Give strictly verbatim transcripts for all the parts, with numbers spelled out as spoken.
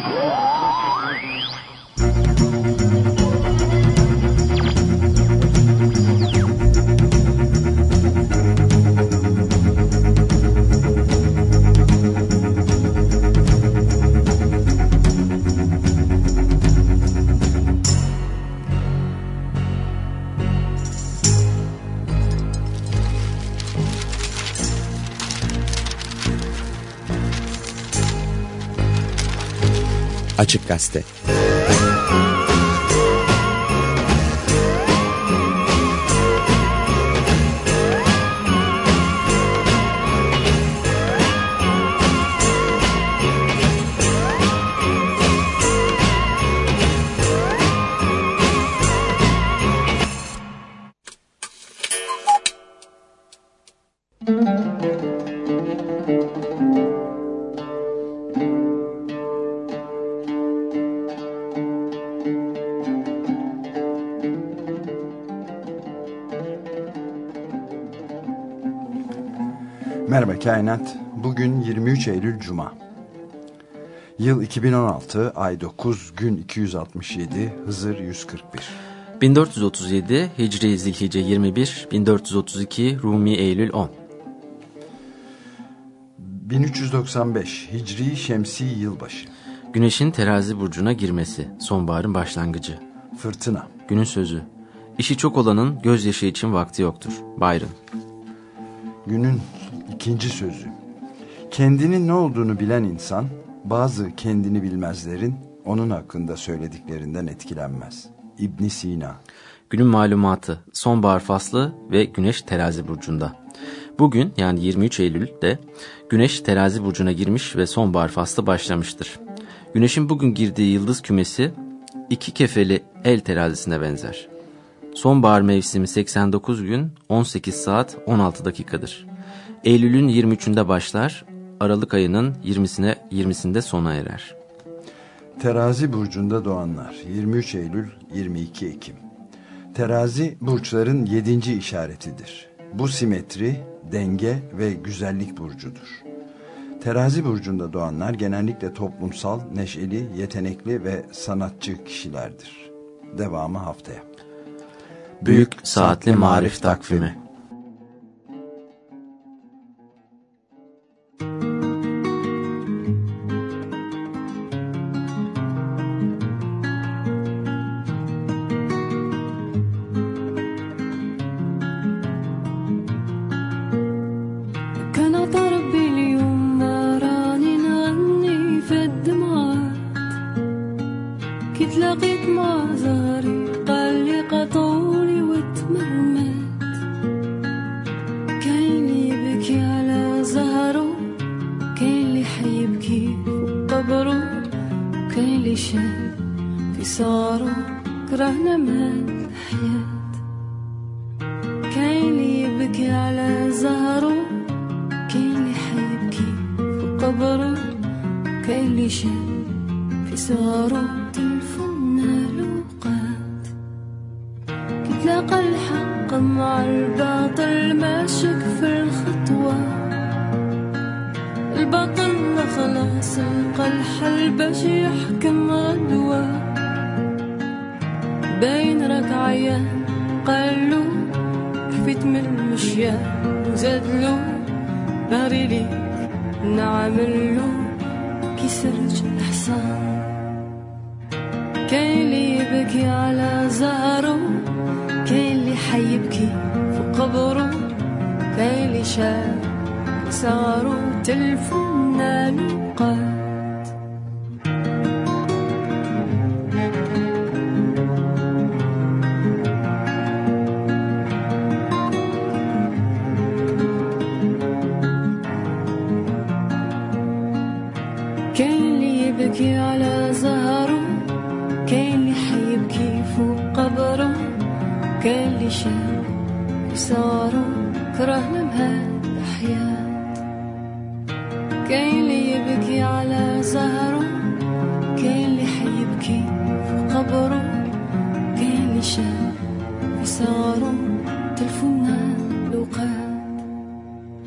Açık Gazete. Merhaba Kainat. Bugün yirmi üç Eylül Cuma. Yıl iki bin on altı, ay dokuz, gün iki yüz altmış yedi, Hızır yüz kırk bir. bin dört yüz otuz yedi, Hicri Zilhice yirmi bir, bin dört yüz otuz iki, Rumi Eylül on. bin üç yüz doksan beş, Hicri Şemsi Yılbaşı. Güneşin terazi burcuna girmesi, sonbaharın başlangıcı. Fırtına. Günün sözü. İşi çok olanın gözyaşı için vakti yoktur. Byron. Günün ikinci sözü. Kendinin ne olduğunu bilen insan, bazı kendini bilmezlerin onun hakkında söylediklerinden etkilenmez. İbn Sina. Günün malumatı, sonbahar faslı ve güneş terazi burcunda. Bugün yani yirmi üç Eylül'de güneş terazi burcuna girmiş ve sonbahar faslı başlamıştır. Güneşin bugün girdiği yıldız kümesi iki kefeli el terazisine benzer. Sonbahar mevsimi seksen dokuz gün on sekiz saat on altı dakikadır. Eylül'ün yirmi üçünde başlar, Aralık ayının yirmisine yirmisinde sona erer. Terazi burcunda doğanlar yirmi üç Eylül yirmi iki Ekim. Terazi burçların yedinci işaretidir. Bu simetri, denge ve güzellik burcudur. Terazi burcunda doğanlar genellikle toplumsal, neşeli, yetenekli ve sanatçı kişilerdir. Devamı haftaya. Büyük Saatli Marif Takvimi.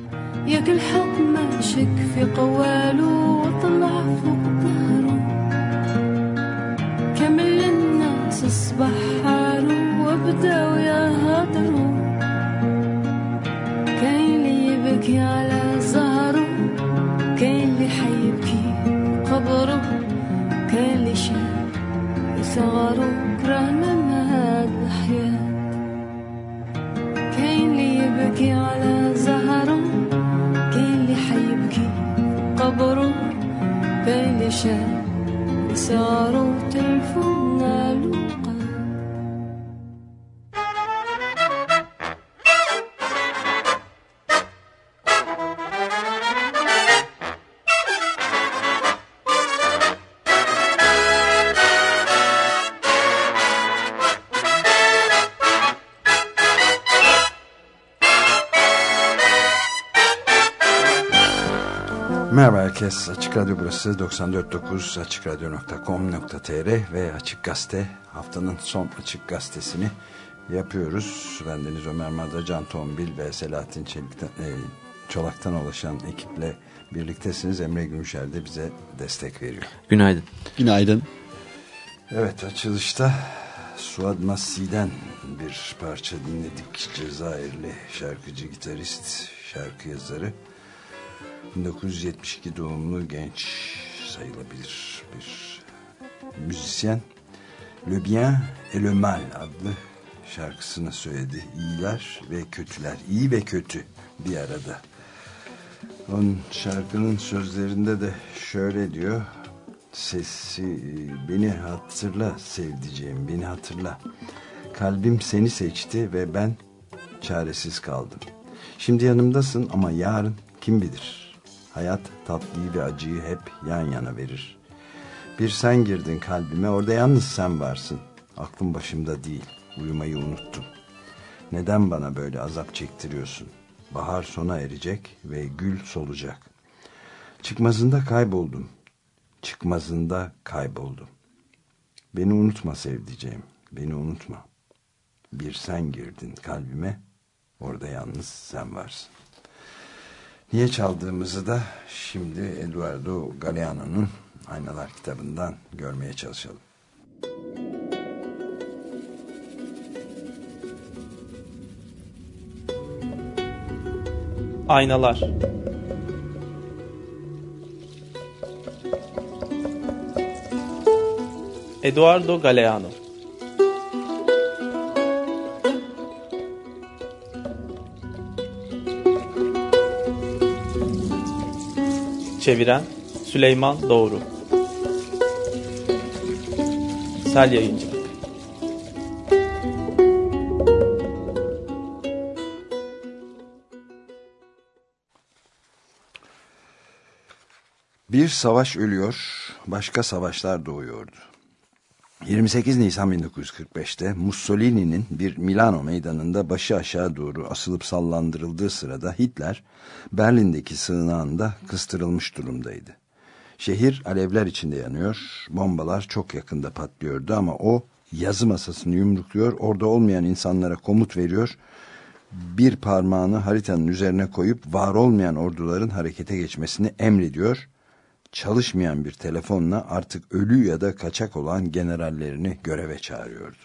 ياك الحق ماشك في قواله وطلع فوق ظهره صغروا كرهنا هاد الحياة كاين اللي يبكي على زهرة كاين اللي حيبكي قبره كاين اللي شاف صغروا تلفونا لقا Merhaba herkes. Açık Radyo burası doksan dört nokta dokuz açık radyo nokta com nokta tr ve Açık Gazete haftanın son Açık Gazetesini yapıyoruz. Bendeniz Ömer Madra, Can Tombil ve Selahattin Çelik'ten, e, Çolak'tan oluşan ekiple birliktesiniz. Emre Gümüşer de bize destek veriyor. Günaydın. Günaydın. Evet, açılışta Suad Massi'den bir parça dinledik. Cezayirli şarkıcı, gitarist, şarkı yazarı. bin dokuz yüz yetmiş iki doğumlu genç sayılabilir bir müzisyen. Le Bien et le Mal adlı şarkısını söyledi. İyiler ve kötüler, iyi ve kötü bir arada. Onun şarkının sözlerinde de şöyle diyor: sesi, beni hatırla sevdiceğim, beni hatırla. Kalbim seni seçti ve ben çaresiz kaldım. Şimdi yanımdasın ama yarın kim bilir? Hayat tatlıyı ve acıyı hep yan yana verir. Bir sen girdin kalbime, orada yalnız sen varsın. Aklım başımda değil, uyumayı unuttum. Neden bana böyle azap çektiriyorsun? Bahar sona erecek ve gül solacak. Çıkmazında kayboldum. Çıkmazında kayboldum. Beni unutma sevdiceğim, beni unutma. Bir sen girdin kalbime, orada yalnız sen varsın. Niye çaldığımızı da şimdi Eduardo Galeano'nun Aynalar kitabından görmeye çalışalım. Aynalar. Eduardo Galeano. Çeviren Süleyman Doğru. Sel Yayıncı. Bir savaş ölüyor, başka savaşlar doğuyordu. yirmi sekiz Nisan bin dokuz yüz kırk beş'te Mussolini'nin bir Milano meydanında başı aşağı doğru asılıp sallandırıldığı sırada Hitler Berlin'deki sığınağında kıstırılmış durumdaydı. Şehir alevler içinde yanıyor, bombalar çok yakında patlıyordu ama o yazı masasını yumrukluyor, orada olmayan insanlara komut veriyor, bir parmağını haritanın üzerine koyup var olmayan orduların harekete geçmesini emrediyor. Çalışmayan bir telefonla artık ölü ya da kaçak olan generallerini göreve çağırıyordu.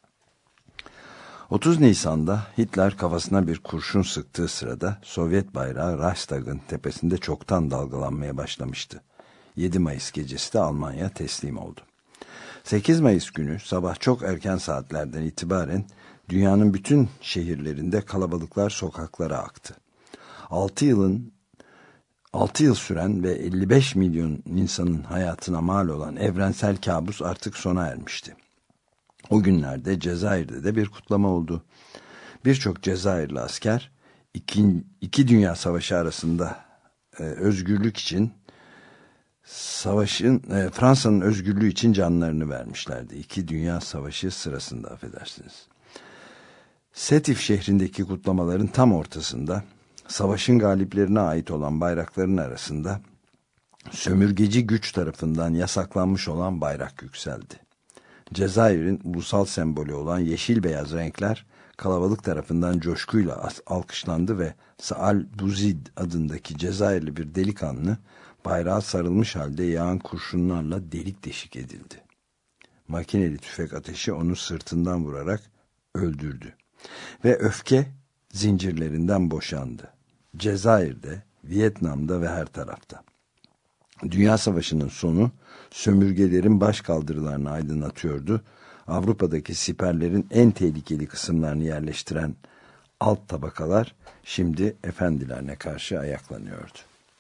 otuz Nisan'da Hitler kafasına bir kurşun sıktığı sırada Sovyet bayrağı Reichstag'ın tepesinde çoktan dalgalanmaya başlamıştı. yedi Mayıs gecesi de Almanya teslim oldu. sekiz Mayıs günü sabah çok erken saatlerden itibaren dünyanın bütün şehirlerinde kalabalıklar sokaklara aktı. altı yılın altı yıl süren ve elli beş milyon insanın hayatına mal olan evrensel kabus artık sona ermişti. O günlerde Cezayir'de de bir kutlama oldu. Birçok Cezayirli asker iki, iki dünya savaşı arasında e, özgürlük için savaşın e, Fransa'nın özgürlüğü için canlarını vermişlerdi. İki dünya savaşı sırasında, affedersiniz. Setif şehrindeki kutlamaların tam ortasında savaşın galiplerine ait olan bayrakların arasında sömürgeci güç tarafından yasaklanmış olan bayrak yükseldi. Cezayir'in ulusal sembolü olan yeşil beyaz renkler kalabalık tarafından coşkuyla alkışlandı ve Saal Bouzid adındaki Cezayirli bir delikanlı bayrağa sarılmış halde yağan kurşunlarla delik deşik edildi. Makineli tüfek ateşi onu sırtından vurarak öldürdü. Ve öfke zincirlerinden boşandı. Cezayir'de, Vietnam'da ve her tarafta. Dünya Savaşı'nın sonu sömürgelerin başkaldırılarını aydınlatıyordu. Avrupa'daki siperlerin en tehlikeli kısımlarını yerleştiren alt tabakalar şimdi efendilerine karşı ayaklanıyordu.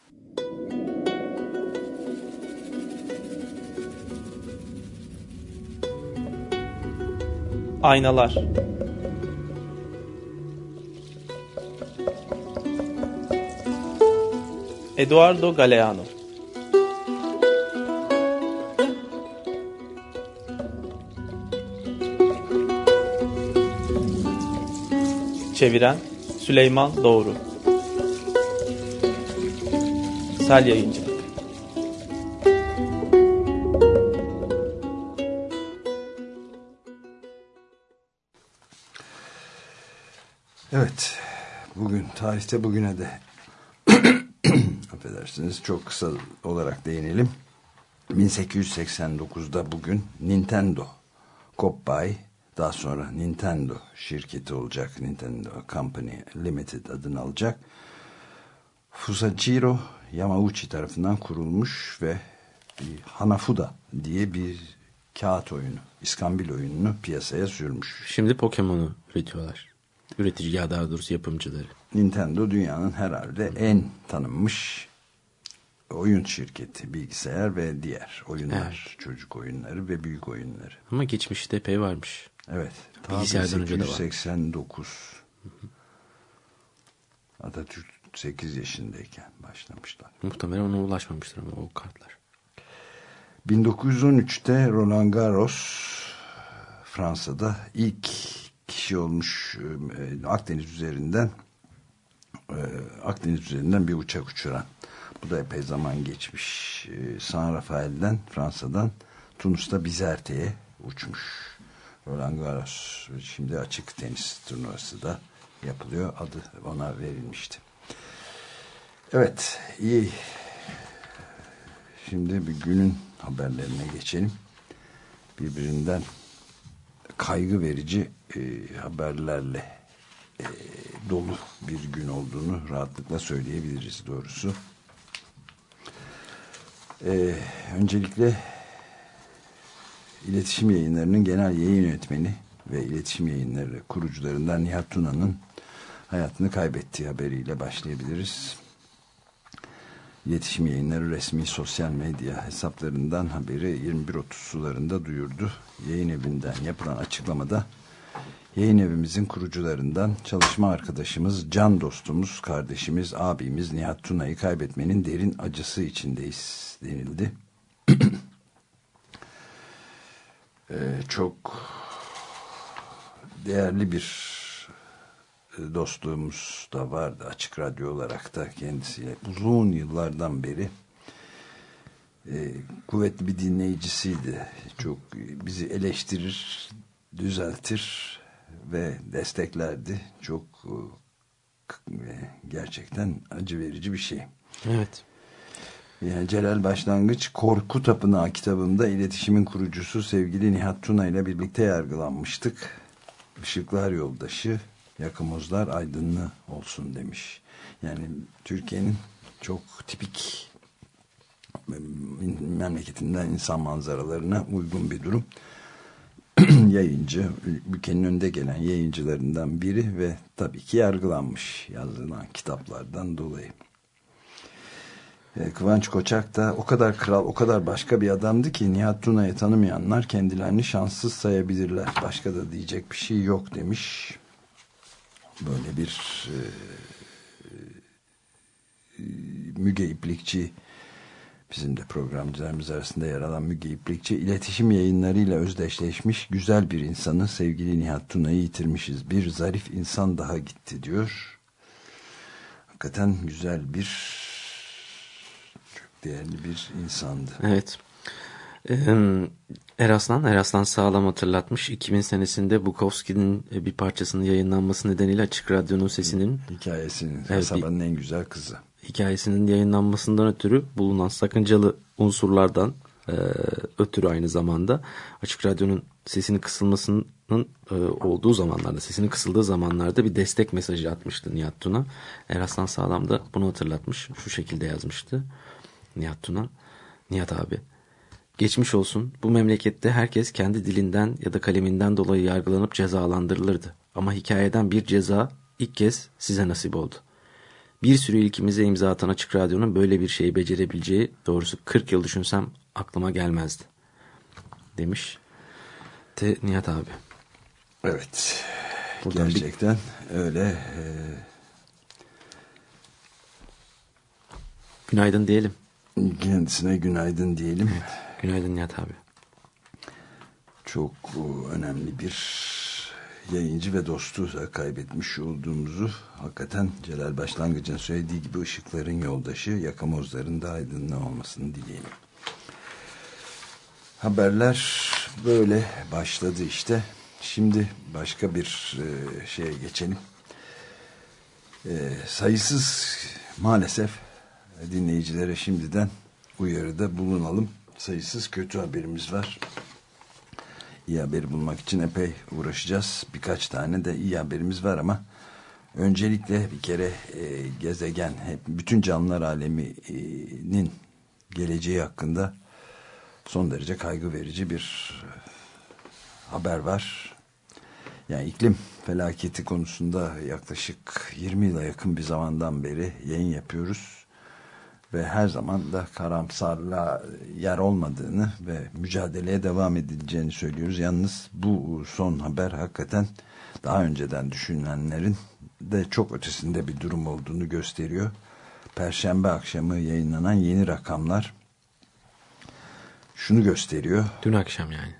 Aynalar. Eduardo Galeano. Çeviren Süleyman Doğru. Sel Yayıncılık. Evet, bugün tarihte bugüne de affedersiniz çok kısa olarak değinelim. bin sekiz yüz seksen dokuzda bugün Nintendo Koppay, daha sonra Nintendo şirketi olacak, Nintendo Company Limited adını alacak. Fusajiro Yamauchi tarafından kurulmuş ve Hanafuda diye bir kağıt oyunu, iskambil oyununu piyasaya sürmüş. Şimdi Pokemon'u üretiyorlar. Üretici ya daha doğrusu yapımcıları. Nintendo dünyanın herhalde en tanınmış oyun şirketi, bilgisayar ve diğer oyunlar, evet. Çocuk oyunları ve büyük oyunları. Ama geçmişte epey varmış. Evet. Bilgisayardan önce de var. bin sekiz yüz seksen dokuz. Atatürk sekiz yaşındayken başlamışlar. Muhtemelen ona ulaşmamıştır ama o kartlar. bin dokuz yüz on üçte Roland Garros Fransa'da ilk kişi olmuş Akdeniz üzerinden Akdeniz üzerinden bir uçak uçuran. Bu da epey zaman geçmiş. San Rafael'den, Fransa'dan Tunus'ta Bizerte'ye uçmuş. Roland Garros şimdi açık tenis turnuvası da yapılıyor. Adı ona verilmişti. Evet, iyi. Şimdi bir günün haberlerine geçelim. Birbirinden kaygı verici e, haberlerle e, dolu bir gün olduğunu rahatlıkla söyleyebiliriz doğrusu. E, öncelikle İletişim Yayınları'nın genel yayın yönetmeni ve iletişim yayınları kurucularından Nihat Tuna'nın hayatını kaybettiği haberiyle başlayabiliriz. İletişim Yayınları resmi sosyal medya hesaplarından haberi yirmi bir otuz sularında duyurdu. Yayın evinden yapılan açıklamada yayın evimizin kurucularından çalışma arkadaşımız, can dostumuz, kardeşimiz, abimiz Nihat Tuna'yı kaybetmenin derin acısı içindeyiz denildi. ee, çok değerli bir dostluğumuz da vardı Açık Radyo olarak da kendisiyle uzun yıllardan beri e, kuvvetli bir dinleyicisiydi. Çok bizi eleştirir, düzeltir ve desteklerdi. Çok e, gerçekten acı verici bir şey. Evet. Yani Celal Başlangıç Korku Tapınağı kitabında iletişimin kurucusu sevgili Nihat Tuna ile birlikte yargılanmıştık. Işıklar yoldaşı, yakamozlar aydınlı olsun demiş. Yani Türkiye'nin çok tipik memleketinden insan manzaralarına uygun bir durum. Yayıncı, ülkenin önde gelen yayıncılarından biri ve tabii ki yargılanmış yazılan kitaplardan dolayı. Kıvanç Koçak da o kadar kral, o kadar başka bir adamdı ki Nihat Tuna'yı tanımayanlar kendilerini şanssız sayabilirler. Başka da diyecek bir şey yok demiş. Böyle bir e, e, Müge İplikçi, bizim de programcılarımız arasında yer alan Müge İplikçi, iletişim yayınlarıyla özdeşleşmiş güzel bir insanı, sevgili Nihat Tuna'yı yitirmişiz. Bir zarif insan daha gitti diyor. Hakikaten güzel bir, çok değerli bir insandı. Evet. Eraslan, Eraslan Sağlam hatırlatmış. iki bin senesinde Bukowski'nin bir parçasının yayınlanması nedeniyle Açık Radyo'nun sesinin hikayesinin, evet, kasabanın en güzel kızı hikayesinin yayınlanmasından ötürü bulunan sakıncalı unsurlardan e, ötürü aynı zamanda Açık Radyo'nun sesinin kısılmasının e, olduğu zamanlarda, sesinin kısıldığı zamanlarda bir destek mesajı atmıştı Nihat Tuna. Eraslan Sağlam da bunu hatırlatmış. Şu şekilde yazmıştı Nihat Tuna. Nihat abi. Geçmiş olsun, bu memlekette herkes kendi dilinden ya da kaleminden dolayı yargılanıp cezalandırılırdı. Ama hikayeden bir ceza ilk kez size nasip oldu. Bir sürü ilkimize imza atan Açık Radyo'nun böyle bir şeyi becerebileceği, doğrusu kırk yıl düşünsem aklıma gelmezdi. Demiş T. Nihat abi. Evet. Buradan Gerçekten bir... öyle. E... Günaydın diyelim. Kendisine günaydın diyelim. Evet, günaydın Nihat abi. Çok önemli bir yayıncı ve dostu da kaybetmiş olduğumuzu, hakikaten Celal Başlangıç'ın söylediği gibi ışıkların yoldaşı, yakamozların da aydınlığı olmasını dileyelim. Haberler böyle başladı işte. Şimdi başka bir e, şeye geçelim. E, sayısız maalesef dinleyicilere şimdiden uyarıda bulunalım. Sayısız kötü haberimiz var. İyi haberi bulmak için epey uğraşacağız. Birkaç tane de iyi haberimiz var ama öncelikle bir kere e, gezegen, hep bütün canlılar aleminin geleceği hakkında son derece kaygı verici bir haber var. Yani iklim felaketi konusunda yaklaşık yirmi yıla yakın bir zamandan beri yayın yapıyoruz. Ve her zaman da karamsarlığa yer olmadığını ve mücadeleye devam edileceğini söylüyoruz. Yalnız bu son haber hakikaten daha önceden düşünülenlerin de çok ötesinde bir durum olduğunu gösteriyor. Perşembe akşamı yayınlanan yeni rakamlar şunu gösteriyor. Dün akşam yani.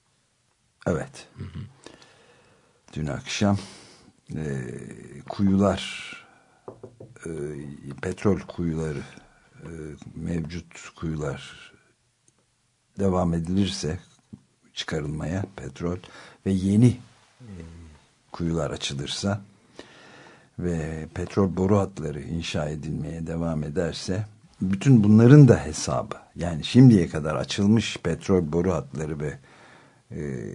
Evet. Hı hı. Dün akşam e, kuyular, e, petrol kuyuları, e, mevcut kuyular devam edilirse çıkarılmaya petrol ve yeni e, kuyular açılırsa ve petrol boru hatları inşa edilmeye devam ederse bütün bunların da hesabı, yani şimdiye kadar açılmış petrol boru hatları ve e,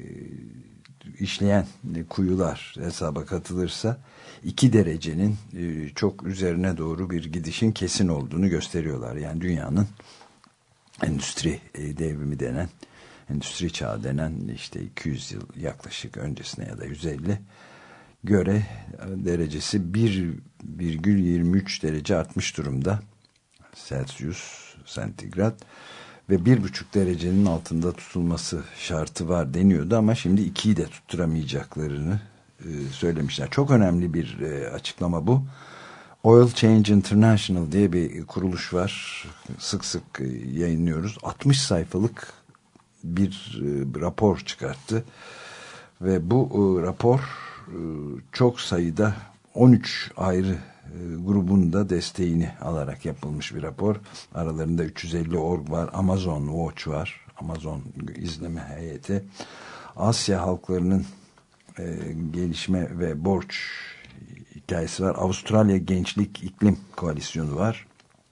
işleyen kuyular hesaba katılırsa iki derecenin e, çok üzerine doğru bir gidişin kesin olduğunu gösteriyorlar. Yani dünyanın endüstri e, devrimi denen, endüstri çağı denen işte iki yüz yıl yaklaşık öncesine ya da yüz elli göre derecesi bir virgül yirmi üç derece artmış durumda. Celsius, santigrat ve bir buçuk derecenin altında tutulması şartı var deniyordu ama şimdi ikiyi de tutturamayacaklarını e, söylemişler. Çok önemli bir e, açıklama bu. Oil Change International diye bir kuruluş var. Sık sık e, yayınlıyoruz. altmış sayfalık bir e, rapor çıkarttı ve bu e, rapor e, çok sayıda on üç ayrı grubun da desteğini alarak yapılmış bir rapor. Aralarında üç yüz elli org var. Amazon Watch var. Amazon izleme heyeti. Asya halklarının e, gelişme ve borç hikayesi var. Avustralya Gençlik İklim Koalisyonu var.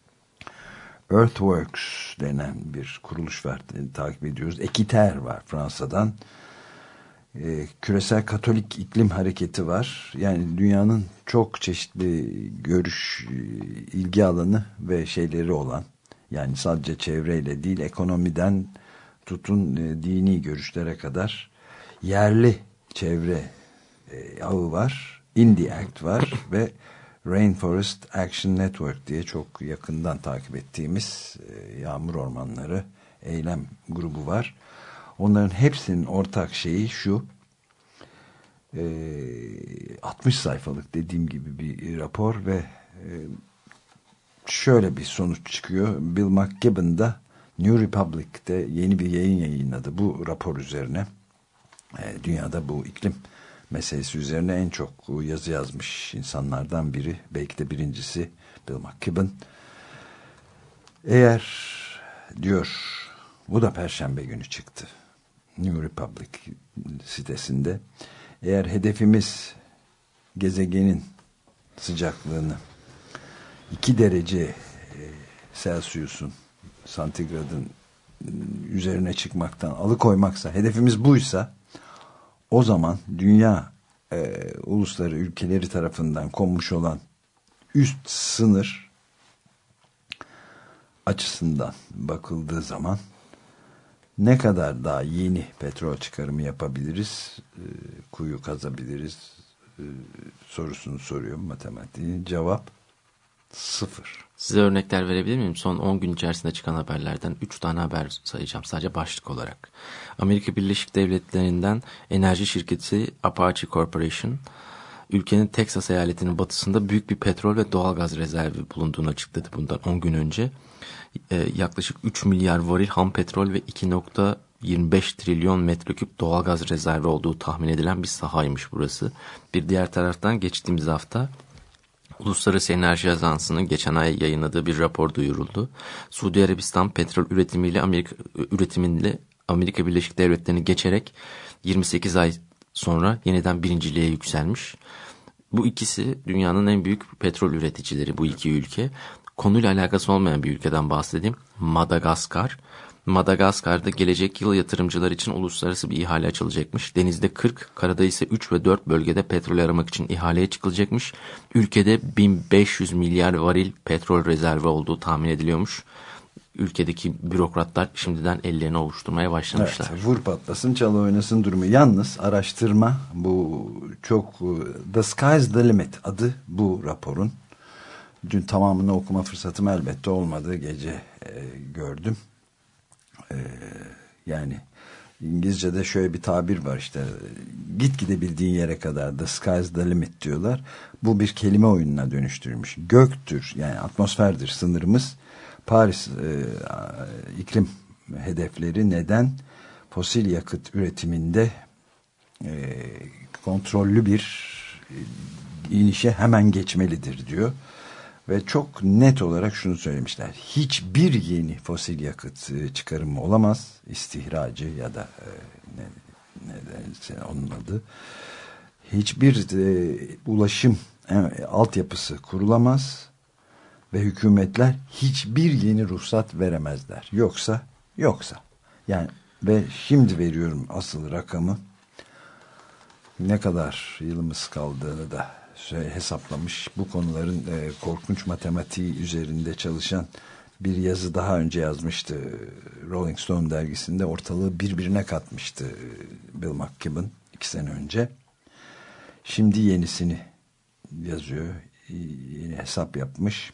Earthworks denen bir kuruluş var. E, takip ediyoruz. Ekiter var Fransa'dan. E, Küresel Katolik İklim Hareketi var. Yani dünyanın çok çeşitli görüş, ilgi alanı ve şeyleri olan, yani sadece çevreyle değil, ekonomiden tutun e, dini görüşlere kadar yerli çevre e, ağı var. Indie Act var ve Rainforest Action Network diye çok yakından takip ettiğimiz e, yağmur ormanları eylem grubu var. Onların hepsinin ortak şeyi şu, e, altmış sayfalık dediğim gibi bir rapor ve e, şöyle bir sonuç çıkıyor. Bill McKibben da New Republic'te yeni bir yayın yayınladı bu rapor üzerine. E, dünyada bu iklim meselesi üzerine en çok yazı yazmış insanlardan biri, belki de birincisi Bill McKibben. Eğer diyor, bu da Perşembe günü çıktı New Republic sitesinde, eğer hedefimiz gezegenin sıcaklığını iki derece Celsius'un, santigradın üzerine çıkmaktan alıkoymaksa, hedefimiz buysa, o zaman dünya e, ulusları, ülkeleri tarafından konmuş olan üst sınır açısından bakıldığı zaman ne kadar daha yeni petrol çıkarımı yapabiliriz, e, kuyu kazabiliriz e, sorusunu soruyor matematiğin. Cevap sıfır. Size örnekler verebilir miyim? Son on gün içerisinde çıkan haberlerden üç tane haber sayacağım sadece başlık olarak. Amerika Birleşik Devletleri'nden enerji şirketi Apache Corporation, ülkenin Texas eyaletinin batısında büyük bir petrol ve doğalgaz rezervi bulunduğunu açıkladı bundan on gün önce. Ee, yaklaşık üç milyar varil ham petrol ve iki nokta yirmi beş trilyon metreküp doğalgaz rezervi olduğu tahmin edilen bir sahaymış burası. Bir diğer taraftan geçtiğimiz hafta Uluslararası Enerji Ajansı'nın geçen ay yayınladığı bir rapor duyuruldu. Suudi Arabistan petrol üretimiyle Amerika üretimiyle Amerika Birleşik Devletleri'ni geçerek yirmi sekiz ay sonra yeniden birinciliğe yükselmiş. Bu ikisi dünyanın en büyük petrol üreticileri, bu iki ülke. Konuyla alakası olmayan bir ülkeden bahsedeyim. Madagaskar. Madagaskar'da gelecek yıl yatırımcılar için uluslararası bir ihale açılacakmış. Denizde kırk, karada ise üç ve dört bölgede petrol aramak için ihaleye çıkılacakmış. Ülkede bin beş yüz milyar varil petrol rezervi olduğu tahmin ediliyormuş. Ülkedeki bürokratlar şimdiden ellerini ovuşturmaya başlamışlar. Evet, vur patlasın çalı oynasın durumu. Yalnız araştırma, bu çok, The Sky's the Limit adı bu raporun. Dün tamamını okuma fırsatım elbette olmadı. Gece e, gördüm. E, yani İngilizce'de şöyle bir tabir var işte. Git gidebildiğin yere kadar, the sky's the limit diyorlar. Bu bir kelime oyununa dönüştürmüş. Göktür, yani atmosferdir sınırımız. Paris e, iklim hedefleri neden fosil yakıt üretiminde e, kontrollü bir e, inişe hemen geçmelidir diyor. Ve çok net olarak şunu söylemişler. Hiçbir yeni fosil yakıt çıkarımı olamaz. İstihracı ya da e, ne, ne onun adı. Hiçbir e, ulaşım e, altyapısı kurulamaz. Ve hükümetler hiçbir yeni ruhsat veremezler. Yoksa, yoksa. Yani ve şimdi veriyorum asıl rakamı. Ne kadar yılımız kaldığını da hesaplamış. Bu konuların e, korkunç matematiği üzerinde çalışan bir yazı daha önce yazmıştı. Rolling Stone dergisinde ortalığı birbirine katmıştı Bill McKibben iki sene önce. Şimdi yenisini yazıyor. Yeni hesap yapmış.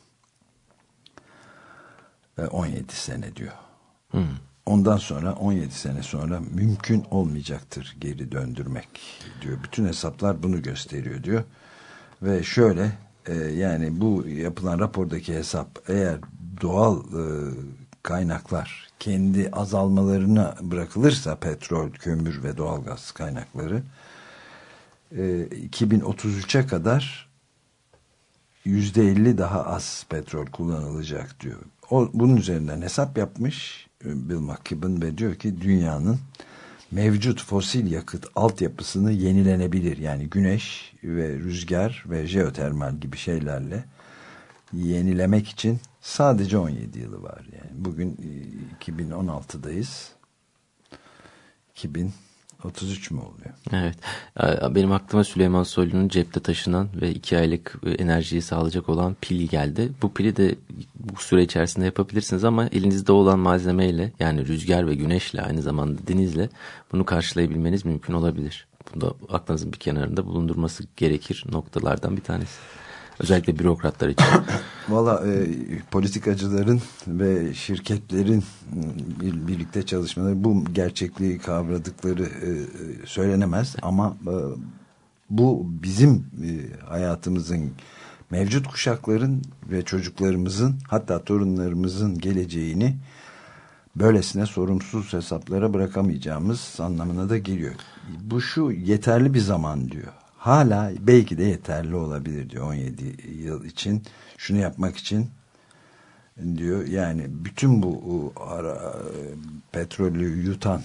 Ve on yedi sene diyor. Hmm. Ondan sonra on yedi sene sonra mümkün olmayacaktır geri döndürmek diyor. Bütün hesaplar bunu gösteriyor diyor. Ve şöyle e, yani bu yapılan rapordaki hesap, eğer doğal e, kaynaklar kendi azalmalarına bırakılırsa, petrol, kömür ve doğalgaz kaynakları e, iki bin otuz üçe kadar yüzde elli daha az petrol kullanılacak diyor. O, bunun üzerinden hesap yapmış Bill McKibben ve diyor ki dünyanın mevcut fosil yakıt altyapısını yenilenebilir. Yani güneş ve rüzgar ve jeotermal gibi şeylerle yenilemek için sadece on yedi yılı var. Yani bugün iki bin on altıdayız. iki bin otuz üç mü oluyor? Evet. Benim aklıma Süleyman Soylu'nun cepte taşınan ve iki aylık enerjiyi sağlayacak olan pili geldi. Bu pili de bu süre içerisinde yapabilirsiniz ama elinizde olan malzemeyle, yani rüzgar ve güneşle, aynı zamanda denizle bunu karşılayabilmeniz mümkün olabilir. Bunu da aklınızın bir kenarında bulundurması gerekir noktalardan bir tanesi. Özellikle bürokratlar için. Valla e, politikacıların ve şirketlerin bir, birlikte çalışmaları, bu gerçekliği kavradıkları e, söylenemez. Ama e, bu bizim e, hayatımızın, mevcut kuşakların ve çocuklarımızın, hatta torunlarımızın geleceğini böylesine sorumsuz hesaplara bırakamayacağımız anlamına da geliyor. Bu şu yeterli bir zaman diyor. Hala belki de yeterli olabilir diyor on yedi yıl için, şunu yapmak için diyor. Yani bütün bu ara, petrolü yutan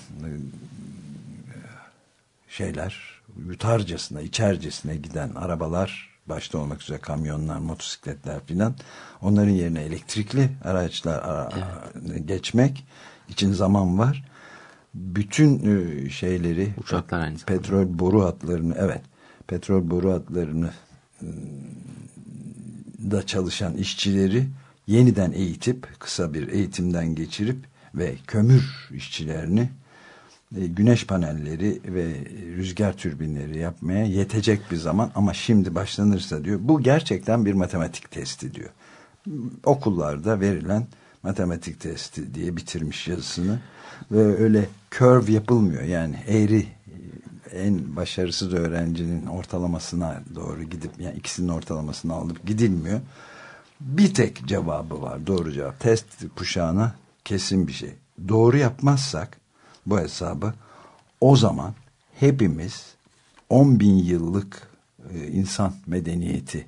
şeyler, yutarcasına, içercesine giden arabalar, başta olmak üzere kamyonlar, motosikletler filan, onların yerine elektrikli araçlar evet. geçmek için zaman var. Bütün şeyleri, uçaklar aynı zamanda, petrol boru hatlarını, evet, petrol boru hatlarını da çalışan işçileri yeniden eğitip, kısa bir eğitimden geçirip ve kömür işçilerini e, güneş panelleri ve rüzgar türbinleri yapmaya yetecek bir zaman, ama şimdi başlanırsa diyor, bu gerçekten bir matematik testi diyor. Okullarda verilen matematik testi diye bitirmiş yazısını ve öyle curve yapılmıyor, yani eğri, en başarısız öğrencinin ortalamasına doğru gidip, yani ikisinin ortalamasını alıp gidilmiyor. Bir tek cevabı var, doğru cevap. Test kuşağına kesin bir şey. Doğru yapmazsak bu hesabı, o zaman hepimiz on bin yıllık e, insan medeniyeti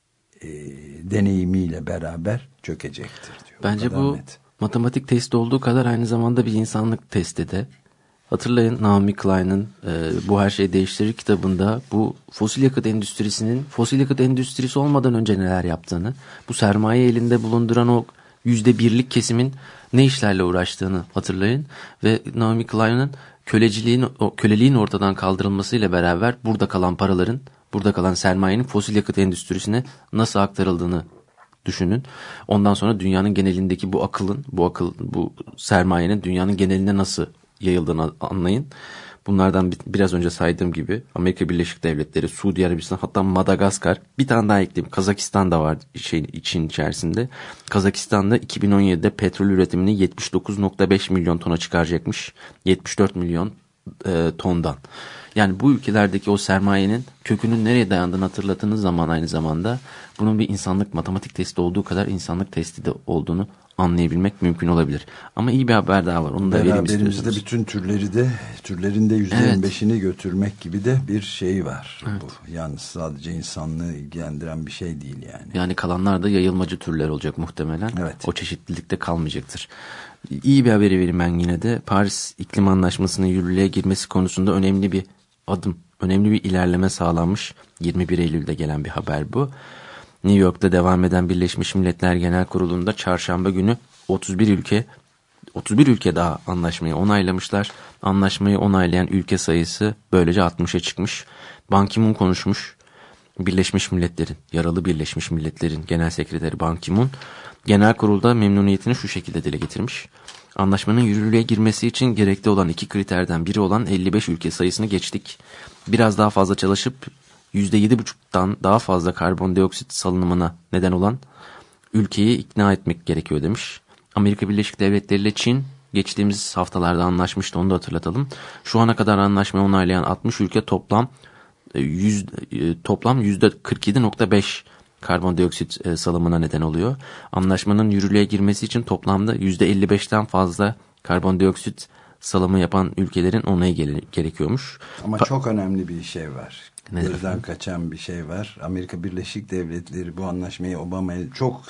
e, deneyimiyle beraber çökecektir diyor. Bence bu net. Matematik testi olduğu kadar aynı zamanda bir insanlık testi de. Hatırlayın, Naomi Klein'in e, Bu Her Şey Değiştirir kitabında bu fosil yakıt endüstrisinin fosil yakıt endüstrisi olmadan önce neler yaptığını, bu sermaye elinde bulunduran o yüzde birlik kesimin ne işlerle uğraştığını hatırlayın ve Naomi Klein'in köleciliğin, o köleliğin ortadan kaldırılmasıyla beraber burada kalan paraların, burada kalan sermayenin fosil yakıt endüstrisine nasıl aktarıldığını düşünün. Ondan sonra dünyanın genelindeki bu akılın, bu akıl, bu sermayenin dünyanın geneline nasıl yayıldığını anlayın. Bunlardan biraz önce saydığım gibi Amerika Birleşik Devletleri, Suudi Arabistan, hatta Madagaskar, bir tane daha ekleyeyim, Kazakistan da var şey için içerisinde. Kazakistan'da iki bin on yedide petrol üretimini yetmiş dokuz nokta beş milyon tona çıkaracakmış. yetmiş dört milyon e, tondan. Yani bu ülkelerdeki o sermayenin kökünün nereye dayandığını hatırladığınız zaman aynı zamanda bunun bir insanlık matematik testi olduğu kadar insanlık testi de olduğunu anlayabilmek mümkün olabilir. Ama iyi bir haber daha var. Onu da vereyim istiyorsanız. Beraberimizde bütün türleri de, türlerin de yüzde yirmi beşini evet. götürmek gibi de bir şey var. Evet. Bu yalnız sadece insanlığı ilgilendiren bir şey değil yani. Yani kalanlar da yayılmacı türler olacak muhtemelen. Evet. O çeşitlilikte kalmayacaktır. İyi bir haberi vereyim ben yine de. Paris İklim Anlaşması'nın yürürlüğe girmesi konusunda önemli bir adım, önemli bir ilerleme sağlanmış. yirmi bir Eylül'de gelen bir haber bu. New York'ta devam eden Birleşmiş Milletler Genel Kurulu'nda çarşamba günü otuz bir ülke otuz bir ülke daha anlaşmayı onaylamışlar. Anlaşmayı onaylayan ülke sayısı böylece altmışa çıkmış. Ban Ki-moon konuşmuş. Birleşmiş Milletler'in, yaralı Birleşmiş Milletler'in Genel Sekreteri Ban Ki-moon genel kurulda memnuniyetini şu şekilde dile getirmiş. Anlaşmanın yürürlüğe girmesi için gerekli olan iki kriterden biri olan elli beş ülke sayısını geçtik. Biraz daha fazla çalışıp yüzde yedi buçuktan daha fazla karbondioksit salınımına neden olan ülkeyi ikna etmek gerekiyor demiş. Amerika Birleşik Devletleri ile Çin geçtiğimiz haftalarda anlaşmıştı, onu da hatırlatalım. Şu ana kadar anlaşmayı onaylayan altmış ülke toplam yüz, toplam yüzde kırk yedi nokta beş karbondioksit salımına neden oluyor. Anlaşmanın yürürlüğe girmesi için toplamda yüzde elli beşten fazla karbondioksit salımı yapan ülkelerin onayı gerekiyormuş. Ama pa- çok önemli bir şey var. Nedir? Gözden kaçan bir şey var. Amerika Birleşik Devletleri bu anlaşmayı Obama'ya çok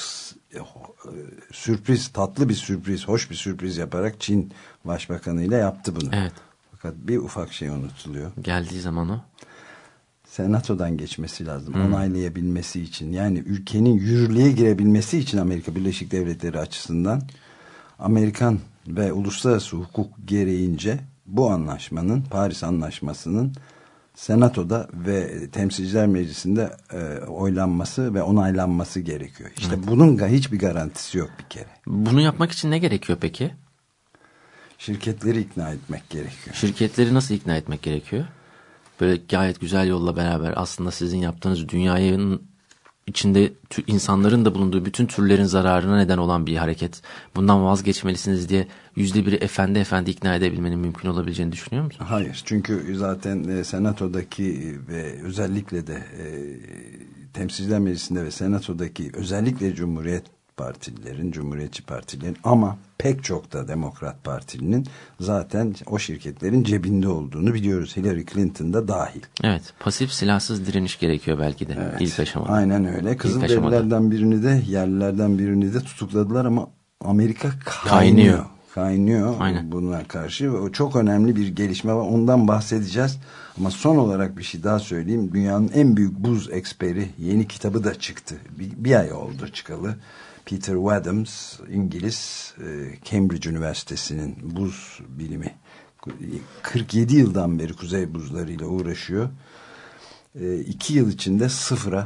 sürpriz, tatlı bir sürpriz, hoş bir sürpriz yaparak Çin Başbakanı ile yaptı bunu. Evet. Fakat bir ufak şey unutuluyor. Geldiği zaman o. Senatodan geçmesi lazım. Hmm. Onaylayabilmesi için. Yani ülkenin yürürlüğe girebilmesi için Amerika Birleşik Devletleri açısından Amerikan ve uluslararası hukuk gereğince bu anlaşmanın, Paris Anlaşması'nın Senato'da ve Temsilciler Meclisi'nde e, oylanması ve onaylanması gerekiyor. İşte evet. Bunun hiçbir garantisi yok bir kere. Bunu yapmak için ne gerekiyor peki? Şirketleri ikna etmek gerekiyor. Şirketleri nasıl ikna etmek gerekiyor? Böyle gayet güzel yolla beraber aslında sizin yaptığınız dünyanın içinde insanların da bulunduğu bütün türlerin zararına neden olan bir hareket. Bundan vazgeçmelisiniz diye yüzde biri efendi efendi ikna edebilmenin mümkün olabileceğini düşünüyor musun? Hayır. Çünkü zaten e, Senato'daki ve özellikle de e, Temsilciler Meclisi'nde ve Senato'daki özellikle Cumhuriyet Partililerin, Cumhuriyetçi Partilerin ama pek çok da Demokrat Partili'nin zaten o şirketlerin cebinde olduğunu biliyoruz. Hillary Clinton da dahil. Evet. Pasif silahsız direniş gerekiyor belki de evet, ilk aşamada. Aynen öyle. Kızılderililerden birini de yerlilerden birini de tutukladılar ama Amerika kaynıyor. Kaynıyor. Kaynıyor Aynen. Buna karşı. O çok önemli bir gelişme var. Ondan bahsedeceğiz. Ama son olarak bir şey daha söyleyeyim. Dünyanın en büyük buz eksperi yeni kitabı da çıktı. Bir, bir ay oldu çıkalı. Peter Wadhams, İngiliz, Cambridge Üniversitesi'nin buz bilimi, kırk yedi yıldan beri kuzey buzlarıyla uğraşıyor. İki yıl içinde sıfıra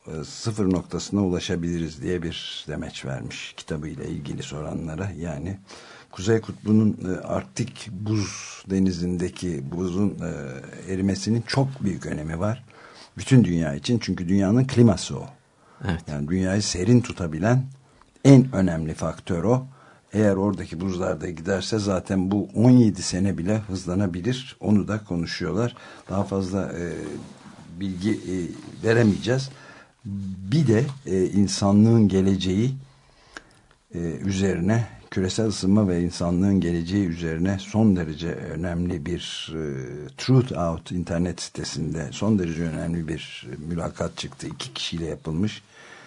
e, sıfır noktasına ulaşabiliriz diye bir demeç vermiş kitabıyla ilgili soranlara. Yani Kuzey Kutbu'nun e, Arktik buz denizindeki buzun e, erimesinin çok büyük önemi var. Bütün dünya için, çünkü dünyanın kliması o. Evet. Yani dünyayı serin tutabilen en önemli faktör o. Eğer oradaki buzlar da giderse zaten bu on yedi sene bile hızlanabilir. Onu da konuşuyorlar. Daha fazla e, bilgi e, veremeyeceğiz. Bir de e, insanlığın geleceği e, üzerine, küresel ısınma ve insanlığın geleceği üzerine son derece önemli bir e, Truth Out internet sitesinde son derece önemli bir mülakat çıktı. İki kişiyle yapılmış.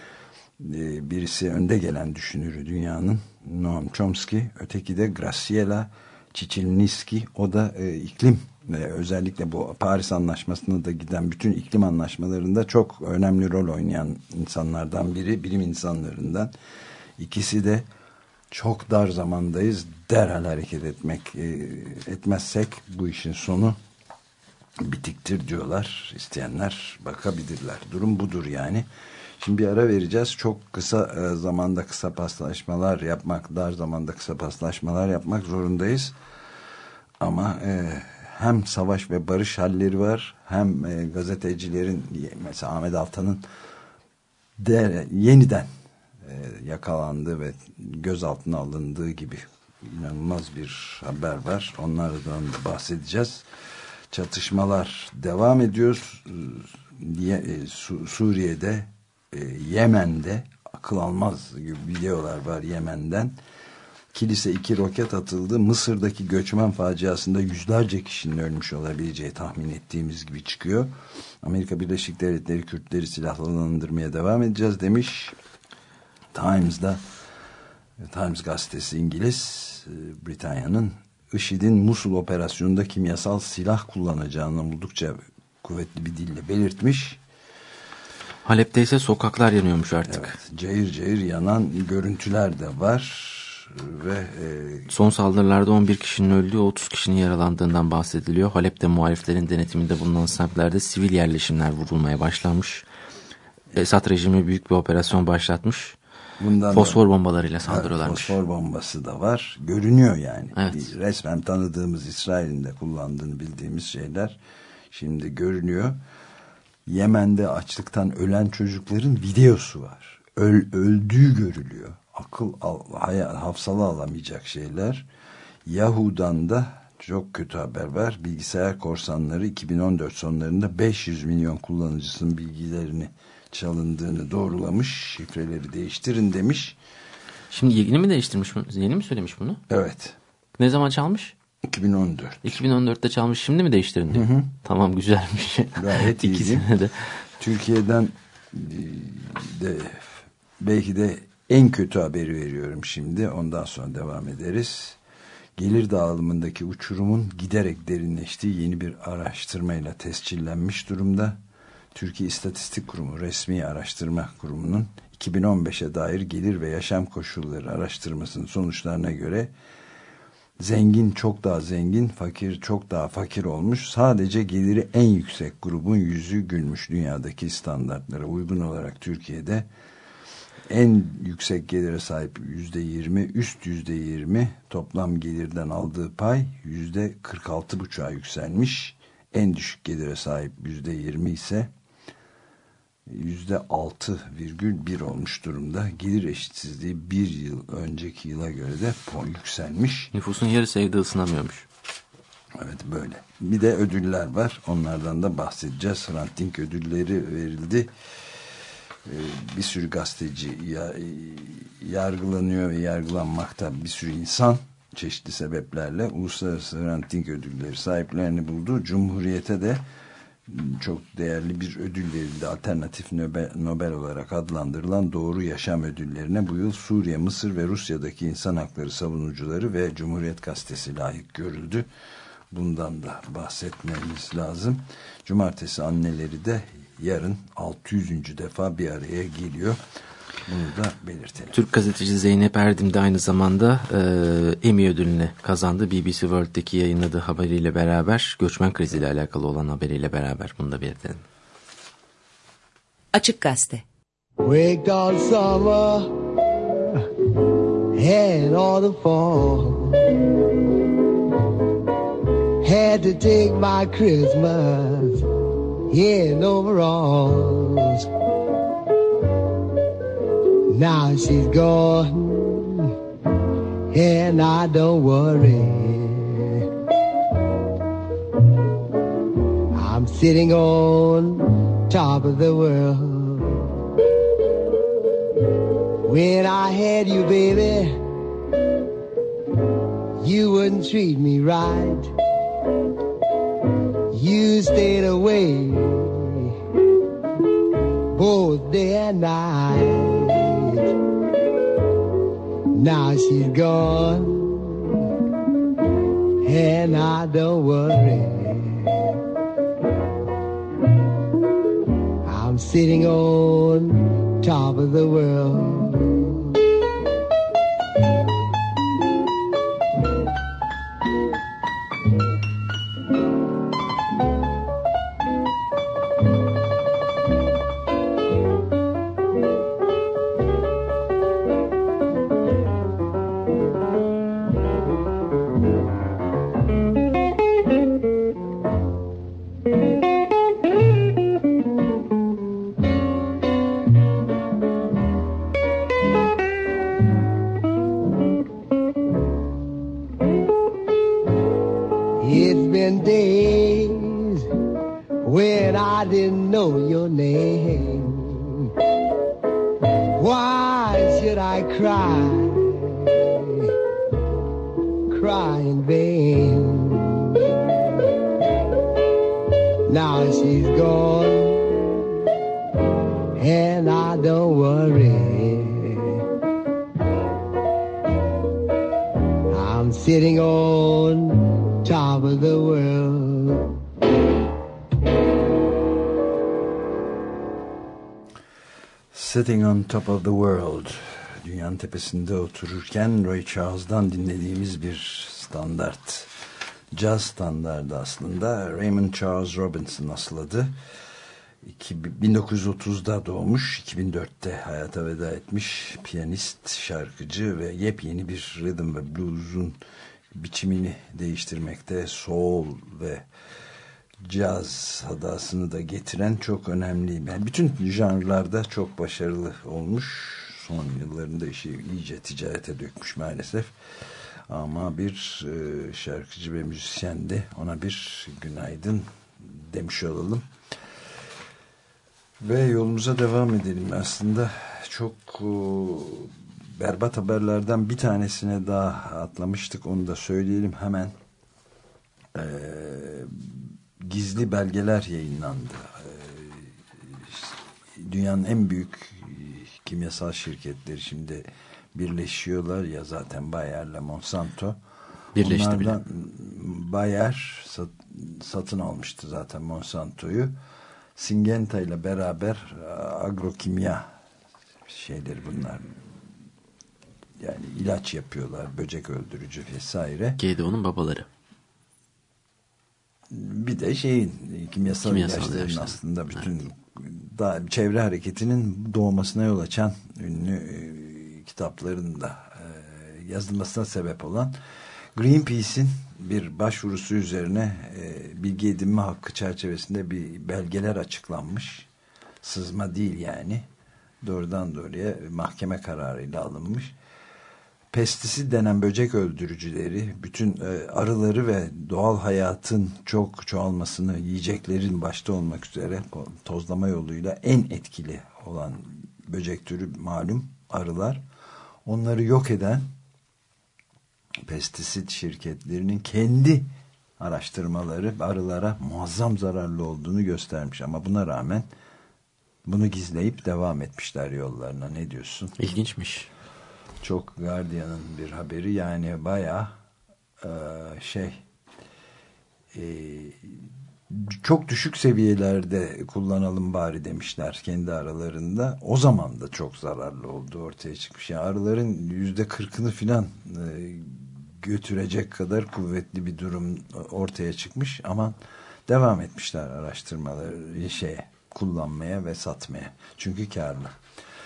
E, birisi önde gelen düşünürü dünyanın, Noam Chomsky, öteki de Graciela Cicilniski. O da e, iklim ve özellikle bu Paris Anlaşması'na da giden bütün iklim anlaşmalarında çok önemli rol oynayan insanlardan biri, bilim insanlarından. İkisi de çok dar zamandayız, derhal hareket etmek e, etmezsek bu işin sonu bitiktir diyorlar. İsteyenler bakabilirler. Durum budur yani. Şimdi bir ara vereceğiz. Çok kısa e, zamanda kısa paslaşmalar yapmak, dar zamanda kısa paslaşmalar yapmak zorundayız. Ama e, hem savaş ve barış halleri var, hem e, gazetecilerin, mesela Ahmet Altan'ın de, yeniden e, yakalandığı ve gözaltına alındığı gibi inanılmaz bir haber var. Onlardan da bahsedeceğiz. Çatışmalar devam ediyor. E, Su, Suriye'de, e, Yemen'de akıl almaz gibi videolar var Yemen'den. Kilise iki roket atıldı. Mısır'daki göçmen faciasında yüzlerce kişinin ölmüş olabileceği tahmin ettiğimiz gibi çıkıyor. Amerika Birleşik Devletleri Kürtleri silahlandırmaya devam edeceğiz demiş. Times'da, Times gazetesi İngiliz, Britanya'nın IŞİD'in Musul operasyonunda kimyasal silah kullanacağını oldukça kuvvetli bir dille belirtmiş. Halep'te ise sokaklar yanıyormuş artık. Evet, cayır cayır yanan görüntüler de var. Ve e, son saldırılarda on bir kişinin öldüğü, otuz kişinin yaralandığından bahsediliyor. Halep'te muhaliflerin denetiminde bulunan semtlerde sivil yerleşimler vurulmaya başlanmış. Esad rejimi büyük bir operasyon başlatmış. Bundan fosfor da, bombalarıyla saldırıyorlarmış. Fosfor bombası da var. Görünüyor yani. Evet. Resmen tanıdığımız, İsrail'in de kullandığını bildiğimiz şeyler şimdi görünüyor. Yemen'de açlıktan ölen çocukların videosu var. Öl, öldüğü görülüyor. Akıl al, hayal, hafsala alamayacak şeyler. Yahoo'dan da çok kötü haber var. Bilgisayar korsanları iki bin on dört sonlarında beş yüz milyon kullanıcısının bilgilerini çalındığını doğrulamış. Şifreleri değiştirin demiş. Şimdi yeni mi değiştirmiş bunu? Yeni mi söylemiş bunu? Evet. Ne zaman çalmış? iki bin on dört. iki bin on dörtte çalmış. Şimdi mi değiştirin diyor. Hı hı. Tamam, güzelmiş. Gayet iyi. de. Türkiye'den de belki de en kötü haberi veriyorum şimdi. Ondan sonra devam ederiz. Gelir dağılımındaki uçurumun giderek derinleştiği yeni bir araştırmayla tescillenmiş durumda. Türkiye İstatistik Kurumu, resmi araştırma kurumunun iki bin on beşe dair gelir ve yaşam koşulları araştırmasının sonuçlarına göre zengin çok daha zengin, fakir çok daha fakir olmuş. Sadece geliri en yüksek grubun yüzü gülmüş. Dünyadaki standartlara uygun olarak Türkiye'de en yüksek gelire sahip yüzde yirmi, üst yüzde yirmi toplam gelirden aldığı pay yüzde kırk altı buçuğa yükselmiş. En düşük gelire sahip yüzde yirmi ise yüzde altı virgül bir olmuş durumda. Gelir eşitsizliği bir yıl önceki yıla göre de yükselmiş. Nüfusun yarısı evde ısınamıyormuş. Evet, böyle. Bir de ödüller var. Onlardan da bahsedeceğiz. Hrant Dink ödülleri verildi. Bir sürü gazeteci yargılanıyor ve yargılanmakta, bir sürü insan çeşitli sebeplerle uluslararası Hrant Dink ödülleri sahiplerini buldu. Cumhuriyete de çok değerli bir ödül verildi. Alternatif Nobel, Nobel olarak adlandırılan Doğru Yaşam ödüllerine bu yıl Suriye, Mısır ve Rusya'daki insan hakları savunucuları ve Cumhuriyet Gazetesi layık görüldü. Bundan da bahsetmemiz lazım. Cumartesi anneleri de yarın altı yüzüncü defa bir araya geliyor. Bunu da belirtelim. Türk gazeteci Zeynep Erdim de aynı zamanda e, Emmy ödülünü kazandı. B B C World'deki yayınladığı haberiyle beraber, göçmen kriziyle alakalı olan haberiyle beraber bunu da belirtelim. Açık Gazete. Waked all summer and all the fall. Had to take my Christmas in overalls. Now she's gone and I don't worry. I'm sitting on top of the world. When I had you, baby, you wouldn't treat me right. You stayed away both day and night. Now she's gone and I don't worry. I'm sitting on top of the world. Sitting on Top of the World, dünyanın tepesinde otururken Ray Charles'dan dinlediğimiz bir standart, caz standardı aslında. Raymond Charles Robinson asıl adı. bin dokuz yüz otuzda doğmuş, iki bin dörtte hayata veda etmiş piyanist, şarkıcı ve yepyeni bir rhythm ve blues'un biçimini değiştirmekte, soul ve caz sadasını da getiren çok önemli. Yani bütün janrlarda çok başarılı olmuş. Son yıllarında işi iyice ticarete dökmüş maalesef. Ama bir e, şarkıcı ve müzisyen de, ona bir günaydın demiş olalım. Ve yolumuza devam edelim. Aslında çok e, berbat haberlerden bir tanesine daha atlamıştık. Onu da söyleyelim hemen. Eee gizli belgeler yayınlandı. Dünyanın en büyük kimyasal şirketleri şimdi birleşiyorlar ya, zaten Bayer'le Monsanto. Birleşti Onlardan bile. Bayer sat, satın almıştı zaten Monsanto'yu. Syngenta ile beraber agrokimya şeyleri bunlar. Yani ilaç yapıyorlar, böcek öldürücü vesaire. G D O'nun babaları. Bir de şeyin kimyasal, kimyasal ilaçların ilaçlar. Aslında bütün evet. da, çevre hareketinin doğmasına yol açan ünlü e, kitapların da e, yazılmasına sebep olan Greenpeace'in bir başvurusu üzerine e, bilgi edinme hakkı çerçevesinde bir belgeler açıklanmış. Sızma değil yani. Doğrudan doğruya mahkeme kararıyla alınmış. Pestisit denen böcek öldürücüleri bütün e, arıları ve doğal hayatın çok çoğalmasını, yiyeceklerin başta olmak üzere tozlama yoluyla en etkili olan böcek türü malum arılar. Onları yok eden pestisit şirketlerinin kendi araştırmaları arılara muazzam zararlı olduğunu göstermiş. Ama buna rağmen bunu gizleyip devam etmişler yollarına. Ne diyorsun? İlginçmiş. Çok Guardian'ın bir haberi, yani bayağı e, şey e, çok düşük seviyelerde kullanalım bari demişler kendi aralarında. O zaman da çok zararlı olduğu ortaya çıkmış. Yani arıların yüzde kırkını filan e, götürecek kadar kuvvetli bir durum ortaya çıkmış ama devam etmişler araştırmaları şeye kullanmaya ve satmaya. Çünkü kârlı.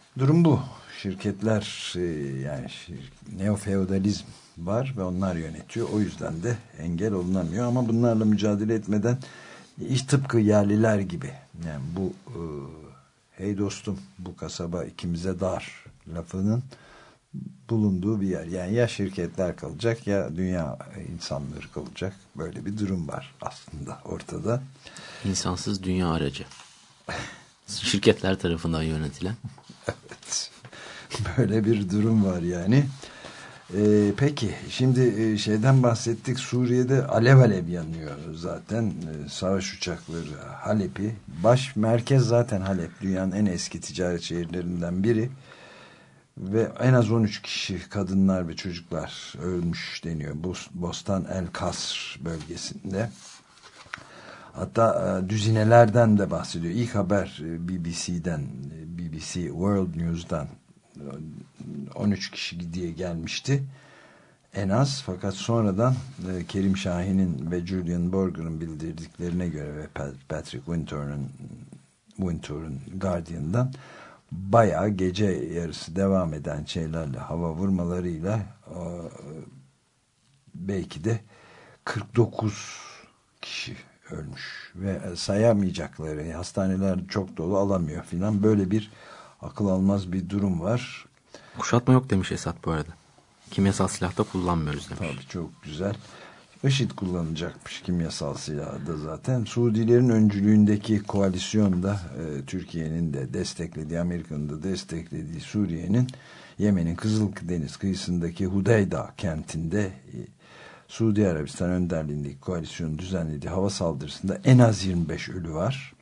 Durum bu. Şirketler e, yani neofeodalizm var ve onlar yönetiyor. O yüzden de engel olunamıyor ama bunlarla mücadele etmeden iş tıpkı yerliler gibi. Yani bu e, hey dostum bu kasaba ikimize dar lafının bulunduğu bir yer. Yani ya şirketler kalacak ya dünya insanları kalacak. Böyle bir durum var aslında ortada. İnsansız dünya aracı. Şirketler tarafından yönetilen. Evet. Böyle bir durum var yani. Ee, peki şimdi e, şeyden bahsettik. Suriye'de alev alev yanıyor zaten. Ee, savaş uçakları Halep'i. Baş merkez zaten Halep. Dünyanın en eski ticaret şehirlerinden biri. Ve en az on üç kişi kadınlar ve çocuklar ölmüş deniyor. Bostan El Kasr bölgesinde. Hatta düzinelerden de bahsediyor. İlk haber B B C'den, B B C World News'dan on üç kişi diye gelmişti. En az. Fakat sonradan Kerim Şahin'in ve Julian Borger'ın bildirdiklerine göre ve Patrick Winter'ın Winter'ın Guardian'dan bayağı gece yarısı devam eden şeylerle, hava vurmalarıyla belki de kırk dokuz kişi ölmüş ve sayamayacakları, hastaneler çok dolu, alamıyor filan, böyle bir akıl almaz bir durum var. Kuşatma yok demiş Esad bu arada. Kimyasal silah da kullanmıyoruz demiş. Tabii, çok güzel. IŞİD kullanacakmış kimyasal silahı da zaten. Suudilerin öncülüğündeki koalisyonda e, Türkiye'nin de desteklediği, Amerika'nın da desteklediği Suriye'nin Yemen'in Kızıldeniz kıyısındaki Hudeyda kentinde e, Suudi Arabistan önderliğindeki koalisyonun düzenlediği hava saldırısında en az yirmi beş ölü var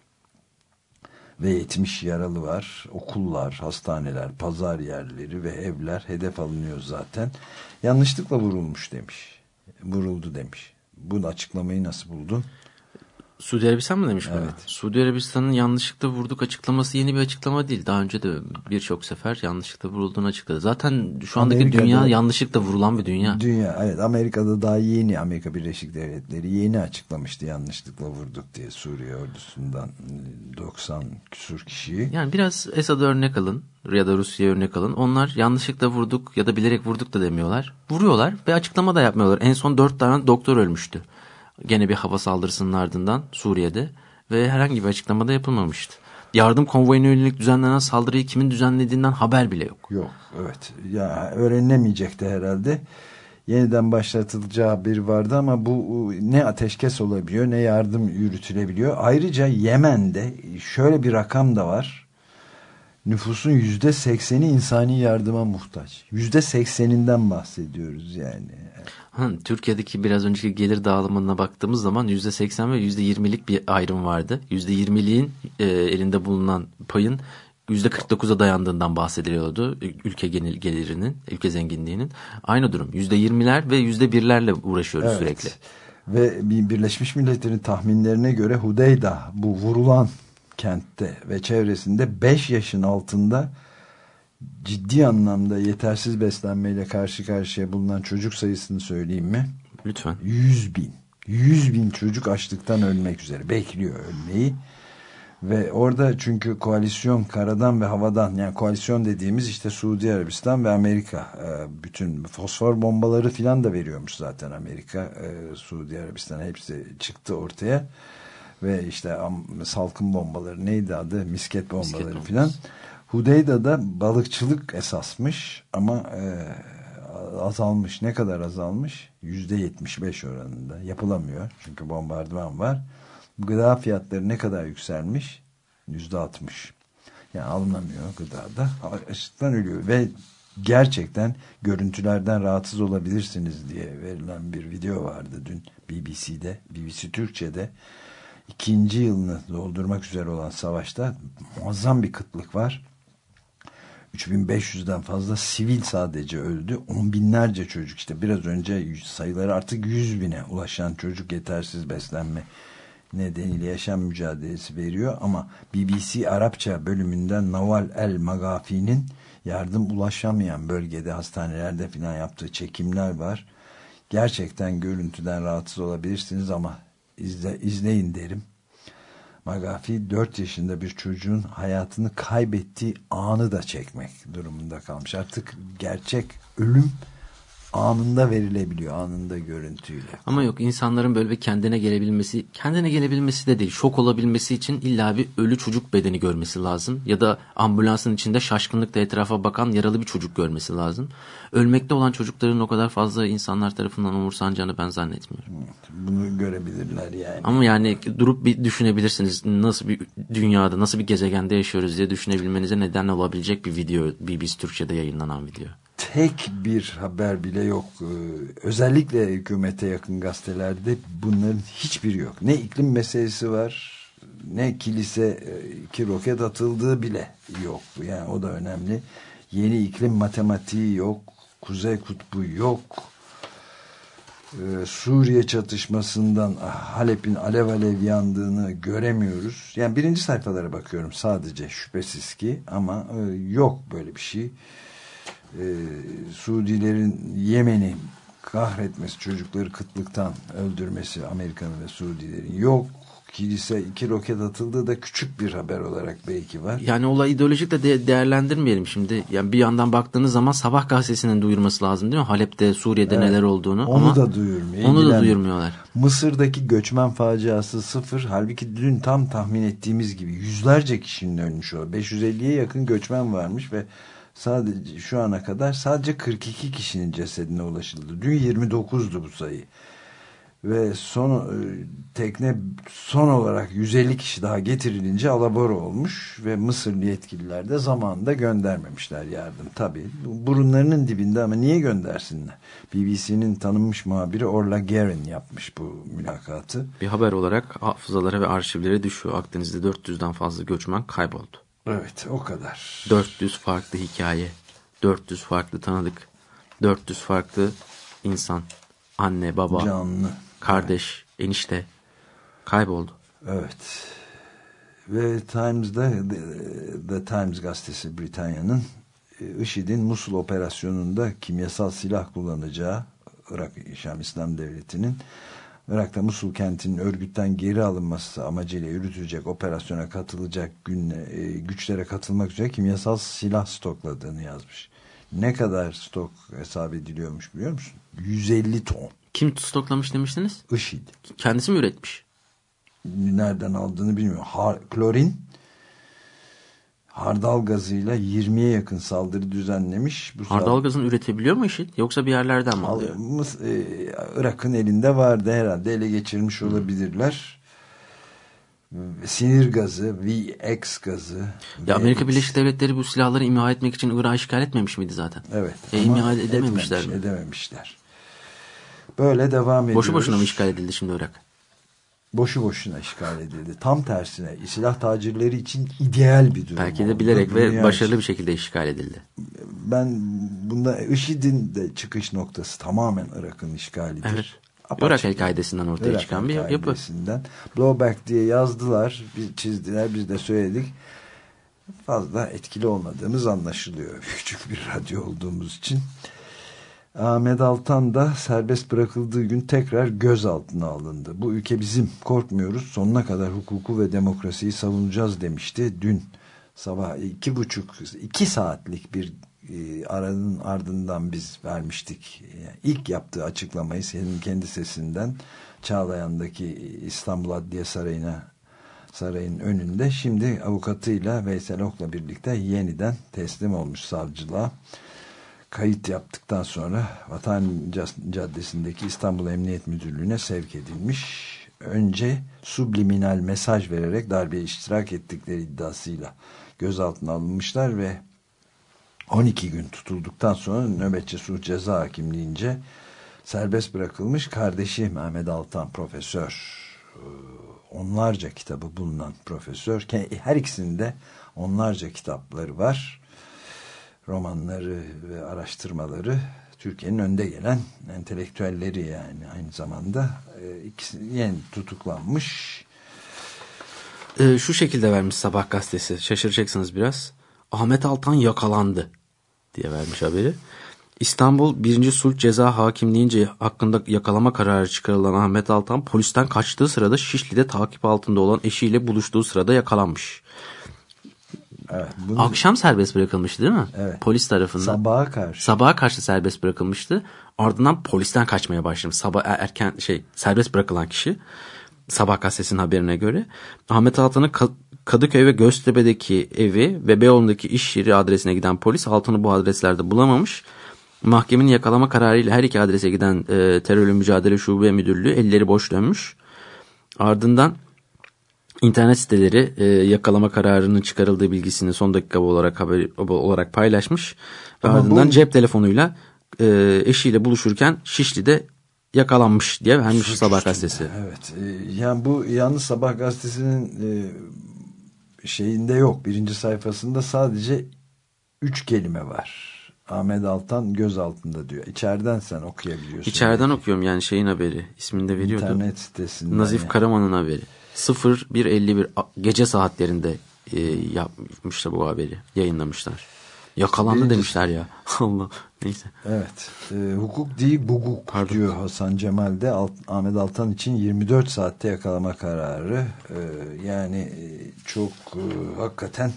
ve yetmiş yaralı var. Okullar, hastaneler, pazar yerleri ve evler hedef alınıyor zaten. Yanlışlıkla vurulmuş demiş. Vuruldu demiş. Bu açıklamayı nasıl buldun? Suudi Arabistan mı demiş? Evet. Bana? Suudi Arabistan'ın yanlışlıkla vurduk açıklaması yeni bir açıklama değil. Daha önce de birçok sefer yanlışlıkla vurulduğunu açıkladı. Zaten şu andaki Amerika'da, dünya yanlışlıkla vurulan bir dünya. Dünya, evet. Amerika'da daha yeni, Amerika Birleşik Devletleri yeni açıklamıştı yanlışlıkla vurduk diye Suriye ordusundan doksan küsur kişiyi. Yani biraz Esad'a örnek alın ya da Rusya'ya örnek alın. Onlar yanlışlıkla vurduk ya da bilerek vurduk da demiyorlar. Vuruyorlar ve açıklama da yapmıyorlar. En son dört tane doktor ölmüştü. Gene bir hava saldırısının ardından Suriye'de ve herhangi bir açıklamada yapılmamıştı. Yardım konvoyuna yönelik düzenlenen saldırıyı kimin düzenlediğinden haber bile yok. Yok, evet. Ya öğrenilemeyecekti herhalde. Yeniden başlatılacağı bir vardı ama bu ne ateşkes olabiliyor ne yardım yürütülebiliyor. Ayrıca Yemen'de şöyle bir rakam da var. Nüfusun yüzde sekseni insani yardıma muhtaç. Yüzde sekseninden bahsediyoruz yani. Ha, Türkiye'deki biraz önceki gelir dağılımına baktığımız zaman yüzde seksen ve yüzde yirmilik bir ayrım vardı. Yüzde yirmiliğin e, elinde bulunan payın yüzde kırk dokuza dayandığından bahsediliyordu. Ülke genel gelirinin, ülke zenginliğinin. Aynı durum. Yüzde yirmiler ve yüzde birlerle uğraşıyoruz evet. Sürekli. Ve Birleşmiş Milletler'in tahminlerine göre Hudeyda, bu vurulan kentte ve çevresinde beş yaşın altında ciddi anlamda yetersiz beslenmeyle karşı karşıya bulunan çocuk sayısını söyleyeyim mi? Lütfen. Yüz bin. Yüz bin çocuk açlıktan ölmek üzere. Bekliyor ölmeyi. Ve orada çünkü koalisyon karadan ve havadan, yani koalisyon dediğimiz işte Suudi Arabistan ve Amerika, bütün fosfor bombaları filan da veriyormuş zaten Amerika, Suudi Arabistan, hepsi çıktı ortaya. Ve işte salkım bombaları, neydi adı, misket bombaları filan. Hudeyda'da balıkçılık esasmış ama e, azalmış. Ne kadar azalmış? yüzde yetmiş beş oranında. Yapılamıyor çünkü bombardıman var. Gıda fiyatları ne kadar yükselmiş? yüzde altmış. Yani alınamıyor gıdada. Açlıktan ölüyor ve gerçekten görüntülerden rahatsız olabilirsiniz diye verilen bir video vardı dün B B C'de, B B C Türkçe'de. İkinci yılını doldurmak üzere olan savaşta muazzam bir kıtlık var. üç bin beş yüzden fazla sivil sadece öldü. On binlerce çocuk, işte biraz önce sayıları artık yüz bine ulaşan çocuk yetersiz beslenme nedeniyle yaşam mücadelesi veriyor. Ama B B C Arapça bölümünden Naval El Magafi'nin yardım ulaşamayan bölgede, hastanelerde filan yaptığı çekimler var. Gerçekten görüntüden rahatsız olabilirsiniz ama izle, izleyin derim. McAfee dört yaşında bir çocuğun hayatını kaybettiği anı da çekmek durumunda kalmış. Artık gerçek ölüm anında verilebiliyor, anında görüntüyle. Ama yok, insanların böyle bir kendine gelebilmesi, kendine gelebilmesi de değil, şok olabilmesi için illa bir ölü çocuk bedeni görmesi lazım. Ya da ambulansın içinde şaşkınlıkla etrafa bakan yaralı bir çocuk görmesi lazım. Ölmekte olan çocukların o kadar fazla insanlar tarafından umursanacağını ben zannetmiyorum. Bunu görebilirler yani. Ama yani durup bir düşünebilirsiniz, nasıl bir dünyada, nasıl bir gezegende yaşıyoruz diye düşünebilmenize neden olabilecek bir video, B B C Türkçe'de yayınlanan video. Tek bir haber bile yok. Özellikle hükümete yakın gazetelerde bunların hiçbiri yok. Ne iklim meselesi var, ne kilise ki roket atıldığı bile yok. Yani o da önemli. Yeni iklim matematiği yok. Kuzey Kutbu yok. Ee, Suriye çatışmasından Halep'in alev alev yandığını göremiyoruz. Yani birinci sayfalara bakıyorum sadece, şüphesiz ki, ama e, yok böyle bir şey. Ee, Suudilerin Yemen'i kahretmesi, çocukları kıtlıktan öldürmesi Amerika'nın ve Suudilerin yok. Kilise iki roket atıldığı da küçük bir haber olarak belki var. Yani olayı ideolojik de, de değerlendirmeyelim şimdi. Yani bir yandan baktığınız zaman Sabah gazetesinin duyurması lazım değil mi? Halep'te, Suriye'de evet, neler olduğunu. Onu ama da duyurmuyor. Onu da duyurmuyorlar. Mısır'daki göçmen faciası sıfır. Halbuki dün tam tahmin ettiğimiz gibi yüzlerce kişinin ölmüş o. beş yüz elliye yakın göçmen varmış ve sadece şu ana kadar sadece kırk iki kişinin cesedine ulaşıldı. Dün yirmi dokuzdu bu sayı. Ve son tekne son olarak yüz elli kişi daha getirilince alabora olmuş ve Mısırlı yetkililer de zamanında göndermemişler yardım. Tabii burunlarının dibinde, ama niye göndersinler? B B C'nin tanınmış muhabiri Orla Guerin yapmış bu mülakatı. Bir haber olarak hafızalara ve arşivlere düşüyor. Akdeniz'de dört yüzden fazla göçmen kayboldu. Evet, o kadar. dört yüz farklı hikaye, dört yüz farklı tanıdık, dört yüz farklı insan, anne, baba, canlı, kardeş, evet, enişte kayboldu. Evet. Ve Times'da The, The Times gazetesi Britanya'nın IŞİD'in Musul operasyonunda kimyasal silah kullanacağı, Irak Şam İslam Devleti'nin Irak'ta Musul kentinin örgütten geri alınması amacıyla yürütülecek operasyona katılacak gün, e, güçlere katılmak üzere kimyasal silah stokladığını yazmış. Ne kadar stok hesap ediliyormuş biliyor musun? yüz elli ton. Kim stoklamış demiştiniz? IŞİD. Kendisi mi üretmiş? Nereden aldığını bilmiyorum. Har, klorin, hardal gazıyla yirmiye yakın saldırı düzenlemiş. Bu hardal saldırı... gazını üretebiliyor mu IŞİD? Yoksa bir yerlerden mi alıyor? E, Irak'ın elinde vardı herhalde. Ele geçirmiş hmm. olabilirler. Sinir gazı, V X gazı. Ya Amerika Birleşik Devletleri bu silahları imha etmek için Irak'ı işgal etmemiş miydi zaten? Evet. E, imha edememişler etmemiş, mi? Edememişler. Böyle devam ediyoruz. Boşu boşuna mı işgal edildi şimdi Irak? Boşu boşuna işgal edildi. Tam tersine silah tacirleri için ideal bir durum. Belki de bilerek ve Dünya başarılı için bir şekilde işgal edildi. Ben bunda IŞİD'in de çıkış noktası tamamen Irak'ın işgalidir. Evet. Apaçık. Irak El-Kaide'sinden ortaya Irak çıkan bir yapı. Blowback diye yazdılar, biz çizdiler, biz de söyledik. Fazla etkili olmadığımız anlaşılıyor. Küçük bir radyo olduğumuz için. Ahmet Altan da serbest bırakıldığı gün tekrar gözaltına alındı. Bu ülke bizim, korkmuyoruz, sonuna kadar hukuku ve demokrasiyi savunacağız demişti. Dün sabah iki buçuk, iki saatlik bir e, aranın ardından biz vermiştik. Yani ilk yaptığı açıklamayı senin kendi sesinden Çağlayan'daki İstanbul Adliye Sarayı'na sarayın önünde. Şimdi avukatıyla Veysel Ok'la birlikte yeniden teslim olmuş savcılığa. Kayıt yaptıktan sonra Vatan Caddesi'ndeki İstanbul Emniyet Müdürlüğü'ne sevk edilmiş. Önce subliminal mesaj vererek darbeye iştirak ettikleri iddiasıyla gözaltına alınmışlar ve on iki gün tutulduktan sonra nöbetçi sulh ceza hakimliğince serbest bırakılmış. Kardeşi Mehmet Altan profesör, onlarca kitabı bulunan profesör, her ikisinde onlarca kitapları var. Romanları ve araştırmaları, Türkiye'nin önde gelen entelektüelleri yani aynı zamanda ikisi yeni tutuklanmış. Ee, şu şekilde vermiş Sabah gazetesi, şaşıracaksınız biraz. Ahmet Altan yakalandı diye vermiş haberi. İstanbul birinci Sulh Ceza Hakimliğince hakkında yakalama kararı çıkarılan Ahmet Altan polisten kaçtığı sırada Şişli'de takip altında olan eşiyle buluştuğu sırada yakalanmış. Evet, bunu... Akşam serbest bırakılmıştı değil mi? Evet. Polis tarafından. Sabaha karşı. Sabaha karşı serbest bırakılmıştı. Ardından polisten kaçmaya başlamış. Sabah erken şey serbest bırakılan kişi. Sabah gazetesinin haberine göre Ahmet Altan'ın Kadıköy ve Göztepe'deki evi ve Beyoğlu'ndaki iş yeri adresine giden polis Altan'ı bu adreslerde bulamamış. Mahkemenin yakalama kararıyla her iki adrese giden e, terörle mücadele şube müdürlüğü elleri boş dönmüş. Ardından internet siteleri e, yakalama kararının çıkarıldığı bilgisini son dakika olarak haber olarak paylaşmış. Ve Ama ardından bu... cep telefonuyla e, eşiyle buluşurken Şişli'de yakalanmış diye vermiş Suç Sabah gazetesi. Evet. E, yani bu yalnız Sabah gazetesinin e, şeyinde yok. Birinci sayfasında sadece üç kelime var. Ahmet Altan gözaltında diyor. İçeriden sen okuyabiliyorsun. İçeriden okuyorum yani şeyin haberi. İsmini de veriyordu. İnternet sitesinden. Nazif yani. Karaman'ın haberi. sıfır bir elli bir gece saatlerinde e, yapmışlar bu haberi. Yayınlamışlar. Yakalandı Birinci... demişler ya. Allah neyse. Evet. E, hukuk değil buguk Pardon. diyor Hasan Cemal de Alt, Ahmet Altan için yirmi dört saatte yakalama kararı. E, yani e, çok e, hakikaten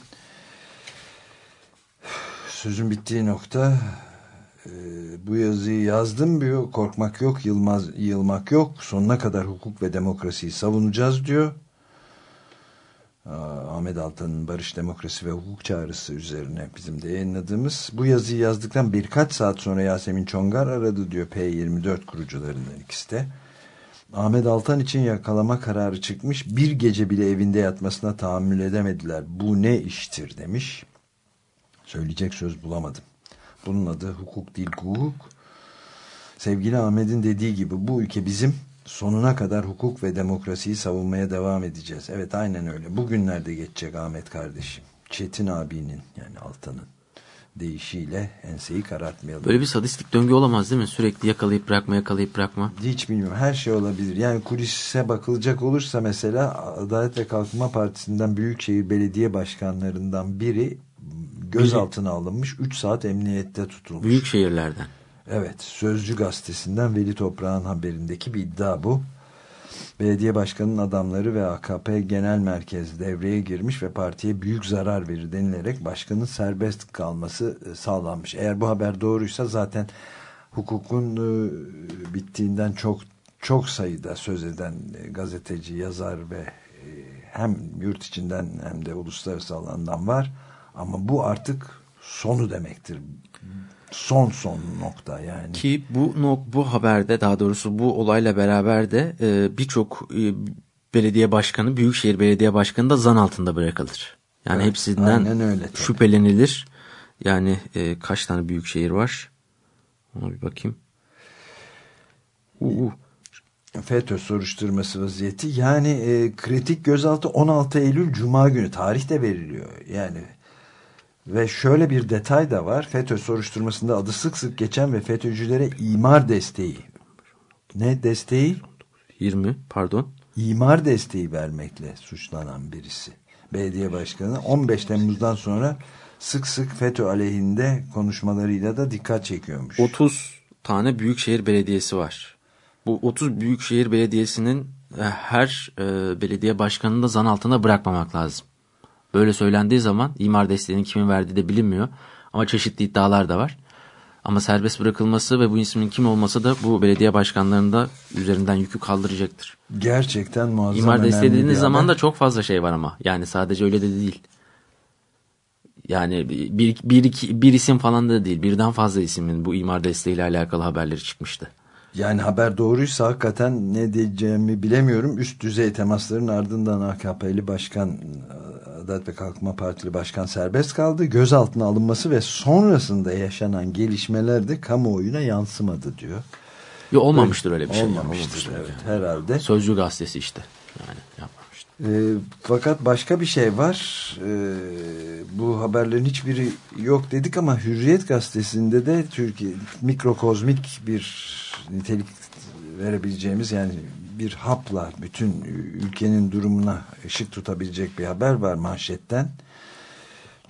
sözün bittiği nokta e, bu yazıyı yazdım diyor. Korkmak yok, yılmaz, yılmak yok. Sonuna kadar hukuk ve demokrasiyi savunacağız diyor. Ahmet Altan'ın Barış, Demokrasi ve Hukuk Çağrısı üzerine bizim de yayınladığımız bu yazıyı yazdıktan birkaç saat sonra Yasemin Çongar aradı diyor. P yirmi dört kurucularından ikisi de. Ahmet Altan için yakalama kararı çıkmış. Bir gece bile evinde yatmasına tahammül edemediler. Bu ne iştir demiş. Söyleyecek söz bulamadım. Bunun adı hukuk değil hukuk. Sevgili Ahmet'in dediği gibi bu ülke bizim. Sonuna kadar hukuk ve demokrasiyi savunmaya devam edeceğiz. Evet aynen öyle. Bugünlerde geçecek Ahmet kardeşim. Çetin abinin yani Altan'ın deyişiyle enseyi karartmayalım. Böyle bir sadistik döngü olamaz değil mi? Sürekli yakalayıp bırakma yakalayıp bırakma. Hiç bilmiyorum. Her şey olabilir. Yani kulise bakılacak olursa mesela Adalet ve Kalkınma Partisi'nden Büyükşehir Belediye Başkanlarından biri gözaltına alınmış. üç saat emniyette tutulmuş. Büyük şehirlerden. Evet. Sözcü gazetesinden Veli Toprağ'ın haberindeki bir iddia bu. Belediye başkanının adamları ve A K P Genel Merkez devreye girmiş ve partiye büyük zarar verir denilerek başkanın serbest kalması sağlanmış. Eğer bu haber doğruysa zaten hukukun bittiğinden çok çok sayıda söz eden gazeteci, yazar ve hem yurt içinden hem de uluslararası alandan var. Ama bu artık sonu demektir. Son son nokta yani. Ki bu bu haberde daha doğrusu bu olayla beraber de e, birçok e, belediye başkanı, büyükşehir belediye başkanı da zan altında bırakılır. Yani evet, hepsinden öyle, şüphelenilir. Yani e, kaç tane büyükşehir var? Ona bir bakayım. Uh. FETÖ soruşturması vaziyeti. Yani e, kritik gözaltı on altı Eylül Cuma günü. Tarih de veriliyor. Yani ve şöyle bir detay da var. FETÖ soruşturmasında adı sık sık geçen ve FETÖ'cülere imar desteği. Ne desteği? yirmi pardon. İmar desteği vermekle suçlanan birisi. Belediye başkanı on beş Temmuz'dan sonra sık sık FETÖ aleyhinde konuşmalarıyla da dikkat çekiyormuş. otuz tane büyükşehir belediyesi var. Bu otuz büyükşehir belediyesinin her e, belediye başkanını da zan altında bırakmamak lazım. Böyle söylendiği zaman imar desteğinin kimin verdiği de bilinmiyor. Ama çeşitli iddialar da var. Ama serbest bırakılması ve bu ismin kim olması da bu belediye başkanlarında üzerinden yükü kaldıracaktır. Gerçekten muazzam. İmar desteği dediğiniz zaman da çok fazla şey var ama. Yani sadece öyle de değil. Yani bir, bir, iki, bir isim falan da değil. Birden fazla ismin bu imar desteğiyle alakalı haberleri çıkmıştı. Yani haber doğruysa hakikaten ne diyeceğimi bilemiyorum. Üst düzey temasların ardından A K P'li başkan, Adalet ve Kalkınma Partili başkan serbest kaldı. Gözaltına alınması ve sonrasında yaşanan gelişmeler de kamuoyuna yansımadı diyor. Yok olmamıştır öyle bir şey. Olmamıştır, olmamıştır evet yani. Herhalde. Sözcü gazetesi işte. Yani yapmamıştır. E, fakat başka bir şey var. E, bu haberlerin hiçbiri yok dedik ama Hürriyet gazetesinde de Türkiye mikrokozmik bir nitelik verebileceğimiz yani bir hapla bütün ülkenin durumuna ışık tutabilecek bir haber var manşetten.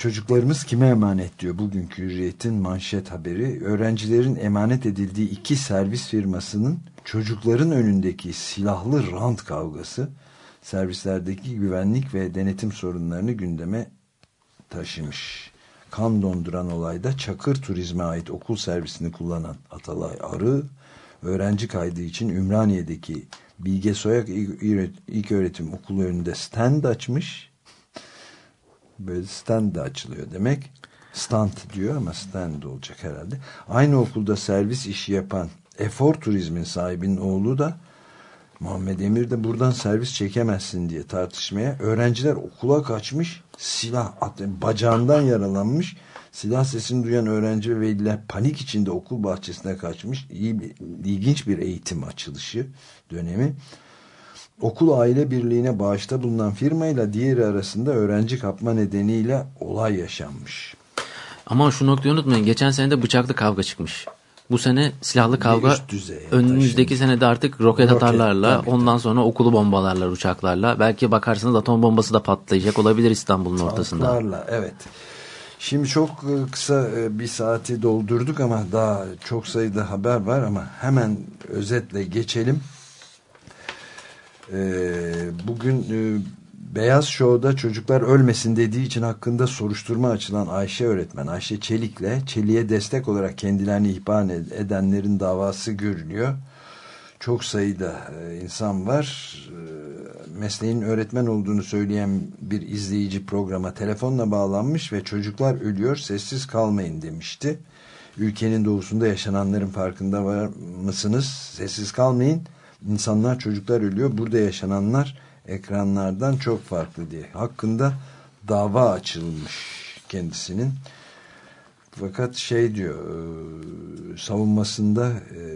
Çocuklarımız kime emanet diyor bugünkü Hürriyet'in manşet haberi. Öğrencilerin emanet edildiği iki servis firmasının çocukların önündeki silahlı rant kavgası servislerdeki güvenlik ve denetim sorunlarını gündeme taşımış. Kan donduran olayda Çakır Turizm'e ait okul servisini kullanan Atalay Arı, öğrenci kaydı için Ümraniye'deki Bilge Soyak İlköğretim Okulu önünde stand açmış. Böyle stand de açılıyor demek. Stand diyor ama stand olacak herhalde. Aynı okulda servis işi yapan Efor Turizm'in sahibinin oğlu da Muhammed Emir de buradan servis çekemezsin diye tartışmaya. Öğrenciler okula kaçmış, silah bacağından yaralanmış. Silah sesini duyan öğrenci ve veliler panik içinde okul bahçesine kaçmış. İyi bir, ilginç bir eğitim açılışı dönemi. Okul aile birliğine bağışta bulunan firmayla diğeri arasında öğrenci kapma nedeniyle olay yaşanmış. Ama şu noktayı unutmayın. Geçen sene de bıçaklı kavga çıkmış. Bu sene silahlı kavga, önümüzdeki senede artık roket, roket atarlarla, tabii, ondan tabii. sonra okulu bombalarlar uçaklarla. Belki bakarsınız atom bombası da patlayacak olabilir İstanbul'un ortasında. Tanklarla, evet. Şimdi çok kısa bir saati doldurduk ama daha çok sayıda haber var ama hemen özetle geçelim. Bugün Beyaz Show'da çocuklar ölmesin dediği için hakkında soruşturma açılan Ayşe öğretmen, Ayşe Çelik'le Çelik'e destek olarak kendilerini ihbar edenlerin davası görülüyor. Çok sayıda insan var. Mesleğinin öğretmen olduğunu söyleyen bir izleyici programa telefonla bağlanmış ve çocuklar ölüyor, sessiz kalmayın demişti. Ülkenin doğusunda yaşananların farkında var mısınız? Sessiz kalmayın. İnsanlar, çocuklar ölüyor. Burada yaşananlar ekranlardan çok farklı diye. Hakkında dava açılmış kendisinin. Fakat şey diyor, savunmasında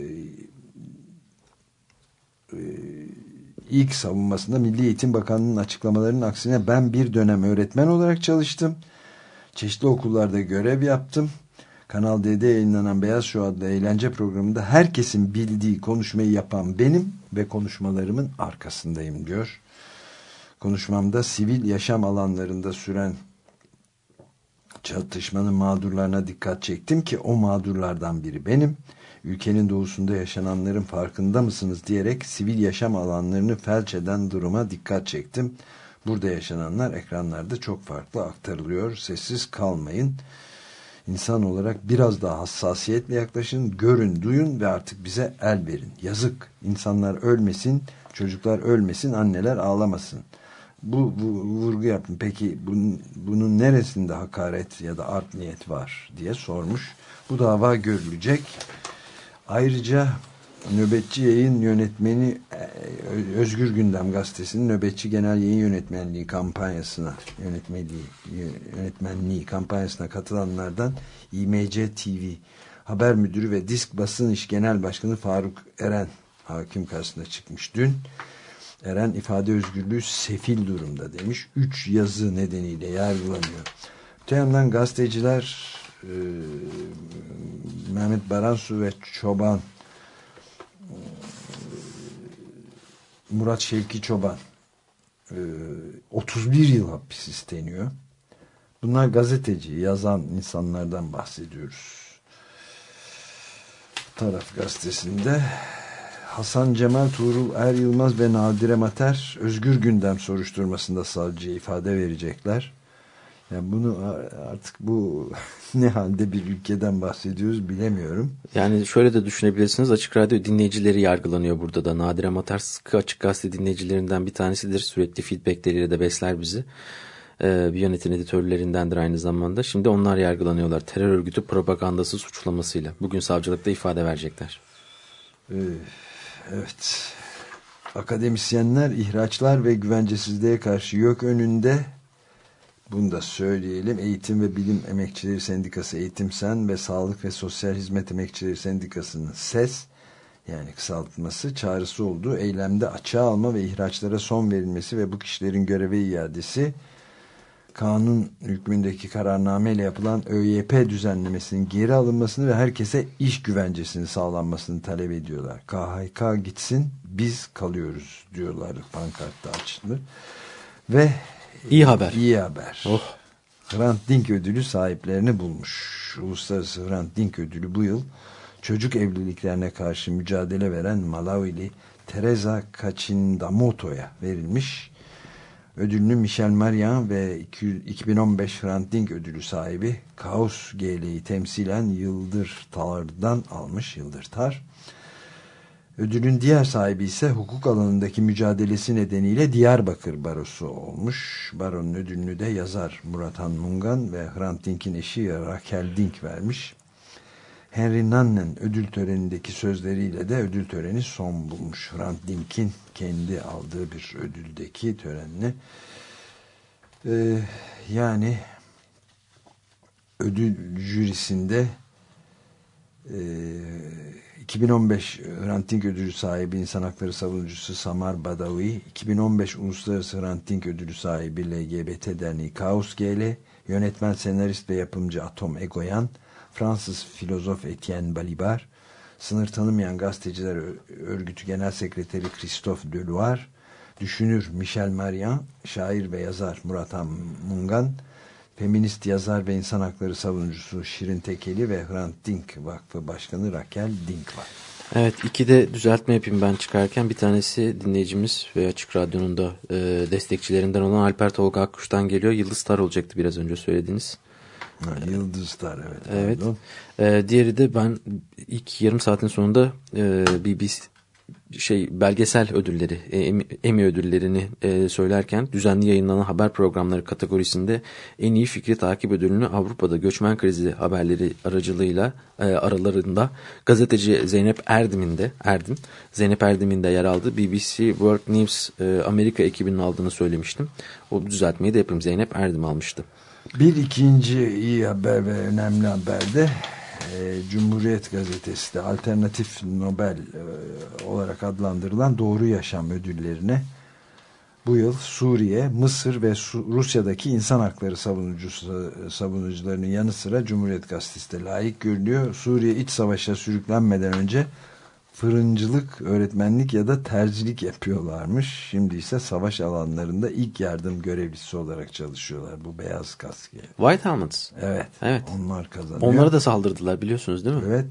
ilk savunmasında Milli Eğitim Bakanlığı'nın açıklamalarının aksine ben bir dönem öğretmen olarak çalıştım. Çeşitli okullarda görev yaptım. Kanal D'de yayınlanan Beyaz Show adlı eğlence programında herkesin bildiği konuşmayı yapan benim ve konuşmalarımın arkasındayım diyor. Konuşmamda sivil yaşam alanlarında süren çatışmanın mağdurlarına dikkat çektim ki o mağdurlardan biri benim. Ülkenin doğusunda yaşananların farkında mısınız diyerek sivil yaşam alanlarını felç eden duruma dikkat çektim. Burada yaşananlar ekranlarda çok farklı aktarılıyor. Sessiz kalmayın. İnsan olarak biraz daha hassasiyetle yaklaşın, görün, duyun ve artık bize el verin. Yazık. İnsanlar ölmesin, çocuklar ölmesin, anneler ağlamasın. Bu, bu vurgu yaptım. Peki bunun, bunun neresinde hakaret ya da art niyet var diye sormuş. Bu dava görülecek. Ayrıca nöbetçi yayın yönetmeni Özgür Gündem Gazetesi'nin nöbetçi genel yayın yönetmenliği kampanyasına yönetmeliği yönetmenliği kampanyasına katılanlardan İ M C T V haber müdürü ve Disk Basın İş Genel Başkanı Faruk Eren hakim karşısına çıkmış dün. Eren ifade özgürlüğü sefil durumda demiş. Üç yazı nedeniyle yargılanıyor. Öte yandan gazeteciler e, Mehmet Baransu ve Çoban Murat Şevki Çoban otuz bir yıl hapis isteniyor. Bunlar gazeteci, yazan insanlardan bahsediyoruz. Taraf gazetesinde Hasan Cemal, Tuğrul Er Yılmaz ve Nadire Mater Özgür Gündem soruşturmasında savcıya ifade verecekler. Yani bunu artık bu ne halde bir ülkeden bahsediyoruz bilemiyorum. Yani şöyle de düşünebilirsiniz. Açık Radyo dinleyicileri yargılanıyor burada da. Nadire Mater sıkı Açık Gazete dinleyicilerinden bir tanesidir. Sürekli feedbackleriyle de besler bizi. Ee, bir yönetim editörlerindendir aynı zamanda. Şimdi onlar yargılanıyorlar. Terör örgütü propagandası suçlamasıyla. Bugün savcılıkta ifade verecekler. Ee, evet. Akademisyenler ihraçlar ve güvencesizliğe karşı yok önünde. Bunu da söyleyelim. Eğitim ve Bilim Emekçileri Sendikası Eğitimsen ve Sağlık ve Sosyal Hizmet Emekçileri Sendikası'nın SES yani kısaltması çağrısı olduğu eylemde açığa alma ve ihraçlara son verilmesi ve bu kişilerin göreve iadesi kanun hükmündeki kararnameyle yapılan ÖYP düzenlemesinin geri alınmasını ve herkese iş güvencesini sağlanmasını talep ediyorlar. K H K gitsin biz kalıyoruz diyorlar pankartta açılır. Ve İyi haber. İyi haber. Oh. Hrant Dink ödülü sahiplerini bulmuş. Uluslararası Hrant Dink ödülü bu yıl çocuk evliliklerine karşı mücadele veren Malawili Teresa Kaçindamoto'ya verilmiş. Ödülünü Michel Marian ve iki bin on beş Hrant Dink ödülü sahibi Kaos G L'yi temsilen Yıldır Tar'dan almış. Yıldır Tar. Ödülün diğer sahibi ise hukuk alanındaki mücadelesi nedeniyle Diyarbakır Barosu olmuş. Baronun ödülünü de yazar Murat Han Mungan ve Hrant Dink'in eşi Raquel Dink vermiş. Henry Nannen ödül törenindeki sözleriyle de ödül töreni son bulmuş. Hrant Dink'in kendi aldığı bir ödüldeki törenine. Ee, yani ödül jürisinde e, iki bin on beş Hrant Dink ödülü sahibi insan hakları savunucusu Samar Badawi, iki bin on beş Uluslararası Hrant Dink ödülü sahibi L G B T Derneği Kaos G L, yönetmen, senarist ve yapımcı Atom Egoyan, Fransız filozof Etienne Balibar, sınır tanımayan gazeteciler örgütü genel sekreteri Christophe Deloire, düşünür Michel Marian, şair ve yazar Murat Han Mungan, feminist yazar ve insan hakları savunucusu Şirin Tekeli ve Hrant Dink Vakfı Başkanı Raquel Dink var. Evet, iki de düzeltme yapayım ben çıkarken. Bir tanesi dinleyicimiz ve Açık Radyo'nun da e, destekçilerinden olan Alper Tolga Akkuş'tan geliyor. Yıldız Star olacaktı biraz önce söylediğiniz. Ha, Yıldız Star, evet. Evet. E, diğeri de ben ilk yarım saatin sonunda e, B B C şey belgesel ödülleri, Emmy ödüllerini e, söylerken düzenli yayınlanan haber programları kategorisinde en iyi fikri takip ödülünü Avrupa'da göçmen krizi haberleri aracılığıyla e, aralarında gazeteci Zeynep Erdem'in de Erdem Zeynep Erdem'in de yer aldığı B B C World News e, Amerika ekibinin aldığını söylemiştim. O düzeltmeyi de yapayım. Zeynep Erdem almıştı. Bir ikinci iyi haber ve önemli haber de E, Cumhuriyet Gazetesi de alternatif Nobel e, olarak adlandırılan Doğru Yaşam ödüllerine bu yıl Suriye, Mısır ve Su Rusya'daki insan hakları savunucusu, savunucularının yanı sıra Cumhuriyet Gazetesi de layık görülüyor. Suriye iç savaşa sürüklenmeden önce fırıncılık, öğretmenlik ya da terzilik yapıyorlarmış. Şimdi ise savaş alanlarında ilk yardım görevlisi olarak çalışıyorlar. Bu beyaz kaskı. White Helmets. Evet. Evet. Onlar kazanıyor. Onlara da saldırdılar biliyorsunuz değil mi? Evet.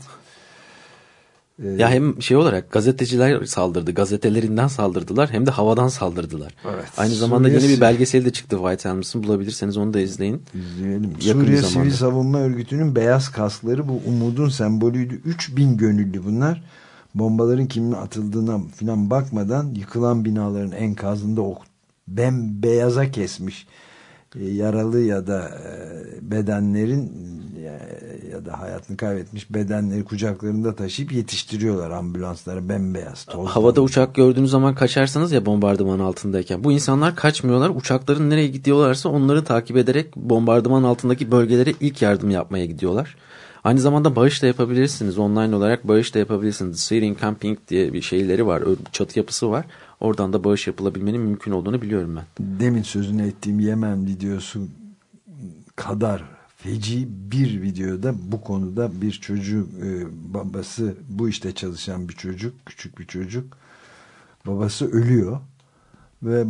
Ee, ya hem şey olarak gazeteciler saldırdı, gazetelerinden saldırdılar, hem de havadan saldırdılar. Evet. Aynı zamanda Suriye, yeni bir belgeseli de çıktı White Helmets'ın, bulabilirseniz onu da izleyin. İzleyelim. Yakın Suriye zamanda. Sivil Savunma Örgütü'nün beyaz kaskları bu umudun sembolüydü. üç bin gönüllü bunlar. Bombaların kimin atıldığına falan bakmadan yıkılan binaların enkazında o bembeyaza kesmiş yaralı ya da bedenlerin ya da hayatını kaybetmiş bedenleri kucaklarında taşıyıp yetiştiriyorlar ambulanslara, bembeyaz. Havada uçak gördüğünüz zaman kaçarsanız ya, bombardıman altındayken. Bu insanlar kaçmıyorlar. Uçakların nereye gidiyorlarsa onları takip ederek bombardıman altındaki bölgelere ilk yardım yapmaya gidiyorlar. Aynı zamanda bağış da yapabilirsiniz. Online olarak bağış da yapabilirsiniz. Syrian Camping diye bir şeyleri var. Çatı yapısı var. Oradan da bağış yapılabilmenin mümkün olduğunu biliyorum ben. Demin sözünü ettiğim Yemen videosu kadar feci bir videoda bu konuda bir çocuk, babası, bu işte çalışan bir çocuk, küçük bir çocuk, babası ölüyor ve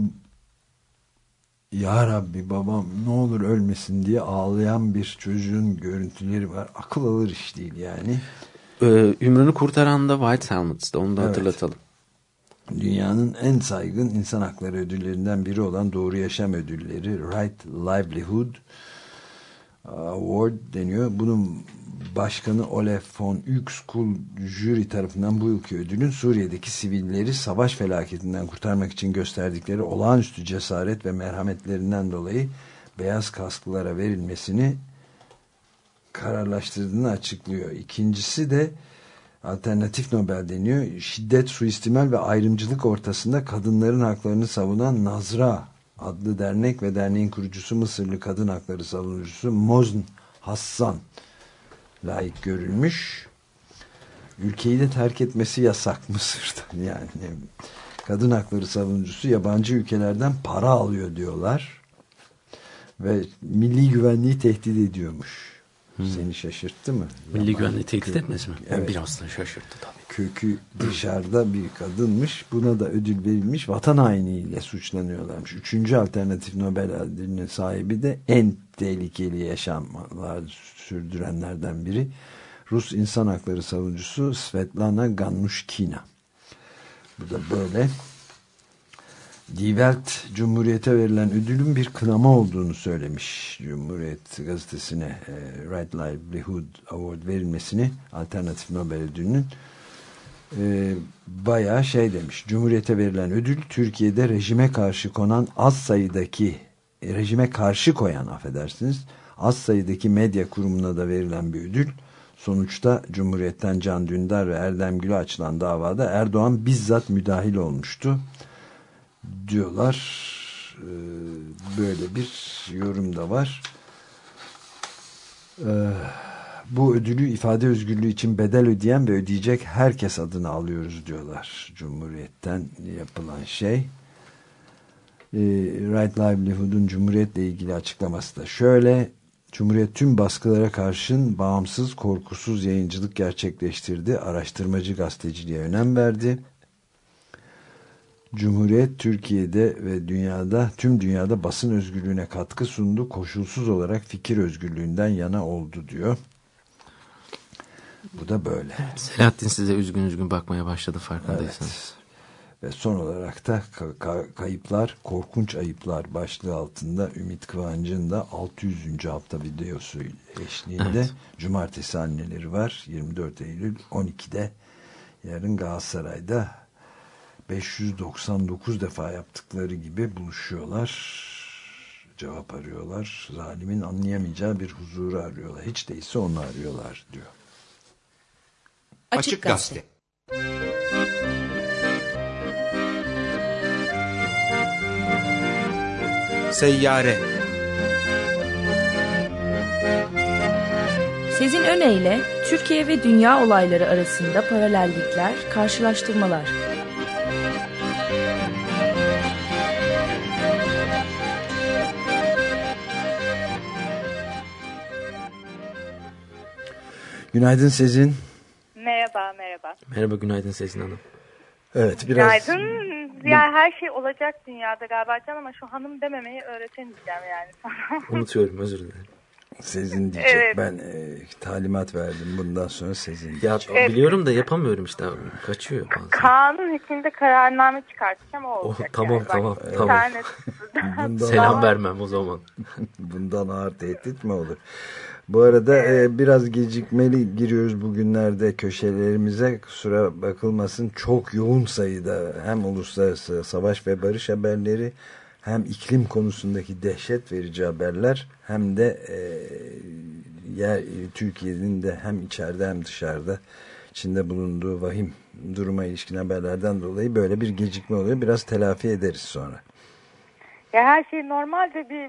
ya Rabbi babam ne olur ölmesin diye ağlayan bir çocuğun görüntüleri var. Akıl alır iş değil yani. Ee, Ümrünü kurtaran da White Helmets'da, onu da Evet. hatırlatalım. Dünyanın en saygın insan hakları ödüllerinden biri olan Doğru Yaşam ödülleri, Right Livelihood Award deniyor. Bunun başkanı Ole von Uexküll jüri tarafından bu yılki ödülün Suriye'deki sivilleri savaş felaketinden kurtarmak için gösterdikleri olağanüstü cesaret ve merhametlerinden dolayı beyaz kasklılara verilmesini kararlaştırdığını açıklıyor. İkincisi de alternatif Nobel deniyor. Şiddet, suistimal ve ayrımcılık ortasında kadınların haklarını savunan Nazra adlı dernek ve derneğin kurucusu Mısırlı kadın hakları savunucusu Mozn Hassan layık görülmüş. Ülkeyi de terk etmesi yasak Mısır'da. Yani kadın hakları savunucusu yabancı ülkelerden para alıyor diyorlar ve milli güvenliği tehdit ediyormuş. Hmm. Seni şaşırttı mı? Milli güvenliği tehdit etmez mi? Evet. Biraz da şaşırttı tabii. Kökü dışarıda bir kadınmış. Buna da ödül verilmiş. Vatan hainliğiyle suçlanıyorlarmış. Üçüncü alternatif Nobel ödülünün sahibi de en tehlikeli yaşamlar sürdürenlerden biri. Rus insan hakları savunucusu Svetlana Ganushkina. Bu da böyle. Die Welt, Cumhuriyet'e verilen ödülün bir kınama olduğunu söylemiş. Cumhuriyet gazetesine e, Right Livelihood Award verilmesini, alternatif Nobel ödülünün e, bayağı şey demiş. Cumhuriyet'e verilen ödül Türkiye'de rejime karşı konan az sayıdaki e, rejime karşı koyan affedersiniz az sayıdaki medya kurumuna da verilen bir ödül. Sonuçta Cumhuriyet'ten Can Dündar ve Erdem Gül'e açılan davada Erdoğan bizzat müdahil olmuştu diyorlar. Ee, böyle bir yorum da var. Ee, bu ödülü ifade özgürlüğü için bedel ödeyen ve ödeyecek herkes adına alıyoruz diyorlar. Cumhuriyet'ten yapılan şey. Ee, Right Livelihood'un Cumhuriyet'le ilgili açıklaması da şöyle: Cumhuriyet tüm baskılara karşın bağımsız, korkusuz yayıncılık gerçekleştirdi. Araştırmacı gazeteciliğe önem verdi. Cumhuriyet Türkiye'de ve dünyada, tüm dünyada basın özgürlüğüne katkı sundu. Koşulsuz olarak fikir özgürlüğünden yana oldu diyor. Bu da böyle. Selahattin size üzgün üzgün bakmaya başladı farkındaysanız. Evet. Ve son olarak da kayıplar, korkunç ayıplar başlığı altında Ümit Kıvanç'ın da altı yüzüncü hafta videosu eşliğinde evet. Cumartesi anneleri var. yirmi dört Eylül on ikide yarın Galatasaray'da beş yüz doksan dokuz defa yaptıkları gibi buluşuyorlar. Cevap arıyorlar. Zalimin anlayamayacağı bir huzuru arıyorlar. Hiç değilse onu arıyorlar diyor. Açık Gazete. Seyyare. Sezin Öne Türkiye ve dünya olayları arasında paralellikler, karşılaştırmalar. Günaydın Sezin. Merhaba, merhaba. Merhaba, günaydın Sezin Hanım. Evet, biraz... Günaydın. Yani her şey olacak dünyada galiba Can, ama şu hanım dememeyi öğretemeyeceğim yani sana. Unutuyorum, özür dilerim. Sezin diyecek. Evet. Ben e, talimat verdim. Bundan sonra Sezin ya, diyecek. evet. Biliyorum da yapamıyorum işte. Kaçıyor bazen. Kanun hükmünde kararname çıkartacağım, o olacak. Oh, tamam yani. tamam. Bak, tamam. Bundan... Selam vermem o zaman. Bundan ağır tehdit mi olur? Bu arada e, biraz gecikmeli giriyoruz bugünlerde köşelerimize. Kusura bakılmasın, çok yoğun sayıda hem uluslararası savaş ve barış haberleri, hem iklim konusundaki dehşet verici haberler, hem de e, yer, Türkiye'nin de hem içeride hem dışarıda içinde bulunduğu vahim duruma ilişkin haberlerden dolayı böyle bir gecikme oluyor. Biraz telafi ederiz sonra. Ya her şey normalde bir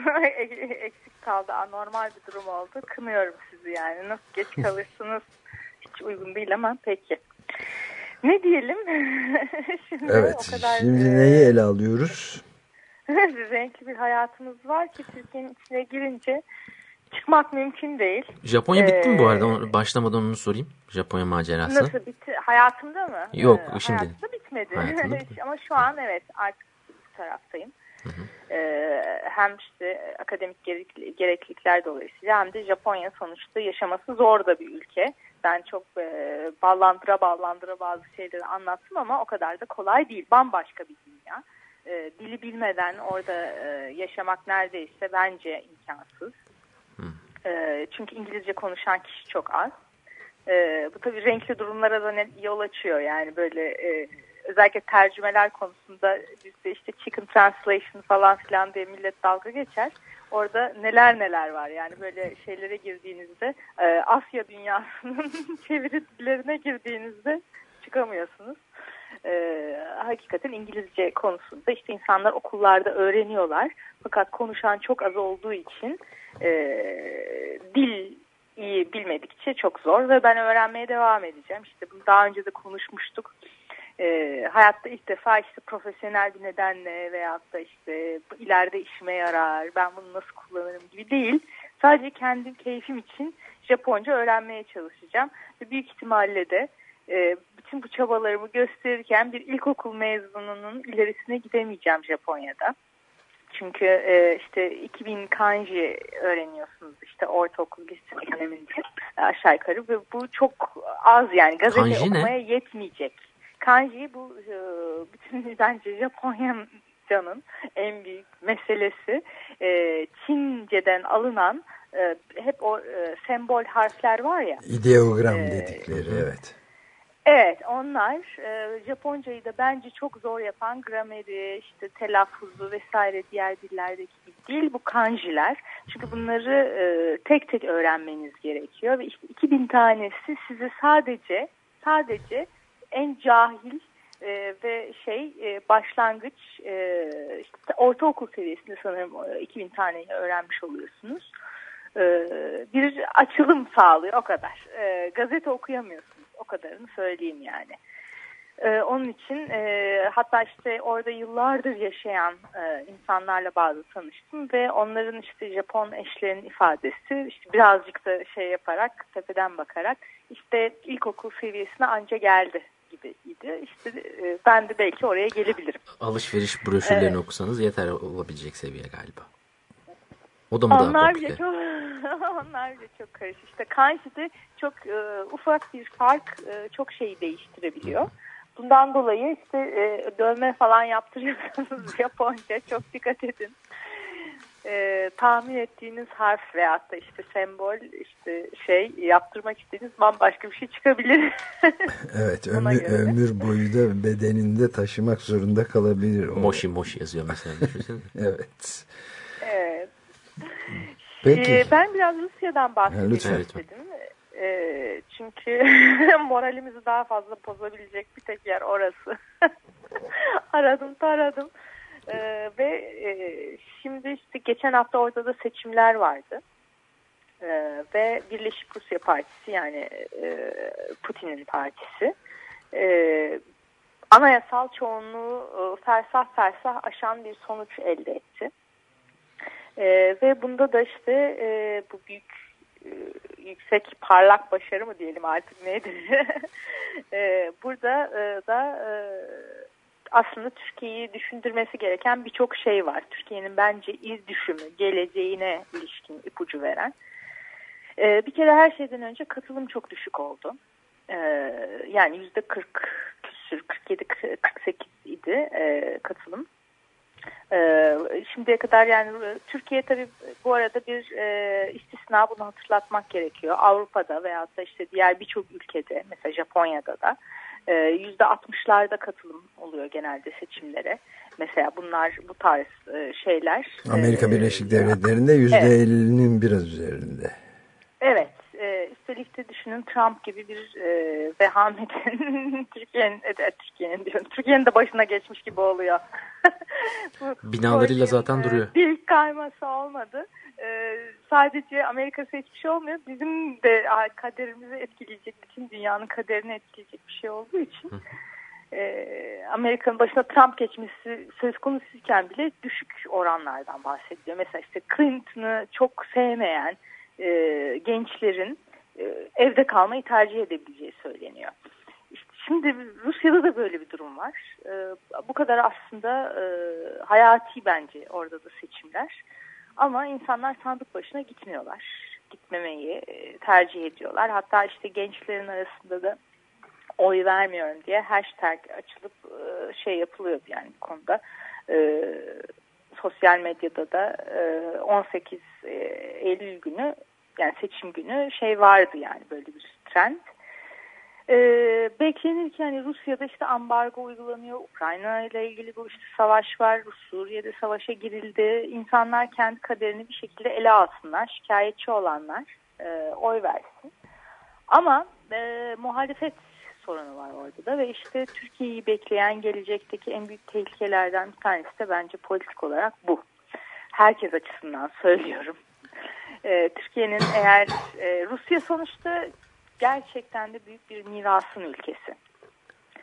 eksik kaldı. Anormal bir durum oldu. Kınıyorum sizi yani. Nasıl geç kalırsınız hiç uygun değil ama peki. Ne diyelim? Şimdi evet. O kadar, şimdi e... neyi ele alıyoruz? Renkli bir hayatımız var ki Türkiye'nin içine girince çıkmak mümkün değil. Japonya bitti ee... mi bu arada? Başlamadan onu sorayım. Japonya macerası. Nasıl bitti? Hayatımda mı? Yok ee, şimdi. Hayatımda bitmedi. Hayatımda ama şu an evet artık bu taraftayım. Hı hı. Ee, hem işte akademik gereklilikler dolayısıyla hem de Japonya sonuçta yaşaması zor da bir ülke. Ben çok e, ballandıra ballandıra bazı şeyleri anlattım ama o kadar da kolay değil. Bambaşka bir dünya. E, dili bilmeden orada e, yaşamak neredeyse bence imkansız. E, çünkü İngilizce konuşan kişi çok az. E, bu tabii renkli durumlara da yol açıyor. Yani böyle e, özellikle tercümeler konusunda bizde işte chicken translation falan filan diye millet dalga geçer. Orada neler neler var yani böyle şeylere girdiğinizde e, Asya dünyasının çeviri dillerine girdiğinizde çıkamıyorsunuz. E, hakikaten İngilizce konusunda işte insanlar okullarda öğreniyorlar. Fakat konuşan çok az olduğu için e, dil iyi bilmedikçe çok zor ve ben öğrenmeye devam edeceğim. İşte bunu daha önce de konuşmuştuk. E, hayatta ilk defa işte profesyonel bir nedenle veyahut da işte ileride işime yarar, ben bunu nasıl kullanırım gibi değil. Sadece kendi keyfim için Japonca öğrenmeye çalışacağım. Ve büyük ihtimalle de e, bütün bu çabalarımı gösterirken bir ilkokul mezununun ilerisine gidemeyeceğim Japonya'da. Çünkü e, işte iki bin kanji öğreniyorsunuz işte ortaokul lise döneminde aşağı yukarı ve bu çok az yani gazete Kanji okumaya ne? yetmeyecek. Kanji bu e, bütün bence Japonya'nın en büyük meselesi. E, Çince'den alınan e, hep o e, sembol harfler var ya. İdeogram e, dedikleri evet. Evet, onlar e, Japoncayı da bence çok zor yapan grameri, işte telaffuzu vesaire diğer dillerdeki gibi değil bu kanjiler. Çünkü bunları e, tek tek öğrenmeniz gerekiyor ve işte iki bin tanesi size sadece sadece en cahil e, ve şey e, başlangıç e, işte ortaokul seviyesinde sanırım iki bin taneyi öğrenmiş oluyorsunuz. E, bir açılım sağlıyor o kadar. E, gazete okuyamıyorsunuz. O kadarını söyleyeyim yani. Ee, onun için e, hatta işte orada yıllardır yaşayan e, insanlarla bazı tanıştım ve onların işte Japon eşlerinin ifadesi işte birazcık da şey yaparak tepeden bakarak işte ilkokul seviyesine anca geldi gibiydi. İşte e, ben de belki oraya gelebilirim. Alışveriş broşürlerini evet. okusanız yeter olabilecek seviye galiba. O da mı onlar daha bile çok, onlar bile çok karışık. İşte kanji'de çok e, ufak bir fark e, çok şeyi değiştirebiliyor. Bundan dolayı işte e, dövme falan yaptırıyorsanız Japonca çok dikkat edin. E, tahmin ettiğiniz harf veyahut da işte sembol işte şey yaptırmak istediğiniz bambaşka bir şey çıkabilir. Evet, ömür, ömür boyu da bedeninde taşımak zorunda kalabilir. O. Moshi moshi yazıyor mesela. Evet. Evet. Peki. Ee, ben biraz Rusya'dan bahsetmek istedim. Ee, çünkü moralimizi daha fazla bozabilecek bir tek yer orası. aradım taradım. Ee, ve e, şimdi işte geçen hafta orada da seçimler vardı. Ee, ve Birleşik Rusya Partisi yani e, Putin'in partisi e, anayasal çoğunluğu e, fersah fersah aşan bir sonuç elde etti. Ee, ve bunda da işte e, bu büyük e, yüksek parlak başarı mı diyelim artık nedir? e, burada e, da e, aslında Türkiye'yi düşündürmesi gereken birçok şey var. Türkiye'nin bence iz düşümü, geleceğine ilişkin ipucu veren. E, bir kere her şeyden önce katılım çok düşük oldu. E, yani yüzde kırk küsür, kırk yedi kırk sekiz idi e, katılım. Ee, şimdiye kadar yani Türkiye tabii bu arada bir e, istisna, bunu hatırlatmak gerekiyor. Avrupa'da veyahut da işte diğer birçok ülkede mesela Japonya'da da e, yüzde altmışlarda katılım oluyor genelde seçimlere. Mesela bunlar bu tarz e, şeyler. Amerika Birleşik e, Devletleri'nde yüzde ellinin evet. biraz üzerinde. Evet. E, üstelik de düşünün Trump gibi bir e, vehametin Türkiye'nin e, Türkiye'nin diyorum. Türkiye'nin de başına geçmiş gibi oluyor. Bu, binalarıyla zaten e, duruyor. Dil kayması olmadı. E, sadece Amerika seçmiş olmuyor. Bizim de kaderimizi etkileyecek, bütün dünyanın kaderini etkileyecek bir şey olduğu için e, Amerika'nın başına Trump geçmesi söz konusuyken bile düşük oranlardan bahsediyor. Mesela işte Clinton'ı çok sevmeyen E, gençlerin e, evde kalmayı tercih edebileceği söyleniyor. İşte şimdi Rusya'da da böyle bir durum var. E, bu kadar aslında e, hayati bence orada da seçimler. Ama insanlar sandık başına gitmiyorlar. Gitmemeyi e, tercih ediyorlar. Hatta işte gençlerin arasında da oy vermiyorum diye hashtag açılıp e, şey yapılıyor yani bu konuda. E, sosyal medyada da e, on sekiz Eylül günü yani seçim günü şey vardı yani böyle bir trend. Ee, beklenir ki yani Rusya'da işte ambargo uygulanıyor. Ukrayna ile ilgili bu işte savaş var. Suriye'de savaşa girildi. İnsanlar kendi kaderini bir şekilde ele alsınlar. Şikayetçi olanlar e, oy versin. Ama e, muhalefet sorunu var orada da ve işte Türkiye'yi bekleyen gelecekteki en büyük tehlikelerden bir tanesi de bence politik olarak bu. Herkes açısından söylüyorum. Ee, Türkiye'nin eğer e, Rusya sonuçta gerçekten de büyük bir mirasın ülkesi.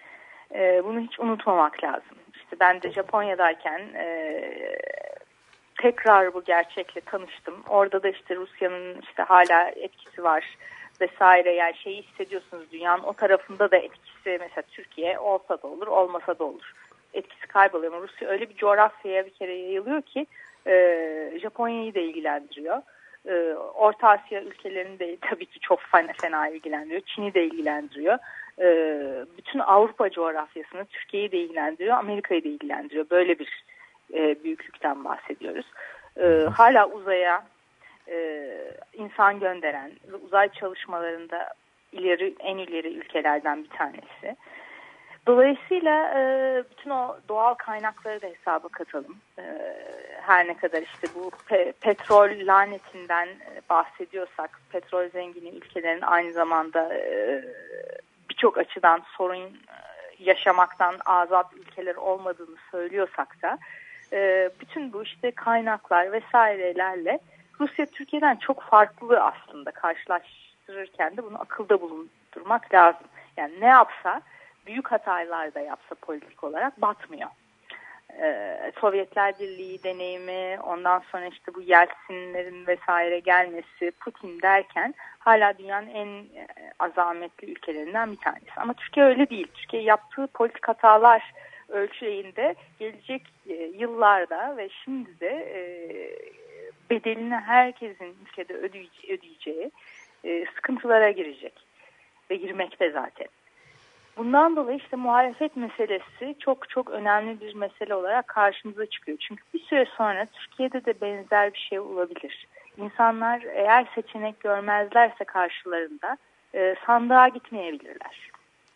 Ee, bunu hiç unutmamak lazım. İşte ben de Japonya'dayken e, tekrar bu gerçekle tanıştım. Orada da işte Rusya'nın işte hala etkisi var vesaire, yani şeyi hissediyorsunuz, dünyanın o tarafında da etkisi, mesela Türkiye olsa da olur olmasa da olur, etkisi kayboluyor ama Rusya öyle bir coğrafyaya bir kere yayılıyor ki e, Japonya'yı da ilgilendiriyor. E, Orta Asya ülkelerini de tabii ki çok fena, fena ilgilendiriyor. Çin'i de ilgilendiriyor. E, bütün Avrupa coğrafyasını, Türkiye'yi de ilgilendiriyor, Amerika'yı da ilgilendiriyor. Böyle bir e, büyüklükten bahsediyoruz. E, hala uzaya e, insan gönderen, uzay çalışmalarında ileri, en ileri ülkelerden bir tanesi. Dolayısıyla e, bütün o doğal kaynakları da hesaba katalım. E, her ne kadar işte bu pe- petrol lanetinden bahsediyorsak, petrol zengini ülkelerin aynı zamanda e, birçok açıdan sorun yaşamaktan azat ülkeler olmadığını söylüyorsak da e, bütün bu işte kaynaklar vesairelerle Rusya Türkiye'den çok farklı aslında. Karşılaştırırken de bunu akılda bulundurmak lazım. Yani ne yapsa, büyük hatalar da yapsa politik olarak batmıyor. Ee, Sovyetler Birliği deneyimi, ondan sonra işte bu Yeltsinlerin vesaire gelmesi, Putin derken hala dünyanın en azametli ülkelerinden bir tanesi. Ama Türkiye öyle değil. Türkiye yaptığı politik hatalar ölçeğinde gelecek e, yıllarda ve şimdi de e, bedelini herkesin ülkede ödeyeceği, ödeyeceği e, sıkıntılara girecek ve girmekte zaten. Bundan dolayı işte muhalefet meselesi çok çok önemli bir mesele olarak karşımıza çıkıyor. Çünkü bir süre sonra Türkiye'de de benzer bir şey olabilir. İnsanlar eğer seçenek görmezlerse karşılarında e, sandığa gitmeyebilirler.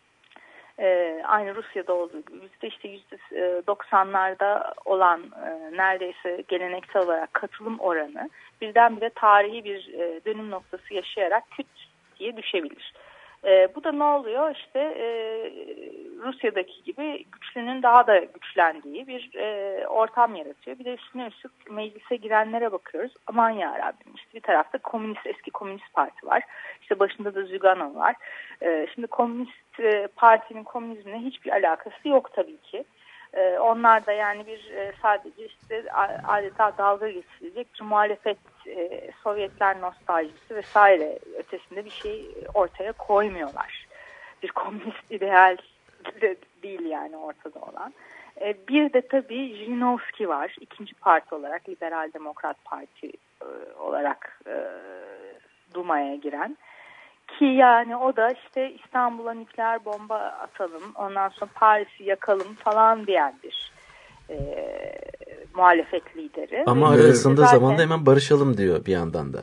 E, aynı Rusya'da olduğu gibi yüzde işte yüzde doksanlarda olan e, neredeyse geleneksel olarak katılım oranı birdenbire tarihi bir e, dönüm noktası yaşayarak küt diye düşebilir. E, bu da ne oluyor? İşte e, Rusya'daki gibi güçlünün daha da güçlendiği bir e, ortam yaratıyor. Bir de üstüne üstlük meclise girenlere bakıyoruz. Aman yarabbim, işte bir tarafta komünist, eski komünist parti var. İşte başında da Zyuganov var. E, şimdi komünist e, partinin komünizmle hiçbir alakası yok tabii ki. E, onlar da yani bir e, sadece işte adeta dalga geçilecek bir muhalefet, e, Sovyetler nostaljisi vesaire ötesinde bir şey ortaya koymuyorlar. Bir komünist ideal de değil yani ortada olan. E, bir de tabii Zhirinovskiy var. İkinci parti olarak, Liberal Demokrat Parti e, olarak e, Duma'ya giren. Ki yani o da işte İstanbul'a nükleer bomba atalım, ondan sonra Paris'i yakalım falan diyen bir e, muhalefet lideri. Ama Ve arada ısındığı zaten, zaman da hemen barışalım diyor bir yandan da.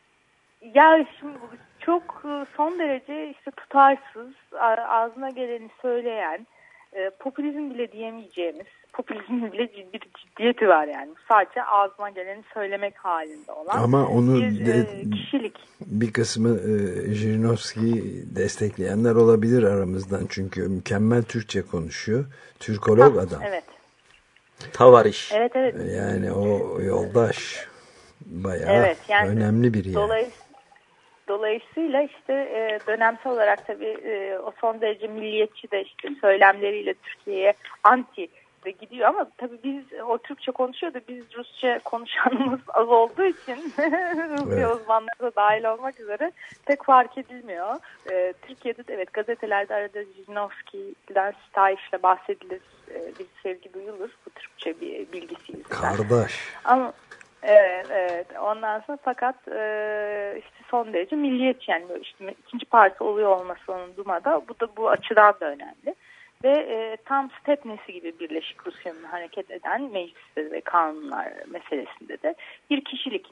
Ya şimdi çok son derece işte tutarsız, ağzına geleni söyleyen, e, popülizm bile diyemeyeceğimiz, popülizmin bile ciddi bir ciddiyeti var yani. Sadece ağzına geleni söylemek halinde olan ama onu bir de, e, kişilik. Bir kısmı e, Zhirinovski'yi destekleyenler olabilir aramızdan. Çünkü mükemmel Türkçe konuşuyor. Türkolog ha, adam. Evet. Tavariş. Evet, evet. Yani o yoldaş bayağı evet, yani önemli biri. Yani. Dolayısıyla Dolayısıyla işte e, dönemsel olarak tabii e, o son derece milliyetçi de işte söylemleriyle Türkiye'ye anti de gidiyor ama tabii biz o Türkçe konuşuyor da biz Rusça konuşanımız az olduğu için Rusya evet. uzmanları da dahil olmak üzere pek fark edilmiyor. E, Türkiye'de de evet gazetelerde arada Zhirinovski'den sitayişle bahsedilir, e, bir sevgi duyulur bu Türkçe bir bilgisi yüzünden. Kardeş. Ama evet, evet. Ondan sonra fakat e, işte son derece milliyetçi yani böyle işte ikinci parti oluyor olması onun Duma'da bu da bu açıdan da önemli ve e, tam Stepnesi gibi Birleşik Rusya'nın hareket eden mecliste ve kanunlar meselesinde de bir kişilik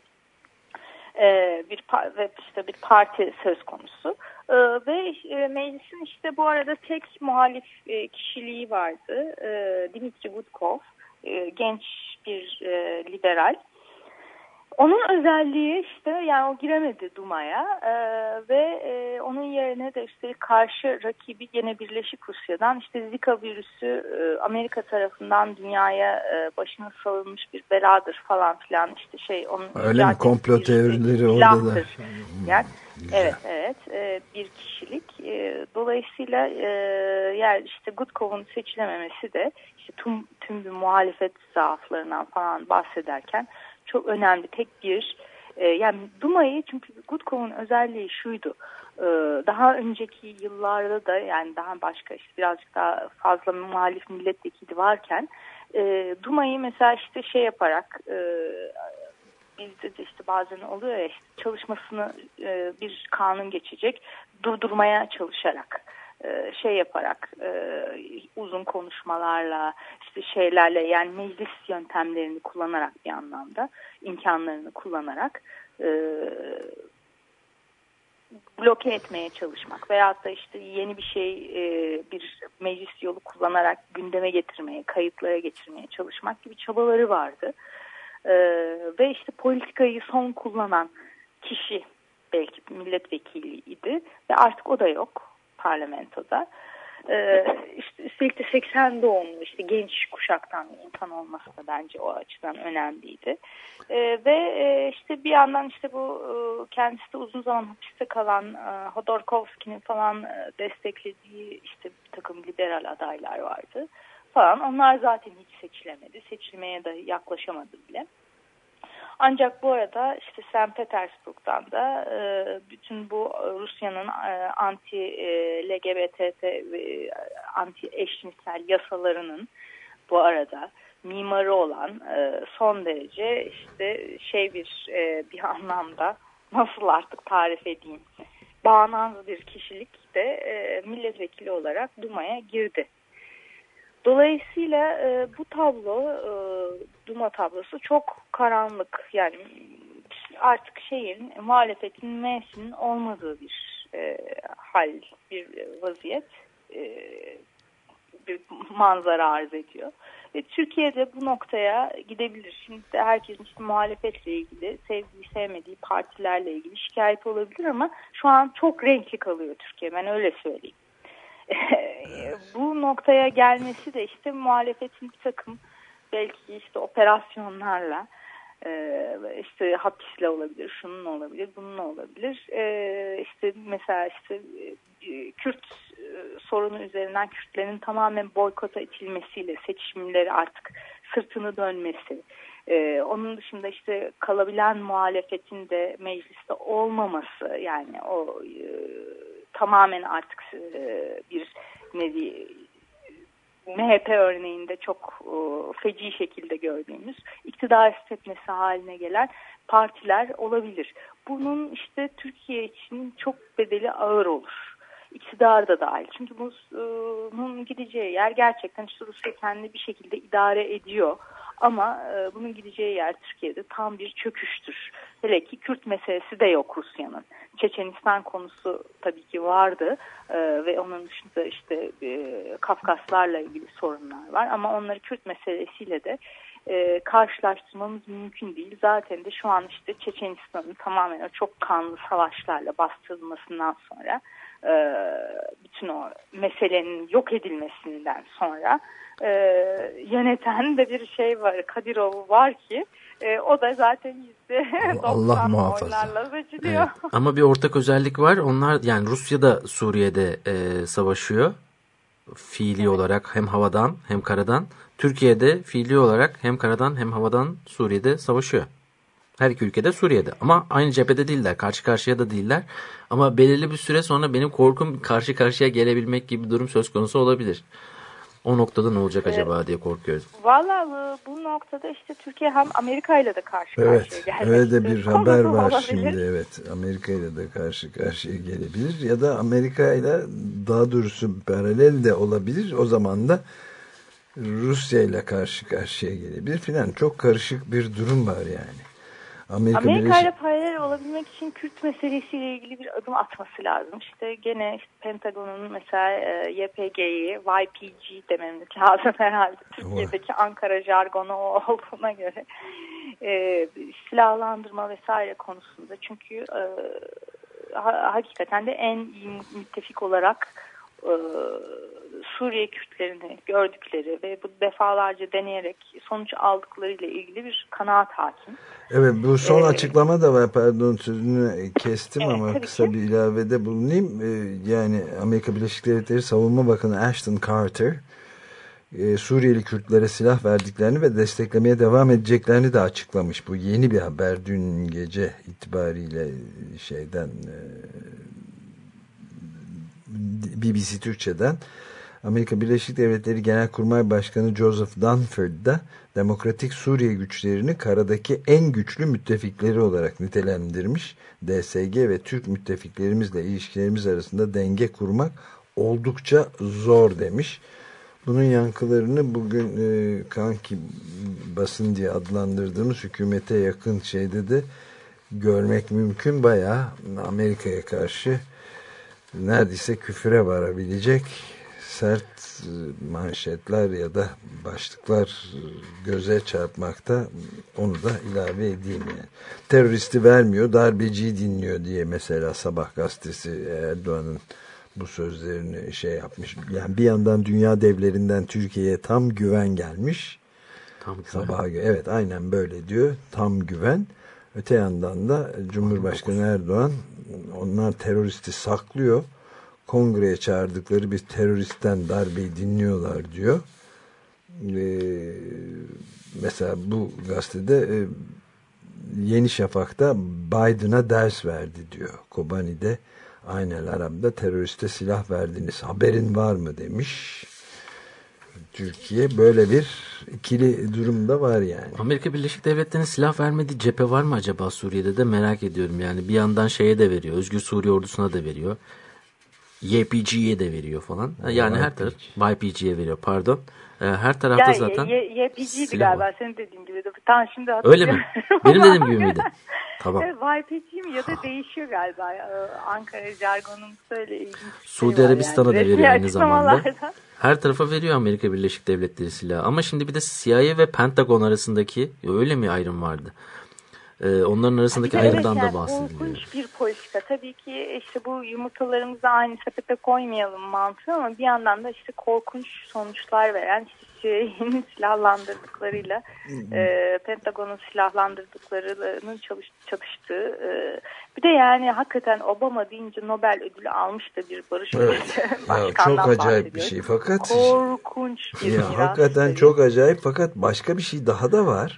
e, bir ve işte bir parti söz konusu e, ve e, meclisin işte bu arada tek muhalif e, kişiliği vardı, e, Dmitri Gudkov, e, genç bir e, liberal. Onun özelliği işte yani o giremedi Duma'ya e, ve e, onun yerine de işte karşı rakibi gene Birleşik Rusya'dan işte Zika virüsü e, Amerika tarafından dünyaya e, başına salınmış bir beladır falan filan işte şey onun öyle mi komplo teorileri orada da yani, evet evet e, bir kişilik e, dolayısıyla e, yani işte Gudkov'un seçilememesi de işte tüm tüm bir muhalefet zaaflarından falan bahsederken çok önemli. Tek bir e, yani Duma'yı, çünkü Gutkov'un özelliği şuydu. E, daha önceki yıllarda da, yani daha başka işte birazcık daha fazla muhalif milletvekili varken e, Duma'yı mesela işte şey yaparak e, bizde de işte bazen oluyor ya, işte çalışmasını e, bir kanun geçecek durdurmaya çalışarak, e, şey yaparak, e, uzun konuşmalarla, işte şeylerle, yani meclis yöntemlerini kullanarak, bir anlamda imkanlarını kullanarak e, bloke etmeye çalışmak veyahut da işte yeni bir şey, e, bir meclis yolu kullanarak gündeme getirmeye, kayıtlara getirmeye çalışmak gibi çabaları vardı. Ee, ve işte politikayı son kullanan kişi belki milletvekiliydi ve artık o da yok parlamentoda. Ee, işte üstelik de seksen doğumlu, işte genç kuşaktan bir insan olması da bence o açıdan önemliydi. Ee, ve e, işte bir yandan işte bu e, kendisi de uzun zaman hapiste kalan e, Hodorkovski'nin falan e, desteklediği işte bir takım liberal adaylar vardı falan. Onlar zaten hiç seçilemedi. Seçilmeye de yaklaşamadı bile. Ancak bu arada işte Sankt Petersburg'dan da e, bütün bu Rusya'nın e, anti-L G B T ve anti-eşcinsel yasalarının bu arada mimarı olan e, son derece işte şey bir e, bir anlamda, nasıl artık tarif edeyim, bağnaz bir kişilik de e, milletvekili olarak Duma'ya girdi. Dolayısıyla e, bu tablo, e, Duma tablosu çok karanlık. Yani artık şeyin, muhalefetin M'sinin olmadığı bir e, hal, bir vaziyet, e, bir manzara arz ediyor. Ve Türkiye'de bu noktaya gidebilir. Şimdi de herkesin işte muhalefetle ilgili, sevdiği sevmediği partilerle ilgili şikayet olabilir ama şu an çok renkli kalıyor Türkiye, ben öyle söyleyeyim. Bu noktaya gelmesi de işte muhalefetin bir takım belki işte operasyonlarla, işte hapisle olabilir, şunun olabilir, bunun olabilir. İşte mesela işte Kürt sorunu üzerinden Kürtlerin tamamen boykota itilmesiyle seçimleri artık sırtını dönmesi, onun dışında işte kalabilen muhalefetin de mecliste olmaması, yani o tamamen artık bir nevi M H P örneğinde çok feci şekilde gördüğümüz iktidar istetmesi haline gelen partiler olabilir. Bunun işte Türkiye için çok bedeli ağır olur. İktidar da dahil. Çünkü bunun gideceği yer gerçekten işte Rusya kendi bir şekilde idare ediyor. Ama e, bunun gideceği yer Türkiye'de tam bir çöküştür. Hele ki Kürt meselesi de yok Rusya'nın. Çeçenistan konusu tabii ki vardı e, ve onun dışında işte e, Kafkaslarla ilgili sorunlar var. Ama onları Kürt meselesiyle de e, karşılaştırmamız mümkün değil. Zaten de şu an işte Çeçenistan'ın tamamen o çok kanlı savaşlarla bastırılmasından sonra, e, bütün o meselenin yok edilmesinden sonra e, yöneten de bir şey var, Kadirov var ki e, o da zaten yüzde doksan oylarla seçiliyor. Evet. Ama bir ortak özellik var. Onlar, yani Rusya da Suriye'de e, savaşıyor. Fiili evet. olarak hem havadan hem karadan. Türkiye'de fiili olarak hem karadan hem havadan Suriye'de savaşıyor. Her iki ülkede Suriye'de. Ama aynı cephede değiller. Karşı karşıya da değiller. Ama belirli bir süre sonra benim korkum karşı karşıya gelebilmek gibi bir durum söz konusu olabilir. O noktada ne olacak evet. acaba diye korkuyoruz. Valla bu noktada işte Türkiye hem Amerika ile de karşı karşıya evet, gelmek. Öyle de bir haber var olabilir. şimdi. Evet, Amerika ile de karşı karşıya gelebilir. Ya da Amerika ile daha doğrusu paralel de olabilir. O zaman da Rusya ile karşı karşıya gelebilir filan. Çok karışık bir durum var yani. Amerika, Amerika Birleşik... ile paralel olabilmek için Kürt meselesiyle ilgili bir adım atması lazım. İşte gene işte Pentagon'un mesela e, Y P G'yi Y P G dememiz lazım herhalde. Türkiye'deki Ankara jargonu o olduğuna göre e, silahlandırma vesaire konusunda. Çünkü e, ha, hakikaten de en iyi müttefik olarak e, Suriye Kürtlerini gördükleri ve bu defalarca deneyerek sonuç aldıklarıyla ilgili bir kanaat hakim. Evet, bu son ee, açıklama da var. Pardon, sözünü kestim evet, ama kısa ki. bir ilavede bulunayım. Ee, yani Amerika Birleşik Devletleri Savunma Bakanı Ashton Carter e, Suriyeli Kürtlere silah verdiklerini ve desteklemeye devam edeceklerini de açıklamış. Bu yeni bir haber dün gece itibariyle şeyden e, B B C Türkçe'den. Amerika Birleşik Devletleri Genelkurmay Başkanı Joseph Dunford da Demokratik Suriye güçlerini karadaki en güçlü müttefikleri olarak nitelendirmiş. D S G ve Türk müttefiklerimizle ilişkilerimiz arasında denge kurmak oldukça zor demiş. Bunun yankılarını bugün e, kanki basın diye adlandırdığımız hükümete yakın şeyde de görmek mümkün. Bayağı Amerika'ya karşı neredeyse küfüre varabilecek sert manşetler ya da başlıklar göze çarpmakta, onu da ilave edeyim yani. Teröristi vermiyor, darbeciyi dinliyor diye mesela Sabah gazetesi Erdoğan'ın bu sözlerini şey yapmış. Yani bir yandan dünya devlerinden Türkiye'ye tam güven gelmiş. Tam güven. Sabah, evet aynen böyle diyor. Tam güven. Öte yandan da Cumhurbaşkanı Erdoğan onlar teröristi saklıyor. Kongreye çağırdıkları bir teröristten darbeyi dinliyorlar diyor. Ee, mesela bu gazetede e, Yeni Şafak'ta Biden'a ders verdi diyor. Kobani'de Aynel Arab'da teröriste silah verdiniz, haberin var mı demiş. Türkiye böyle bir ikili durumda var yani. Amerika Birleşik Devletleri'nin silah vermediği cephe var mı acaba Suriye'de de merak ediyorum. Yani bir yandan şeye de veriyor, Özgür Suriye Ordusu'na da veriyor. Y P G'ye de veriyor falan. Yani her taraf Y P G'ye veriyor pardon. Her tarafta ya, zaten Y P G'ydi galiba var. Senin dediğin gibi. Tamam şimdi hatırlıyorum. Öyle mi? Benim dediğim gibi miydi? Tamam. Y P G mi ya da değişiyor galiba. Ankara jargonun söyle ilginç. Suudi şey Arabistan'a yani. Da veriyor aynı zamanda. Her tarafa veriyor Amerika Birleşik Devletleri silahı. Ama şimdi bir de C I A ve Pentagon arasındaki öyle mi ayrım vardı? Ee, onların arasındaki evet, ayrımdan yani da bahsediliyor. Korkunç bir politika. Tabii ki işte bu yumurtalarımızı aynı sepete koymayalım mantığı ama bir yandan da işte korkunç sonuçlar veren işte C I A'nin silahlandırdıklarıyla e, Pentagon'un silahlandırdıklarının çalış, çalıştığı e, bir de yani hakikaten Obama deyince Nobel ödülü almış da bir barış evet. Ya, çok acayip bir şey fakat korkunç bir ya, hakikaten tabii. Çok acayip fakat başka bir şey daha da var.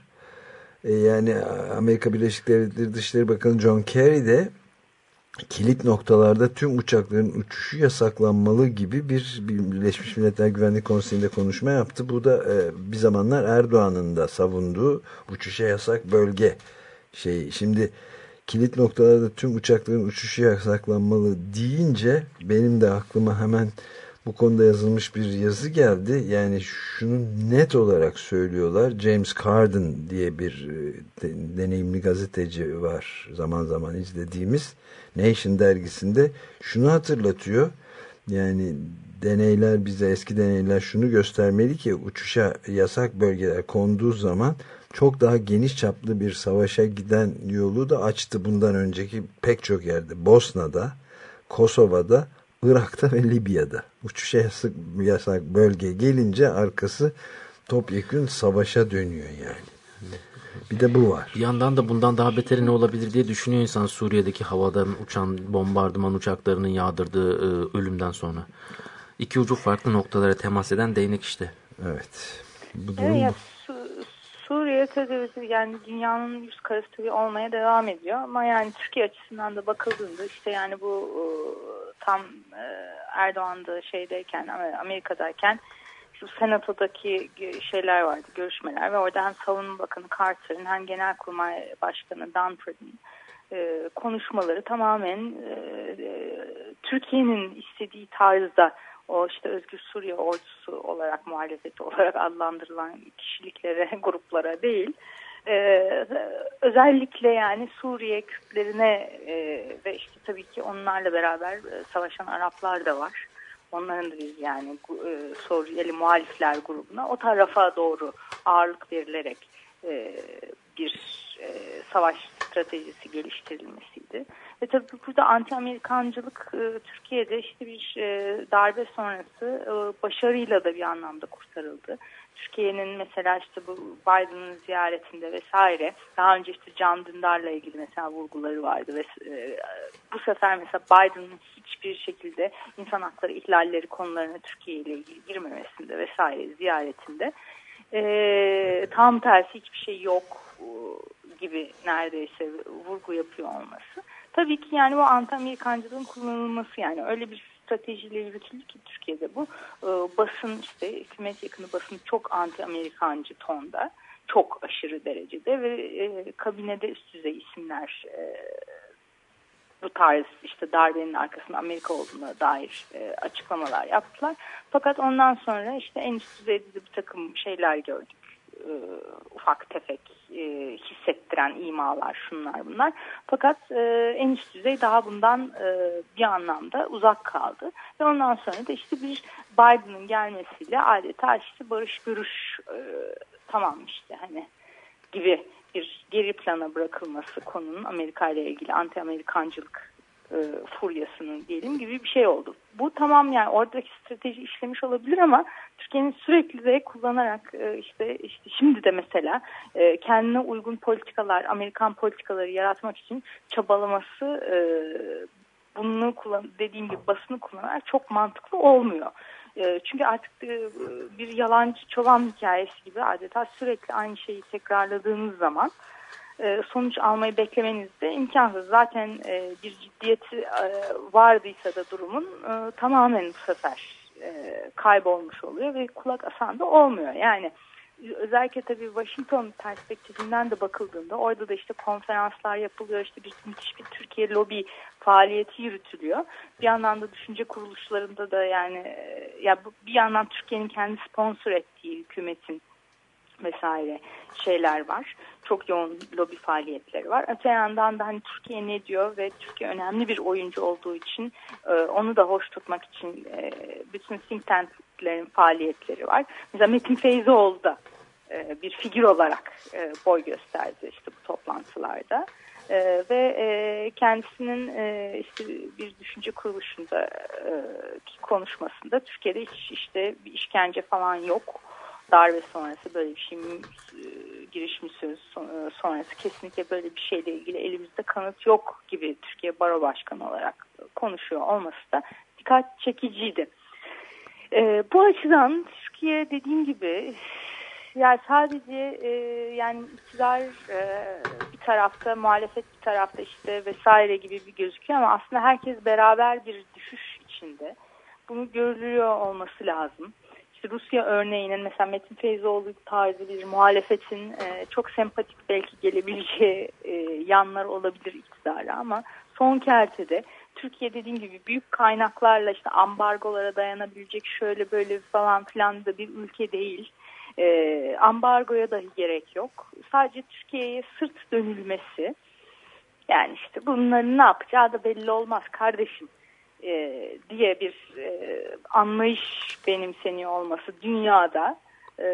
Yani Amerika Birleşik Devletleri Dışişleri Bakanı John Kerry de kilit noktalarda tüm uçakların uçuşu yasaklanmalı gibi bir Birleşmiş Milletler Güvenlik Konseyi'nde konuşma yaptı. Bu da e, bir zamanlar Erdoğan'ın da savunduğu uçuşa yasak bölge şey. Şimdi kilit noktalarda tüm uçakların uçuşu yasaklanmalı deyince benim de aklıma hemen bu konuda yazılmış bir yazı geldi. Yani şunu net olarak söylüyorlar. James Carden diye bir de, deneyimli gazeteci var. Zaman zaman izlediğimiz Nation dergisinde şunu hatırlatıyor. Yani deneyler bize eski deneyler şunu göstermeli ki uçuşa yasak bölgeler konduğu zaman çok daha geniş çaplı bir savaşa giden yolu da açtı bundan önceki pek çok yerde. Bosna'da, Kosova'da, Irak'ta ve Libya'da uçuşa yasak, yasak bölge gelince arkası topyekün savaşa dönüyor yani. Bir de bu var. Bir yandan da bundan daha beteri ne olabilir diye düşünüyor insan Suriye'deki havadan uçan bombardıman uçaklarının yağdırdığı e, ölümden sonra. İki ucu farklı noktalara temas eden değnek işte. Evet. Bu durum evet, ya, bu. Su- Suriye tabii yani dünyanın yüz karası tabii olmaya devam ediyor ama yani Türkiye açısından da bakıldığında işte yani bu tam Erdoğan'da şeydeyken Amerika'dayken şu senatodaki şeyler vardı, görüşmeler ve oradan Savunma Bakanı Carter'ın hem Genelkurmay Başkanı Dunford'un e, konuşmaları tamamen e, Türkiye'nin istediği tarzda o işte Özgür Suriye Ordusu olarak muhalefeti olarak adlandırılan kişiliklere, gruplara değil. Ee, özellikle yani Suriye Kürtlerine e, ve işte tabii ki onlarla beraber e, savaşan Araplar da var. Onların da biz yani e, Suriyeli muhalifler grubuna o tarafa doğru ağırlık verilerek e, bir e, savaş stratejisi geliştirilmesiydi. Ve tabii burada anti-Amerikancılık e, Türkiye'de işte bir e, darbe sonrası e, başarıyla da bir anlamda kurtarıldı. Türkiye'nin mesela işte bu Biden'ın ziyaretinde vesaire daha önce işte Can Dündar'la ilgili mesela vurguları vardı ve e, bu sefer mesela Biden'ın hiçbir şekilde insan hakları ihlalleri konularına Türkiye ile ilgili girmemesinde vesaire ziyaretinde e, tam tersi hiçbir şey yok gibi neredeyse vurgu yapıyor olması. Tabii ki yani bu anti-Amerikancılığın kullanılması, yani öyle bir stratejiyle yürütüldü ki Türkiye'de bu e, basın işte hükümet yakını basın çok anti-Amerikancı tonda, çok aşırı derecede ve e, kabinede üst düzey isimler e, bu tarz işte darbenin arkasında Amerika olduğuna dair e, açıklamalar yaptılar. Fakat ondan sonra işte en üst düzeyde de bir takım şeyler gördük. E, ufak tefek e, hissettiren imalar, şunlar bunlar. Fakat e, en üst düzey daha bundan e, bir anlamda uzak kaldı. Ve ondan sonra da işte bir Biden'ın gelmesiyle adeta işte barış görüş e, tamam işte hani gibi bir geri plana bırakılması konunun, Amerika ile ilgili anti-Amerikancılık e, furyasının diyelim gibi bir şey oldu. Bu tamam, yani oradaki strateji işlemiş olabilir ama Türkiye'nin sürekli de kullanarak e, işte işte şimdi de mesela e, kendine uygun politikalar, Amerikan politikaları yaratmak için çabalaması, e, bunu kullan, dediğim gibi basını kullanarak çok mantıklı olmuyor. E, çünkü artık e, bir yalancı çoban hikayesi gibi adeta sürekli aynı şeyi tekrarladığınız zaman e, sonuç almayı beklemeniz de imkansız. Zaten e, bir ciddiyeti e, vardıysa da durumun e, tamamen bu sefer e, kaybolmuş oluyor ve kulak asan da olmuyor. Yani özellikle tabii Washington perspektifinden de bakıldığında orada da işte konferanslar yapılıyor, işte bir müthiş bir Türkiye lobi faaliyeti yürütülüyor. Bir yandan da düşünce kuruluşlarında da yani ya bir yandan Türkiye'nin kendi sponsor ettiği hükümetin vesaire şeyler var. Çok yoğun lobi faaliyetleri var. Öte yandan da hani Türkiye ne diyor ve Türkiye önemli bir oyuncu olduğu için e, onu da hoş tutmak için e, bütün think tanklerin faaliyetleri var. Mesela Metin Feyzoğlu da e, bir figür olarak e, boy gösterdi işte bu toplantılarda. E, ve e, kendisinin e, işte bir düşünce kuruluşunda e, konuşmasında Türkiye'de hiç işte bir işkence falan yok. Darbe sonrası böyle bir şey, girişim sözü sonrası kesinlikle böyle bir şeyle ilgili elimizde kanıt yok gibi Türkiye Baro Başkanı olarak konuşuyor olması da dikkat çekiciydi. Ee, bu açıdan Türkiye dediğim gibi yani sadece e, yani iktidar e, bir tarafta, muhalefet bir tarafta işte vesaire gibi bir gözüküyor ama aslında herkes beraber bir düşüş içinde. Bunu görülüyor olması lazım. Rusya örneğinin mesela Metin Feyzoğlu tarzı bir muhalefetin e, çok sempatik belki gelebileceği e, yanlar olabilir iktidara ama son kertede Türkiye dediğim gibi büyük kaynaklarla işte ambargolara dayanabilecek şöyle böyle falan filan da bir ülke değil. E, ambargoya dahi gerek yok. Sadece Türkiye'ye sırt dönülmesi, yani işte bunların ne yapacağı da belli olmaz kardeşim E, diye bir e, anlayış benimseniyor olması dünyada e,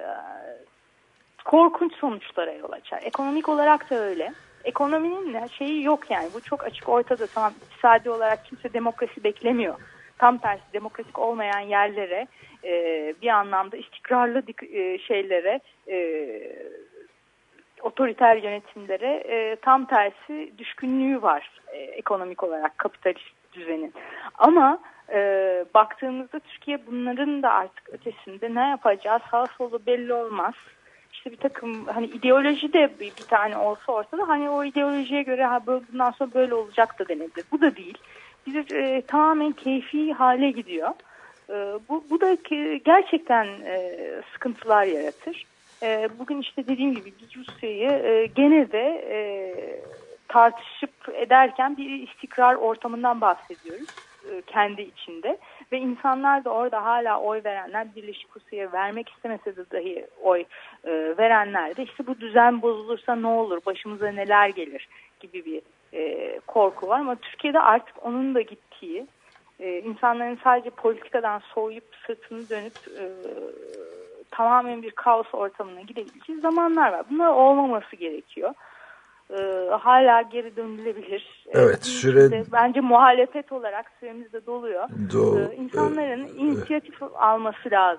korkunç sonuçlara yol açar. Ekonomik olarak da öyle. Ekonominin şeyi yok yani. Bu çok açık ortada. Tamam, iktisadi olarak kimse demokrasi beklemiyor. Tam tersi demokratik olmayan yerlere e, bir anlamda istikrarlı e, şeylere e, otoriter yönetimlere e, tam tersi düşkünlüğü var e, ekonomik olarak kapitalist düzenin. Ama e, baktığımızda Türkiye bunların da artık ötesinde ne yapacağı sağ solu belli olmaz. İşte bir takım hani ideoloji de bir, bir tane olsa ortada hani o ideolojiye göre ha, bundan sonra böyle olacak da denebilir. Bu da değil. Bir e, tamamen keyfi hale gidiyor. E, bu, bu da ki, gerçekten e, sıkıntılar yaratır. E, bugün işte dediğim gibi biz Rusya'yı e, gene de e, tartışıp ederken bir istikrar ortamından bahsediyoruz e, kendi içinde ve insanlar da orada hala oy verenler, Birleşik Rusya'ya vermek istemese de dahi oy e, verenler de işte bu düzen bozulursa ne olur, başımıza neler gelir gibi bir e, korku var ama Türkiye'de artık onun da gittiği, e, insanların sadece politikadan soğuyup sırtını dönüp e, tamamen bir kaos ortamına gidebileceği zamanlar var. Bunlar olmaması gerekiyor. Ee, hala geri dönülebilir. Evet, ee, süre... işte, bence muhalefet olarak süremiz de doluyor. Do... Ee, insanların ee, inisiyatif alması lazım.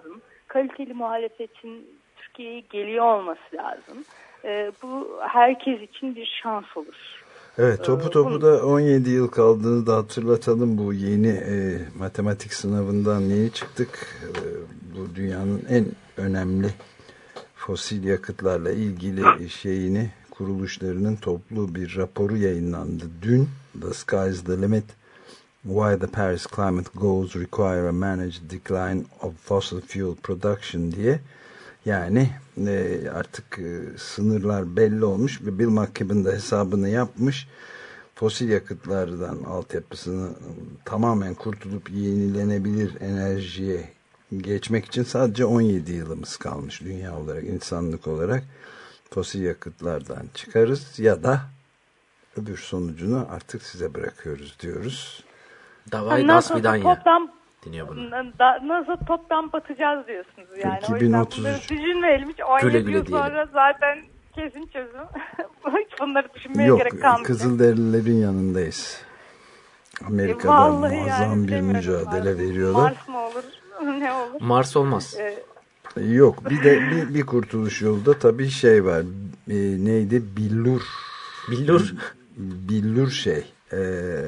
kaliteli muhalefetin Türkiye'ye geliyor olması lazım. E, bu herkes için bir şans olur. Evet, topu topu da on yedi yıl kaldığını da hatırlatalım. Bu yeni e, matematik sınavından yeni çıktık. E, bu dünyanın en önemli fosil yakıtlarla ilgili şeyini, kuruluşlarının toplu bir raporu yayınlandı dün. The Sky is the Limit. Why the Paris Climate Goals Require a Managed Decline of Fossil Fuel Production diye. Yani e, artık e, sınırlar belli olmuş ve Bill McKibben de hesabını yapmış. Fosil yakıtlardan altyapısını tamamen kurtulup yenilenebilir enerjiye geçmek için sadece on yedi yılımız kalmış dünya olarak, insanlık olarak. Fosil yakıtlardan çıkarız ya da öbür sonucunu artık size bırakıyoruz diyoruz. Davayı das vidanya deniyor bunu. Nasıl toptan batacağız diyorsunuz yani. iki bin otuz üç. O yüzden bunları düşünmeyelim. Hiç on yedi yıl sonra zaten kesin çözüm. Hiç bunları düşünmeye Yok, gerek kalmayacak. Kızılderililerin yanındayız. Amerika'da e, muazzam yani, bir mücadele Mars, veriyorlar. Mars mı olur? Ne olur? Mars olmaz. Ee, Yok, bir de bir, bir kurtuluş yolu da tabii şey var. E, neydi? Billur. Billur. Billur şey. E,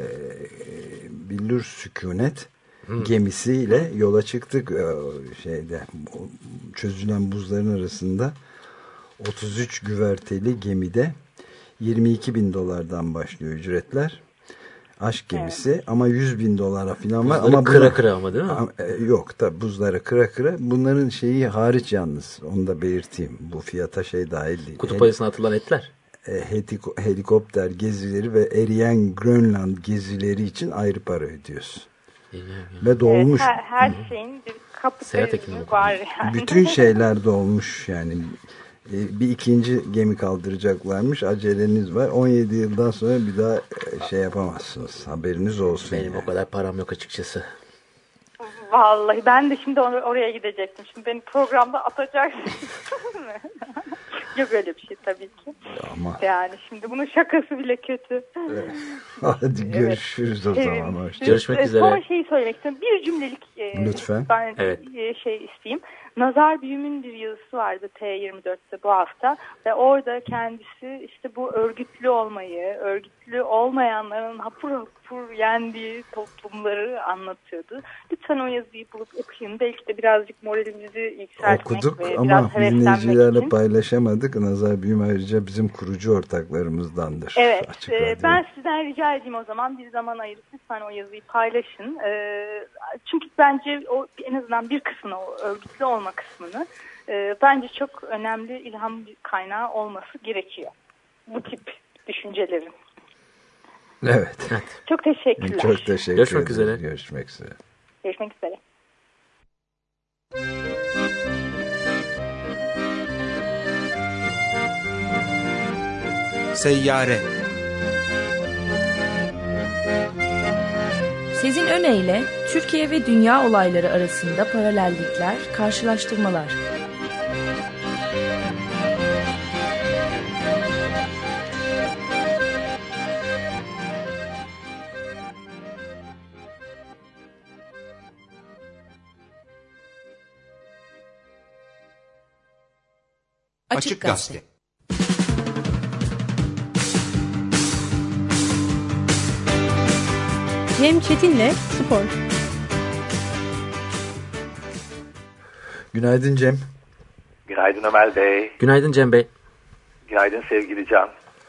Billur sükunet hmm. gemisiyle yola çıktık. E, şeyde çözülen buzların arasında otuz üç güverteli gemide yirmi iki bin dolardan başlıyor ücretler. Aşk gemisi evet. Ama yüz bin dolara falan var. Buzları ama kıra buna, kıra ama değil mi? Yok tabi buzları kıra kıra. Bunların şeyi hariç yalnız. Onu da belirteyim. Bu fiyata şey dahil değil. Kutup ayısına atılan etler. Helikopter gezileri ve eriyen Grönland gezileri için ayrı para ödüyorsun. Yani. Ve dolmuş. Evet, her, her şeyin bir kapitalizmi var yani. Bütün şeyler dolmuş yani. Bir ikinci gemi kaldıracaklarmış. Aceleniz var. on yedi yıldan sonra bir daha şey yapamazsınız. Haberiniz olsun. Benim yani. O kadar param yok açıkçası. Vallahi ben de şimdi or- oraya gidecektim. Şimdi beni programda atacaksın. Yok öyle bir şey tabii ki. Ama. Yani şimdi bunun şakası bile kötü. Evet. Hadi görüşürüz evet. O zaman. Evet. Görüşmek üzere. Son şeyi söylemek istiyorum. Bir cümlelik e, lütfen. Ben evet. şey isteyeyim. Nazar Büyüm'ün bir yazısı vardı T yirmi dörtte bu hafta ve orada kendisi işte bu örgütlü olmayı, örgütlü olmayanların hapur hapur yendiği toplumları anlatıyordu. Lütfen o yazıyı bulup okuyun. Belki de birazcık moralimizi yükseltmek okuduk ve ama biraz dinleyicilerle için. paylaşamadık. Nazar Büyüm ayrıca bizim kurucu ortaklarımızdandır. Evet. E, ben sizden rica edeyim o zaman bir zaman ayırıp lütfen o yazıyı paylaşın. E, çünkü bence o en azından bir kısmını, o örgütlü olma kısmını e, bence çok önemli ilham kaynağı olması gerekiyor. Bu tip düşüncelerin. Evet. Çok teşekkürler. Çok teşekkür Görüşmek ederim. üzere. Görüşmek üzere. Görüşmek üzere. Seyyare. Sezin Öne Türkiye ve dünya olayları arasında paralellikler, karşılaştırmalar. Açık Gazete. Cem Çetin'le Spor. Günaydın Cem. Günaydın Ömer Bey. Günaydın Cem Bey. Günaydın sevgili Can.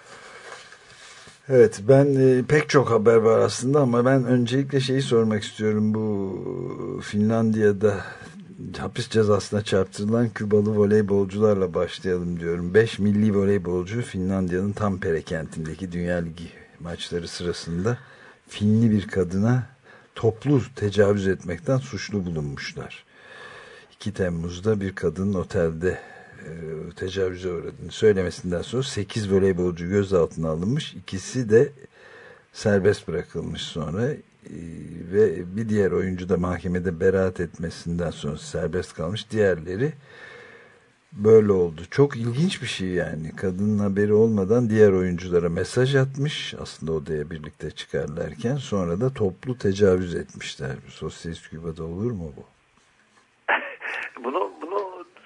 Evet ben e, pek çok haber var aslında ama ben öncelikle şeyi sormak istiyorum. Bu Finlandiya'da hapis cezasına çarptırılan Kübalı voleybolcularla başlayalım diyorum. Beş milli voleybolcu Finlandiya'nın Tampere kentindeki Dünya Ligi maçları sırasında Finli bir kadına toplu tecavüz etmekten suçlu bulunmuşlar. iki Temmuz'da bir kadının otelde e, tecavüze uğradığını söylemesinden sonra sekiz voleybolcu gözaltına alınmış. İkisi de serbest bırakılmış sonra e, ve bir diğer oyuncu da mahkemede beraat etmesinden sonra serbest kalmış. Diğerleri böyle oldu. Çok ilginç bir şey yani. Kadının haberi olmadan diğer oyunculara mesaj atmış. Aslında odaya birlikte çıkarlarken sonra da toplu tecavüz etmişler. Sosyalist Küba'da olur mu bu? Bunu, bunu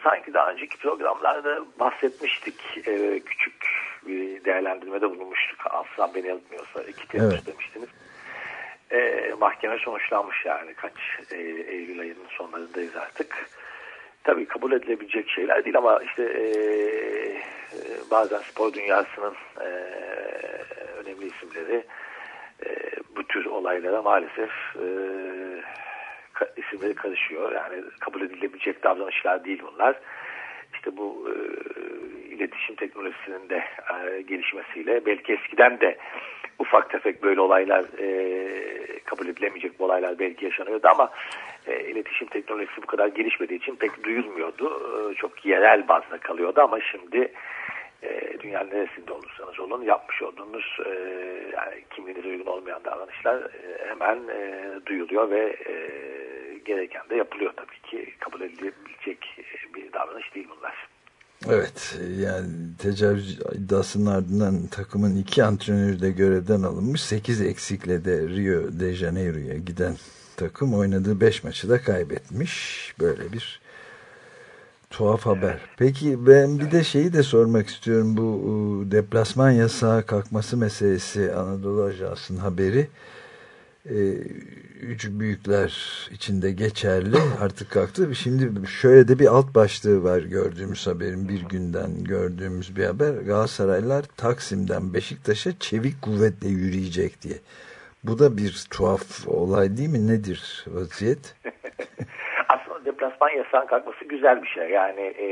sanki daha önceki programlarda bahsetmiştik. E, küçük bir değerlendirmede bulunmuştuk. Asla beni yanıltmıyorsa iki Temmuz evet. demiştiniz. E, mahkeme sonuçlanmış yani kaç e, Eylül ayının sonlarındayız artık. Tabii kabul edilebilecek şeyler değil ama işte e, e, bazen spor dünyasının e, önemli isimleri e, bu tür olaylara maalesef e, ka, isimleri karışıyor. Yani kabul edilebilecek davranışlar değil bunlar. İşte bu e, iletişim teknolojisinin de e, gelişmesiyle belki eskiden de ufak tefek böyle olaylar e, kabul edilemeyecek bu olaylar belki yaşanıyordu ama e, iletişim teknolojisi bu kadar gelişmediği için pek duyulmuyordu. E, çok yerel bazda kalıyordu ama şimdi e, dünyanın neresinde olursanız olun yapmış olduğunuz e, yani kimliğinize uygun olmayan davranışlar e, hemen e, duyuluyor ve e, gereken de yapılıyor tabii ki. Kabul edilebilecek bir davranış değil bunlar. Evet, yani tecavüz iddiasının ardından takımın iki antrenörü de görevden alınmış. sekiz eksikle de Rio de Janeiro'ya giden takım oynadığı beş maçı da kaybetmiş. Böyle bir tuhaf haber. Peki ben bir de şeyi de sormak istiyorum. Bu deplasman yasağı kalkması meselesi, Anadolu Ajansı'nın haberi. Üç büyükler içinde geçerli, artık kalktı. Şimdi şöyle de bir alt başlığı var gördüğümüz haberin, bir günden gördüğümüz bir haber. Galatasaraylılar Taksim'den Beşiktaş'a çevik kuvvetle yürüyecek diye. Bu da bir tuhaf olay değil mi? Nedir vaziyet? Aslında deplasman yasağının kalkması güzel bir şey. Yani e,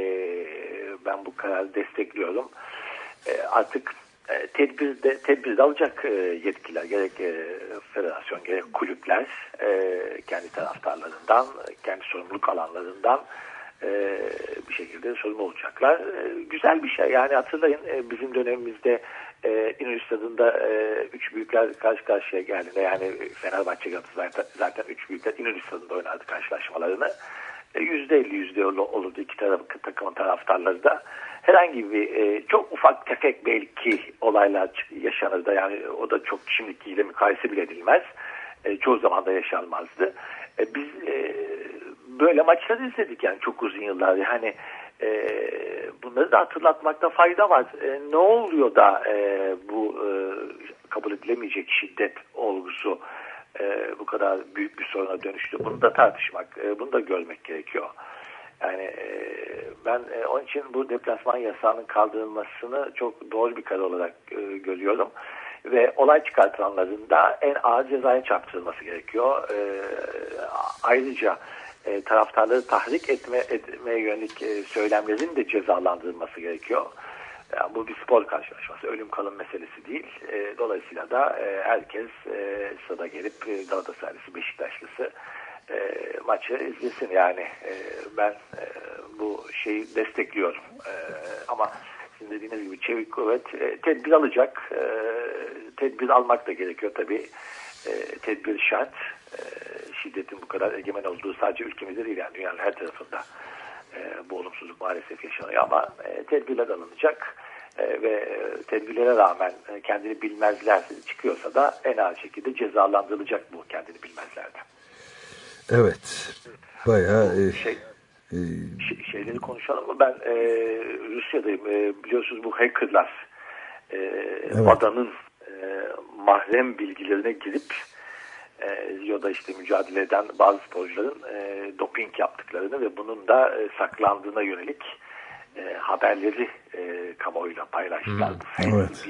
ben bu kararı destekliyorum. E, artık E, tedbirde, tedbirde alacak e, yetkililer, gerek e, federasyon, gerek kulüpler e, kendi taraftarlarından, kendi sorumluluk alanlarından e, bir şekilde sorumlu olacaklar. E, güzel bir şey. Yani hatırlayın e, bizim dönemimizde e, İnönü Stadı'nda e, üç büyükler karşı karşıya geldiğinde, yani Fenerbahçe Galatasaray zaten üç büyükler İnönü Stadı'nda oynadı karşılaşmalarını. yüzde elli yüzde elli olurdu iki taraf, takımın taraftarları da. Herhangi bir e, çok ufak tefek belki olaylar yaşanırdı. Yani o da çok şimdikiyle mukayese bile edilmez. E, çoğu zaman da yaşanmazdı. E, biz e, böyle maçları izledik yani çok uzun yıllar. Yani e, bunları da hatırlatmakta fayda var. E, ne oluyor da e, bu e, kabul edilemeyecek şiddet olgusu e, bu kadar büyük bir soruna dönüştü? Bunu da tartışmak, e, bunu da görmek gerekiyor. Yani e, ben e, onun için bu deplasman yasağının kaldırılmasını çok doğru bir karar olarak e, görüyorum. Ve olay çıkartılanların da en ağır cezaya çarptırılması gerekiyor. E, ayrıca e, taraftarları tahrik etme, etmeye yönelik e, söylemlerin de cezalandırılması gerekiyor. Yani bu bir spor karşılaşması, ölüm kalım meselesi değil. E, dolayısıyla da e, herkes e, sırada gelip e, Galatasaraylısı, Beşiktaşlısı E, maçı izlesin yani e, ben e, bu şeyi destekliyorum e, ama sizin dediğiniz gibi çevik kuvvet e, tedbir alacak, e, tedbir almak da gerekiyor tabii, e, tedbir şart. E, şiddetin bu kadar egemen olduğu sadece ülkemizde değil, yani dünyanın her tarafında e, bu olumsuzluk maalesef yaşanıyor ama e, tedbirler alınacak e, ve tedbirlere rağmen e, kendini bilmezler çıkıyorsa da en ağır şekilde cezalandırılacak bu kendini bilmezlerden. Evet. Bayağı e, şey, e, şey, şeyleri konuşalım mı? Ben e, Rusya'dayım. E, biliyorsunuz bu hackerlar e, evet. Vadanın e, mahrem bilgilerine girip e, Rio'da işte mücadele eden bazı sporcuların e, doping yaptıklarını ve bunun da e, saklandığına yönelik e, haberleri e, kamuoyuyla paylaştılar. Hmm. Evet.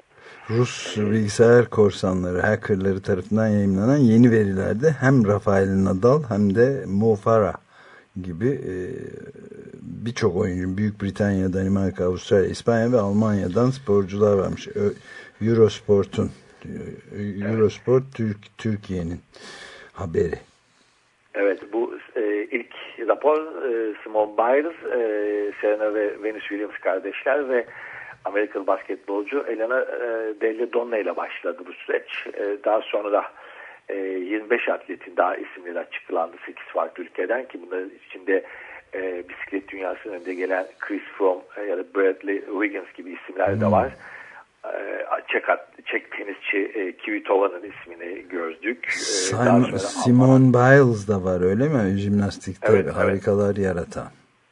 Rus bilgisayar korsanları, hackerları tarafından yayınlanan yeni verilerde hem Rafael Nadal hem de Mo Farah gibi e, birçok oyuncu, Büyük Britanya, Danimarka, Avustralya, İspanya ve Almanya'dan sporcular varmış. Eurosport'un Eurosport Türk, Türkiye'nin haberi. Evet, bu e, ilk rapor e, Simone Biles, e, Serena ve Venus Williams kardeşler ve Amerikalı basketbolcu Elena e, Delle Donne ile başladı bu süreç. E, daha sonra e, yirmi beş atletin daha isimleri açıklandı sekiz farklı ülkeden, ki bunların içinde e, bisiklet dünyasının önünde gelen Chris Froome e, ya da Bradley Wiggins gibi isimler de var. E, Çek, Çek tenisçi e, Kvitova'nın ismini gördük. E, Simone Biles da var, öyle mi? Jimnastikte evet, harikalar evet. yaratan.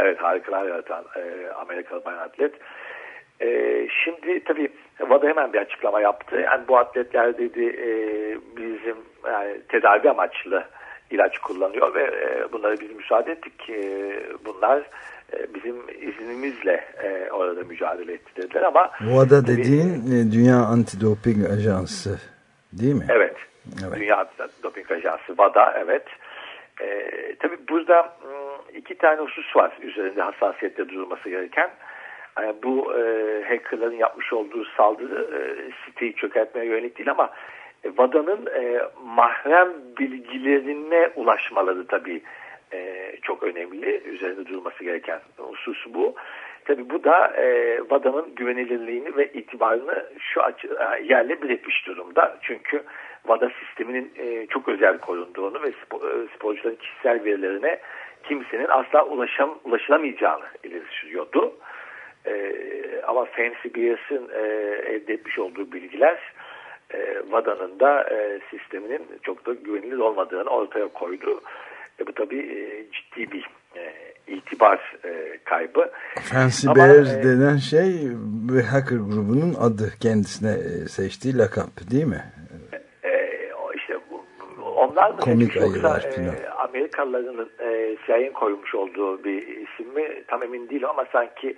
Evet, harikalar yaratan e, Amerikalı bayan atlet. E, şimdi tabii WADA hemen bir açıklama yaptı. Yani bu atletler dedi e, bizim yani tedavi amaçlı ilaç kullanıyor ve e, bunlara biz müsaade ettik. E, bunlar e, bizim iznimizle e, orada mücadele etti dediler ama WADA dediğin e, Dünya Antidoping Ajansı değil mi? Evet. evet. Dünya Antidoping Ajansı WADA, evet. E, tabii burada iki tane husus var üzerinde hassasiyetle durulması gereken. Yani bu e, hackerların yapmış olduğu saldırı e, siteyi çökertmeye yönelik değil ama e, WADA'nın e, mahrem bilgilerine ulaşmaları tabii e, çok önemli. Üzerinde durulması gereken husus bu. Tabii bu da e, WADA'nın güvenilirliğini ve itibarını şu açı, e, yerle bir etmiş durumda. Çünkü WADA sisteminin e, çok özel korunduğunu ve spor, e, sporcuların kişisel verilerine kimsenin asla ulaşam, ulaşılamayacağını ileri sürüyordu. Ee, ama Fancy Bears'ın e, elde etmiş olduğu bilgiler e, WADA'nın da e, sisteminin çok da güvenilir olmadığını ortaya koydu. E, bu tabii e, ciddi bir e, itibar e, kaybı. Fancy ama, Bears e, denen şey hacker grubunun adı, kendisine seçtiği lakap değil mi? E, işte bu, onlar mı komik yoksa e, Amerikalıların e, C I A'nin koymuş olduğu bir isim mi tam emin değilim ama sanki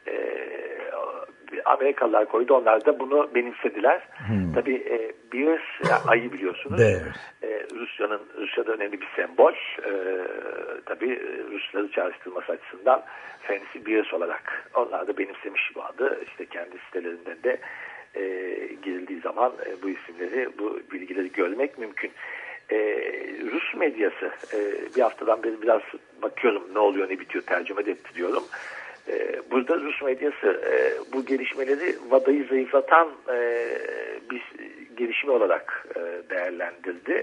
Amerikalılar koydu. Onlar da bunu benimsediler. Hmm. Tabii e, Bears yani ayı biliyorsunuz. E, Rusya'nın Rusya'da önemli bir sembol. E, tabii Rusları çağrıştırması açısından Fancy Bears olarak onlar da benimsemiş bu adı. İşte kendi sitelerinden de e, girildiği zaman e, bu isimleri, bu bilgileri görmek mümkün. E, Rus medyası e, bir haftadan beri biraz bakıyorum ne oluyor ne bitiyor tercüme de ettiriyorum. Burada Rus medyası bu gelişmeleri WADA'yı zayıflatan bir gelişme olarak değerlendirdi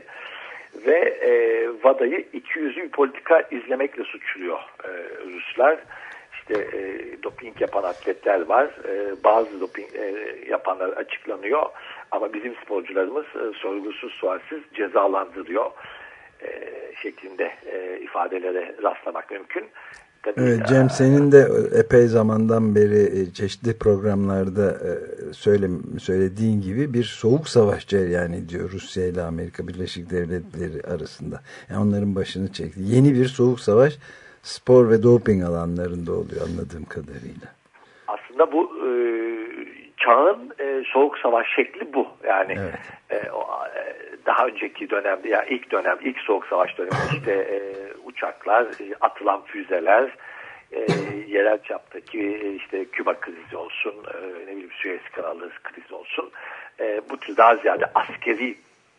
ve WADA'yı ikiyüzlü bir politika izlemekle suçluyor Ruslar. İşte doping yapan atletler var, bazı doping yapanlar açıklanıyor ama bizim sporcularımız sorgusuz sualsiz cezalandırıyor şeklinde ifadelere rastlamak mümkün. Evet, Cem, senin de epey zamandan beri çeşitli programlarda söyle, söylediğin gibi bir soğuk savaş cereyan ediyor Rusya ile Amerika Birleşik Devletleri arasında. Yani onların başını çekti. Yeni bir soğuk savaş spor ve doping alanlarında oluyor anladığım kadarıyla. Aslında bu e, çağın e, soğuk savaş şekli bu. Yani evet. e, o, e, daha önceki dönemde, yani ilk dönem, ilk soğuk savaş döneminde işte e, uçaklar, atılan füzeler, e, yerel çaptaki işte Küba krizi olsun, e, ne bileyim Süveyş kanalı krizi olsun, e, bu tür daha ziyade askeri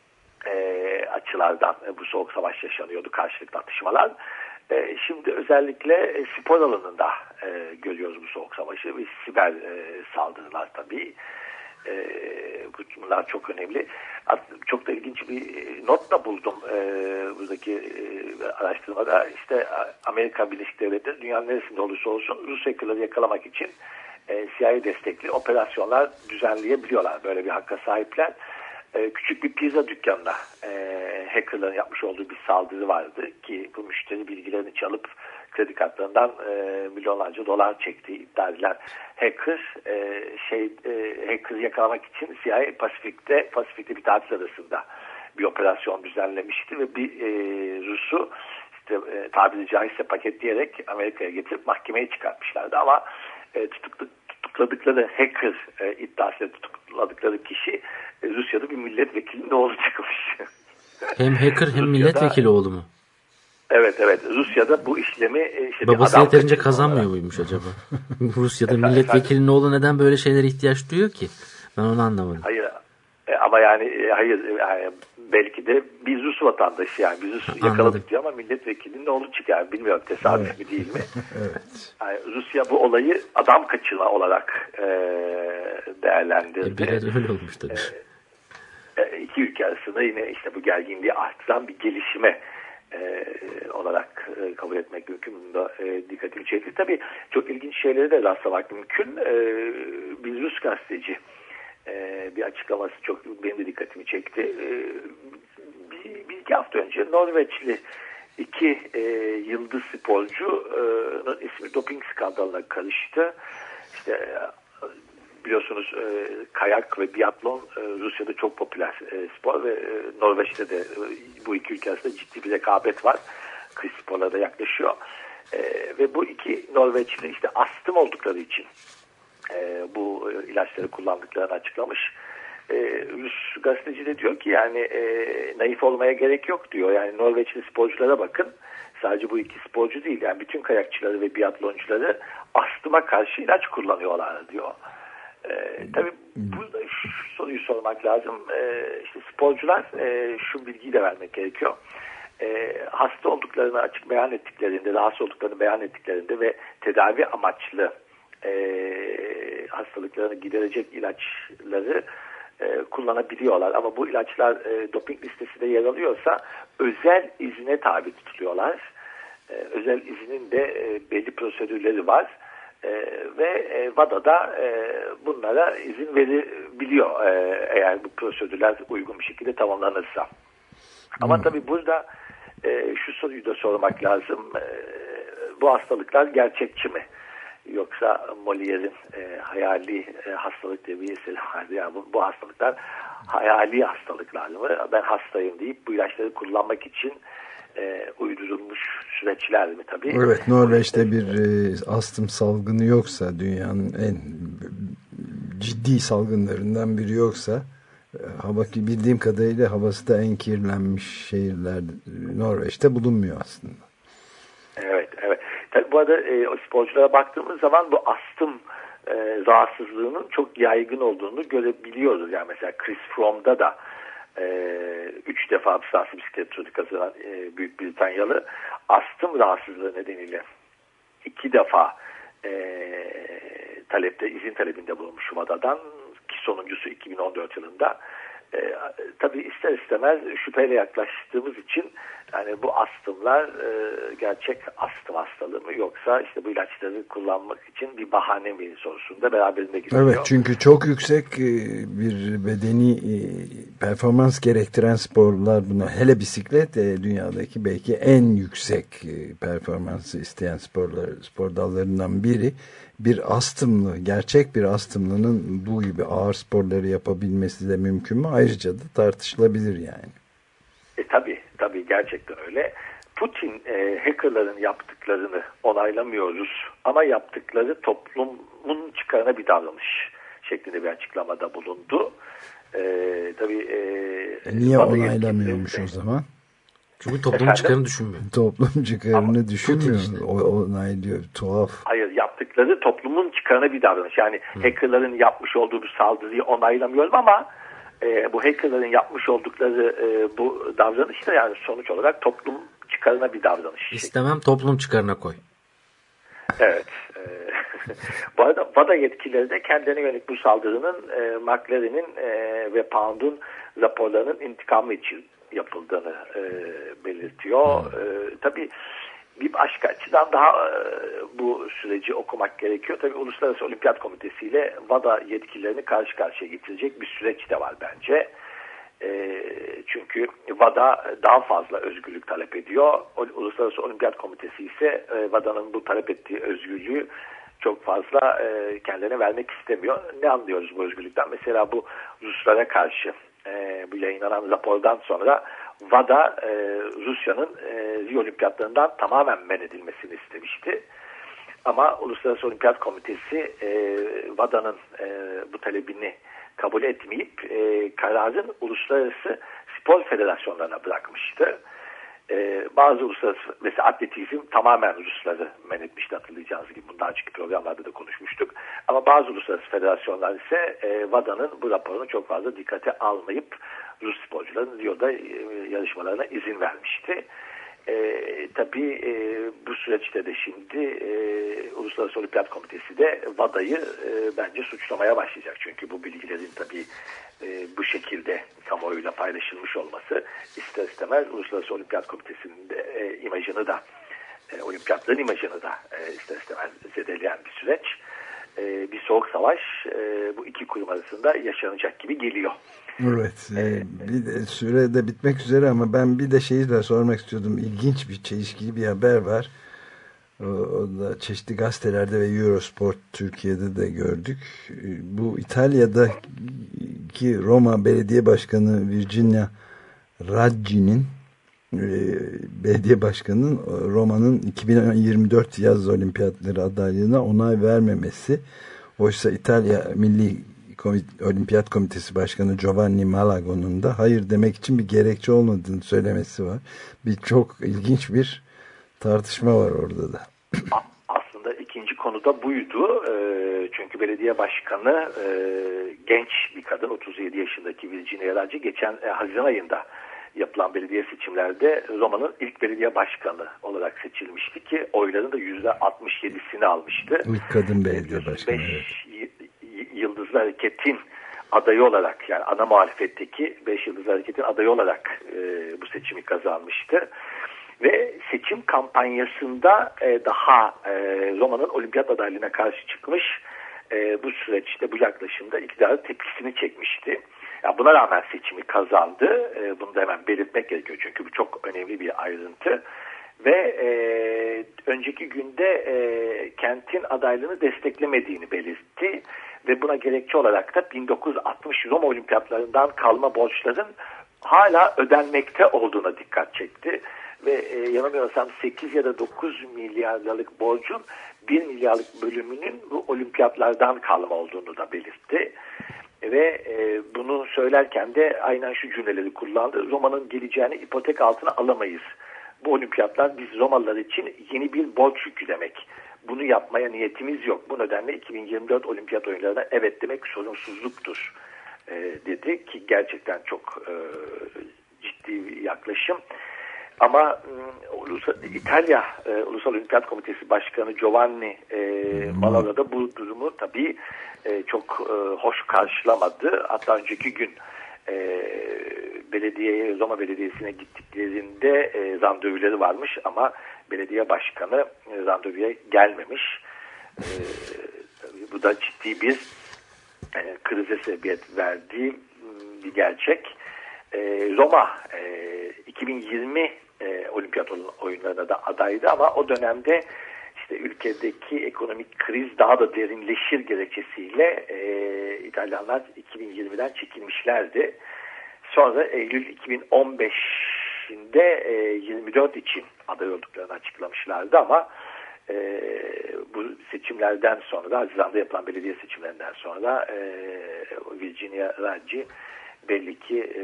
e, açılardan e, bu soğuk savaş yaşanıyordu, karşılıklı atışmalar. E, şimdi özellikle e, spor alanında e, görüyoruz bu soğuk savaşı ve siber e, saldırılar tabii. E, bunlar çok önemli. Çok da ilginç bir not da buldum e, buradaki e, araştırmada. İşte Amerika Birleşik Devletleri dünyanın neresinde olursa olsun Rus hackerları yakalamak için e, C I A destekli operasyonlar düzenleyebiliyorlar. Böyle bir hakka sahipler. E, küçük bir pizza dükkanına e, hackerların yapmış olduğu bir saldırı vardı ki bu müşteri bilgilerini çalıp kredi kartlarından e, milyonlarca dolar çektiği iddia edilen hacker e, şey e, hacker'ı yakalamak için C I A Pasifik'te Pasifik'te bir tatil adasında bir operasyon düzenlemişti ve bir e, Rus'u işte e, tabiri caizse paketleyerek Amerika'ya getirip mahkemeye çıkartmışlardı ama e, tutuklu, tutukladıkları hacker e, iddiasıyla tutukladıkları kişi e, Rusya'da bir milletvekilinin oğlu çıkmış. Hem hacker hem milletvekili oğlu mu? Evet evet. Rusya'da bu işlemi işte babası yeterince kazanmıyor olarak muymuş acaba? Rusya'da efendim, milletvekilinin oğlu neden böyle şeylere ihtiyaç duyuyor ki? Ben onu anlamadım. Hayır ama yani hayır yani belki de biz Rus vatandaşı yani biz Rus yakaladık diyor ama milletvekilinin oğlu çıkıyor. Bilmiyorum tesadüf evet. mi değil mi? Evet. Yani Rusya bu olayı adam kaçırma olarak e, değerlendirdi. E, biraz öyle olmuş tabii. E, iki ülke arasında yine işte bu gerginliği artıran bir gelişme E, olarak e, kabul etmek mümkün. Bunda e, dikkatimi çekti. Tabii çok ilginç şeylere de rastlamak mümkün. E, bir Rus gazeteci e, bir açıklaması çok benim de dikkatimi çekti. E, bir, bir iki hafta önce Norveçli iki e, yıldız sporcunun ismi doping skandalına karıştı. İşte e, biliyorsunuz e, kayak ve biatlon e, Rusya'da çok popüler e, spor ve e, Norveç'te de e, bu iki ülke arasında ciddi bir rekabet var. Kış sporlara da yaklaşıyor. E, ve bu iki Norveçli işte astım oldukları için e, bu e, ilaçları kullandıklarını açıklamış. E, Rus gazeteci de diyor ki yani e, naif olmaya gerek yok diyor. Yani Norveçli sporculara bakın. Sadece bu iki sporcu değil yani bütün kayakçıları ve biatloncuları astıma karşı ilaç kullanıyorlar diyor. Ee, tabii burada şu soruyu sormak lazım. Ee, işte sporcular e, şu bilgiyi de vermek gerekiyor. Ee, hasta olduklarını açık beyan ettiklerinde, rahatsız olduklarını beyan ettiklerinde ve tedavi amaçlı e, hastalıklarını giderecek ilaçları e, kullanabiliyorlar. Ama bu ilaçlar e, doping listesinde yer alıyorsa özel izne tabi tutuluyorlar. E, özel iznin de e, belli prosedürleri var. Ee, ve e, VADA'da e, bunlara izin verebiliyor e, eğer bu prosedürler uygun bir şekilde tamamlanırsa. Ama hmm. tabii burada e, şu soruyu da sormak lazım. E, bu hastalıklar gerçekçi mi? Yoksa Molière'in e, hayali e, hastalık diye bir eseri vardı. Yani bu, bu hastalıklar hayali hastalıklar mı? Ben hastayım deyip bu ilaçları kullanmak için E, uydurulmuş süreçler mi tabii? Evet, Norveç'te bir e, astım salgını yoksa, dünyanın en ciddi salgınlarından biri yoksa, e, hava bildiğim kadarıyla havası da en kirlenmiş şehirler Norveç'te bulunmuyor aslında. Evet, evet. Tabii bu arada e, o sporculara baktığımız zaman bu astım e, rahatsızlığının çok yaygın olduğunu görebiliyoruz. Yani mesela Chris Froome'da da Ee, üç defa apsası bisiklet turu kazanan e, Büyük Britanyalı astım rahatsızlığı nedeniyle iki defa e, talepte izin talebinde bulunmuş VADA'dan ki sonuncusu iki bin on dört yılında. E, tabii ister istemez şüpheyle yaklaştığımız için yani bu astımlar e, gerçek astım hastalığı mı yoksa işte bu ilaçları kullanmak için bir bahane mi sorusunda beraberinde gidiyor. Evet, çünkü çok yüksek bir bedeni performans gerektiren sporlar bunlar. Hele bisiklet dünyadaki belki en yüksek performansı isteyen sporlar, spor dallarından biri. Bir astımlı, gerçek bir astımlının bu gibi ağır sporları yapabilmesi de mümkün mü? Ayrıca da tartışılabilir yani. E tabii, tabii gerçekten öyle. Putin e, hackerların yaptıklarını onaylamıyoruz ama yaptıkları toplumun çıkarına bir davranış şeklinde bir açıklamada bulundu. E, tabii, e, Niye onaylamıyormuş o zaman? Çünkü toplumun çıkarını düşünmüyor. Toplum çıkarını düşünmüyor. Işte. O onaylıyor. Tuhaf. Hayır, yaptıkları toplumun çıkarına bir davranış. Yani Hı. hackerların yapmış olduğu bir saldırıyı onaylamıyorum ama e, bu hackerların yapmış oldukları e, bu davranış da yani sonuç olarak toplum çıkarına bir davranış. İstemem, toplum çıkarına koy. Evet. E, bu arada VADA yetkilileri de kendilerine yönelik bu saldırının e, McLaren'in e, ve Pound'un raporlarının intikamı için yapıldığını e, belirtiyor. E, tabii bir başka açıdan daha e, bu süreci okumak gerekiyor. Tabii Uluslararası Olimpiyat Komitesi ile VADA yetkililerini karşı karşıya getirecek bir süreç de var bence. E, çünkü VADA daha fazla özgürlük talep ediyor. Uluslararası Olimpiyat Komitesi ise e, VADA'nın bu talep ettiği özgürlüğü çok fazla e, kendilerine vermek istemiyor. Ne anlıyoruz bu özgürlükten? Mesela bu Ruslara karşı e, bu yayınlanan rapordan sonra VADA e, Rusya'nın e, Rio Olimpiyatlarından tamamen men edilmesini istemişti. Ama Uluslararası Olimpiyat Komitesi e, VADA'nın e, bu talebini kabul etmeyip e, kararın uluslararası spor federasyonlarına bırakmıştı. E, bazı uluslararası, mesela atletizm tamamen Rusları men etmişti, hatırlayacağınız gibi bundan önceki programlarda da konuşmuştuk. Ama bazı uluslararası federasyonlar ise e, VADA'nın bu raporunu çok fazla dikkate almayıp Rus sporcuların Rio'da e, yarışmalarına izin vermişti. E, tabii e, bu süreçte de şimdi e, Uluslararası Olimpiyat Komitesi de VADA'yı e, bence suçlamaya başlayacak. Çünkü bu bilgilerin tabii e, bu şekilde kamuoyuyla paylaşılmış olması ister istemez Uluslararası Olimpiyat Komitesi'nin de e, imajını da e, olimpiyatların imajını da e, ister istemez zedeleyen bir süreç. e, bir soğuk savaş e, bu iki kurum arasında yaşanacak gibi geliyor. Evet. E, bir de süre de bitmek üzere ama ben bir de şeyi de sormak istiyordum. İlginç bir çelişkili bir haber var. O, o da çeşitli gazetelerde ve Eurosport Türkiye'de de gördük. Bu İtalya'daki Roma Belediye Başkanı Virginia Raggi'nin e, belediye başkanının Roma'nın iki bin yirmi dört yaz olimpiyatları adaylığına onay vermemesi. Oysa İtalya Milli Komite, Olimpiyat Komitesi Başkanı Giovanni Malago'nun da hayır demek için bir gerekçe olmadığını söylemesi var. Bir çok ilginç bir tartışma var orada da. Aslında ikinci konu da buydu. Çünkü belediye başkanı genç bir kadın, otuz yedi yaşındaki Virginia Raggi geçen Haziran ayında yapılan belediye seçimlerde Roma'nın ilk belediye başkanı olarak seçilmişti ki oyların da yüzde altmış yedisini almıştı. İlk kadın belediye başkanı. beş Yıldızlı Hareket'in adayı olarak, yani ana muhalefetteki beş Yıldızlı Hareket'in adayı olarak e, bu seçimi kazanmıştı. Ve seçim kampanyasında e, daha e, Roma'nın olimpiyat adaylığına karşı çıkmış, e, bu süreçte, bu yaklaşımda iktidarın tepkisini çekmişti. Yani buna rağmen seçimi kazandı. E, bunu da hemen belirtmek gerekiyor çünkü bu çok önemli bir ayrıntı. Ve e, önceki günde e, kentin adaylığını desteklemediğini belirtti. Ve buna gerekçe olarak da bin dokuz yüz altmış Roma olimpiyatlarından kalma borçların hala ödenmekte olduğuna dikkat çekti. Ve e, yanılmıyorsam sekiz ya da dokuz milyar liralık borcun bir milyarlık bölümünün bu olimpiyatlardan kalma olduğunu da belirtti. Ve e, bunu söylerken de aynen şu cümleleri kullandı. Roma'nın geleceğini ipotek altına alamayız. Bu olimpiyatlar biz Romalılar için yeni bir borç yükü demek. Bunu yapmaya niyetimiz yok. Bu nedenle iki bin yirmi dört olimpiyat oyunlarına evet demek sorumsuzluktur e, dedi ki gerçekten çok e, ciddi bir yaklaşım. Ama Ulusal, İtalya e, Ulusal Olimpiyat Komitesi Başkanı Giovanni e, Malago da bu durumu tabii e, çok e, hoş karşılamadı. Hatta önceki gün e, belediyeye, Roma Belediyesi'ne gittiklerinde e, randevuları varmış ama belediye başkanı e, randevuya gelmemiş. E, tabii bu da ciddi bir e, krize sebebiyet verdiği bir gerçek. E, Roma e, iki bin yirmi e, olimpiyat oyunlarına da adaydı ama o dönemde işte ülkedeki ekonomik kriz daha da derinleşir gerekçesiyle e, İtalyanlar iki bin yirmiden çekilmişlerdi. Sonra Eylül iki bin on beşinde e, yirmi dört için aday olduklarını açıklamışlardı ama e, bu seçimlerden sonra da Haziran'da yapılan belediye seçimlerinden sonra e, Virginia Raggi belli ki e,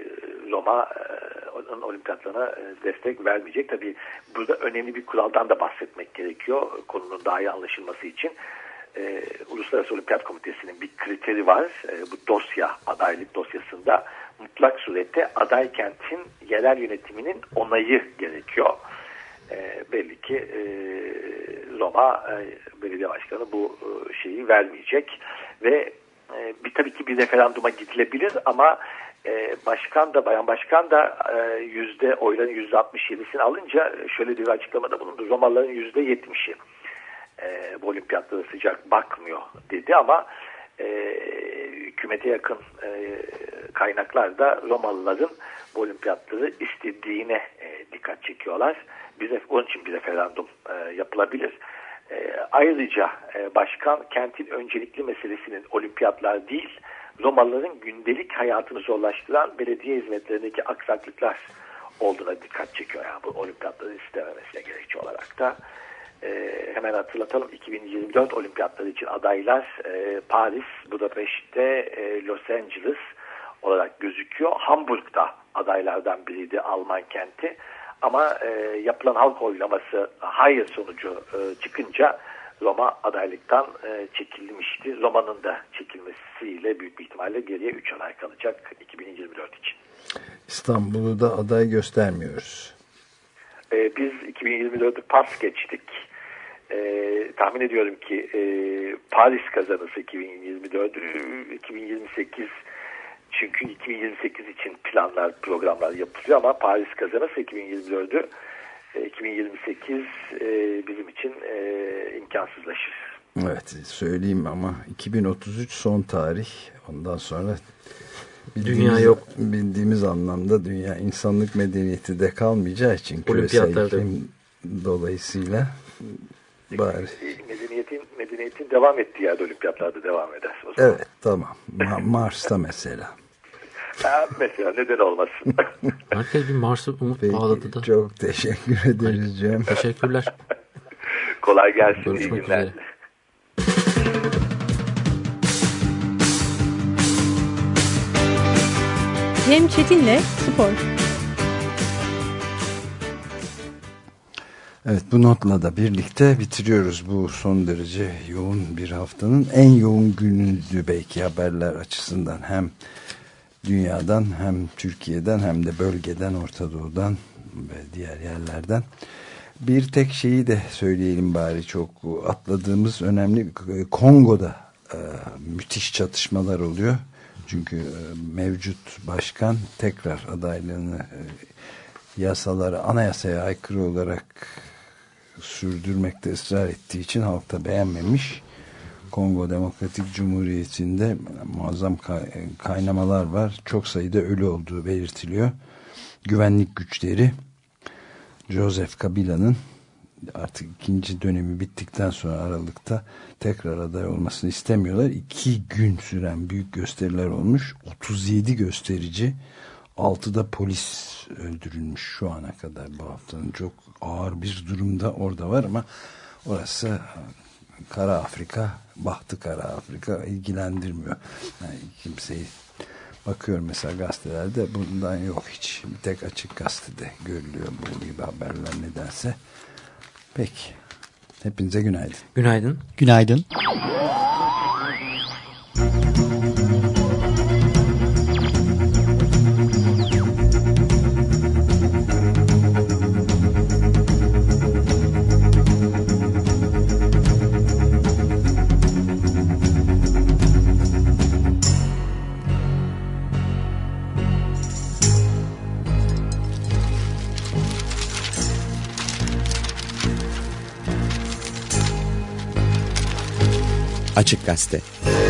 Roma e, olimpiyatlarına e, destek vermeyecek. Tabii burada önemli bir kuraldan da bahsetmek gerekiyor konunun daha iyi anlaşılması için. E, Uluslararası Olimpiyat Komitesi'nin bir kriteri var. E, bu dosya, adaylık dosyasında mutlak surette aday kentin yerel yönetiminin onayı gerekiyor. E, belli ki e, Roma e, belediye başkanı bu e, şeyi vermeyecek ve e, bir tabii ki bir referanduma gidilebilir ama e, başkan da bayan başkan da e, yüzde oyların yüzde altmış yedisini alınca şöyle bir açıklamada bulundu. Romalıların yüzde yetmişi e, bu olimpiyatlara sıcak bakmıyor dedi ama e, hükümete yakın e, kaynaklar da Romalıların bu olimpiyatları istediğine e, dikkat çekiyorlar. Bir, onun için bir referandum e, yapılabilir. E, ayrıca e, başkan kentin öncelikli meselesinin olimpiyatlar değil, Romalıların gündelik hayatını zorlaştıran belediye hizmetlerindeki aksaklıklar olduğuna dikkat çekiyor. Yani bu olimpiyatları istememesine gerekçe olarak da. E, hemen hatırlatalım, iki bin yirmi dört olimpiyatları için adaylar e, Paris, Budapeşte, e, Los Angeles olarak gözüküyor. Hamburg'da adaylardan biriydi, Alman kenti. Ama e, yapılan halk oylaması hayır sonucu e, çıkınca Roma adaylıktan e, çekilmişti. Roma'nın da çekilmesiyle büyük bir ihtimalle geriye üç aday kalacak iki bin yirmi dört için. İstanbul'u da aday göstermiyoruz. E, biz iki bin yirmi dördü pas geçtik. E, tahmin ediyorum ki e, Paris kazanırsa iki bin yirmi dördü, iki bin yirmi sekiz çünkü iki bin yirmi sekiz için planlar, programlar yapılıyor ama Paris kazanırsa iki bin yirmi dördü, iki bin yirmi sekiz e, bizim için e, imkansızlaşır. Evet, söyleyeyim ama iki bin otuz üç son tarih. Ondan sonra dünya yok. Bildiğimiz anlamda dünya insanlık medeniyeti de kalmayacağı için küresel iklim dolayısıyla bari. Medeniyetin, medeniyetin devam ettiği yerde olimpiyatlarda devam eder. Evet, tamam. Ma- Mars'ta mesela. Ha, mesela neden olmasın? Herkes bir Mars'a umut Peki, bağladı da. Çok teşekkür ederiz Cem. Teşekkürler. Kolay gelsin. Görüşmek üzere. Cem Çetin'le Spor. Evet, bu notla da birlikte bitiriyoruz bu son derece yoğun bir haftanın en yoğun günüydü belki haberler açısından, hem dünyadan hem Türkiye'den hem de bölgeden, Orta Doğu'dan ve diğer yerlerden. Bir tek şeyi de söyleyelim bari, çok atladığımız önemli, Kongo'da e, müthiş çatışmalar oluyor. Çünkü e, mevcut başkan tekrar adaylığını e, yasalara, anayasaya aykırı olarak sürdürmekte ısrar ettiği için halk da beğenmemiş. Kongo Demokratik Cumhuriyeti'nde muazzam kaynamalar var. Çok sayıda ölü olduğu belirtiliyor. Güvenlik güçleri Joseph Kabila'nın artık ikinci dönemi bittikten sonra Aralık'ta tekrar aday olmasını istemiyorlar. İki gün süren büyük gösteriler olmuş. otuz yedi gösterici, altıda polis öldürülmüş şu ana kadar bu haftanın. Çok ağır bir durumda orada var ama orası Kara Afrika, Bahtı Kara Afrika ilgilendirmiyor. Yani kimseyi, bakıyorum mesela gazetelerde, bundan yok hiç. Bir tek Açık Gazete'de görülüyor bu gibi haberler nedense. Peki. Hepinize günaydın. Günaydın. Günaydın. Açık Gazete.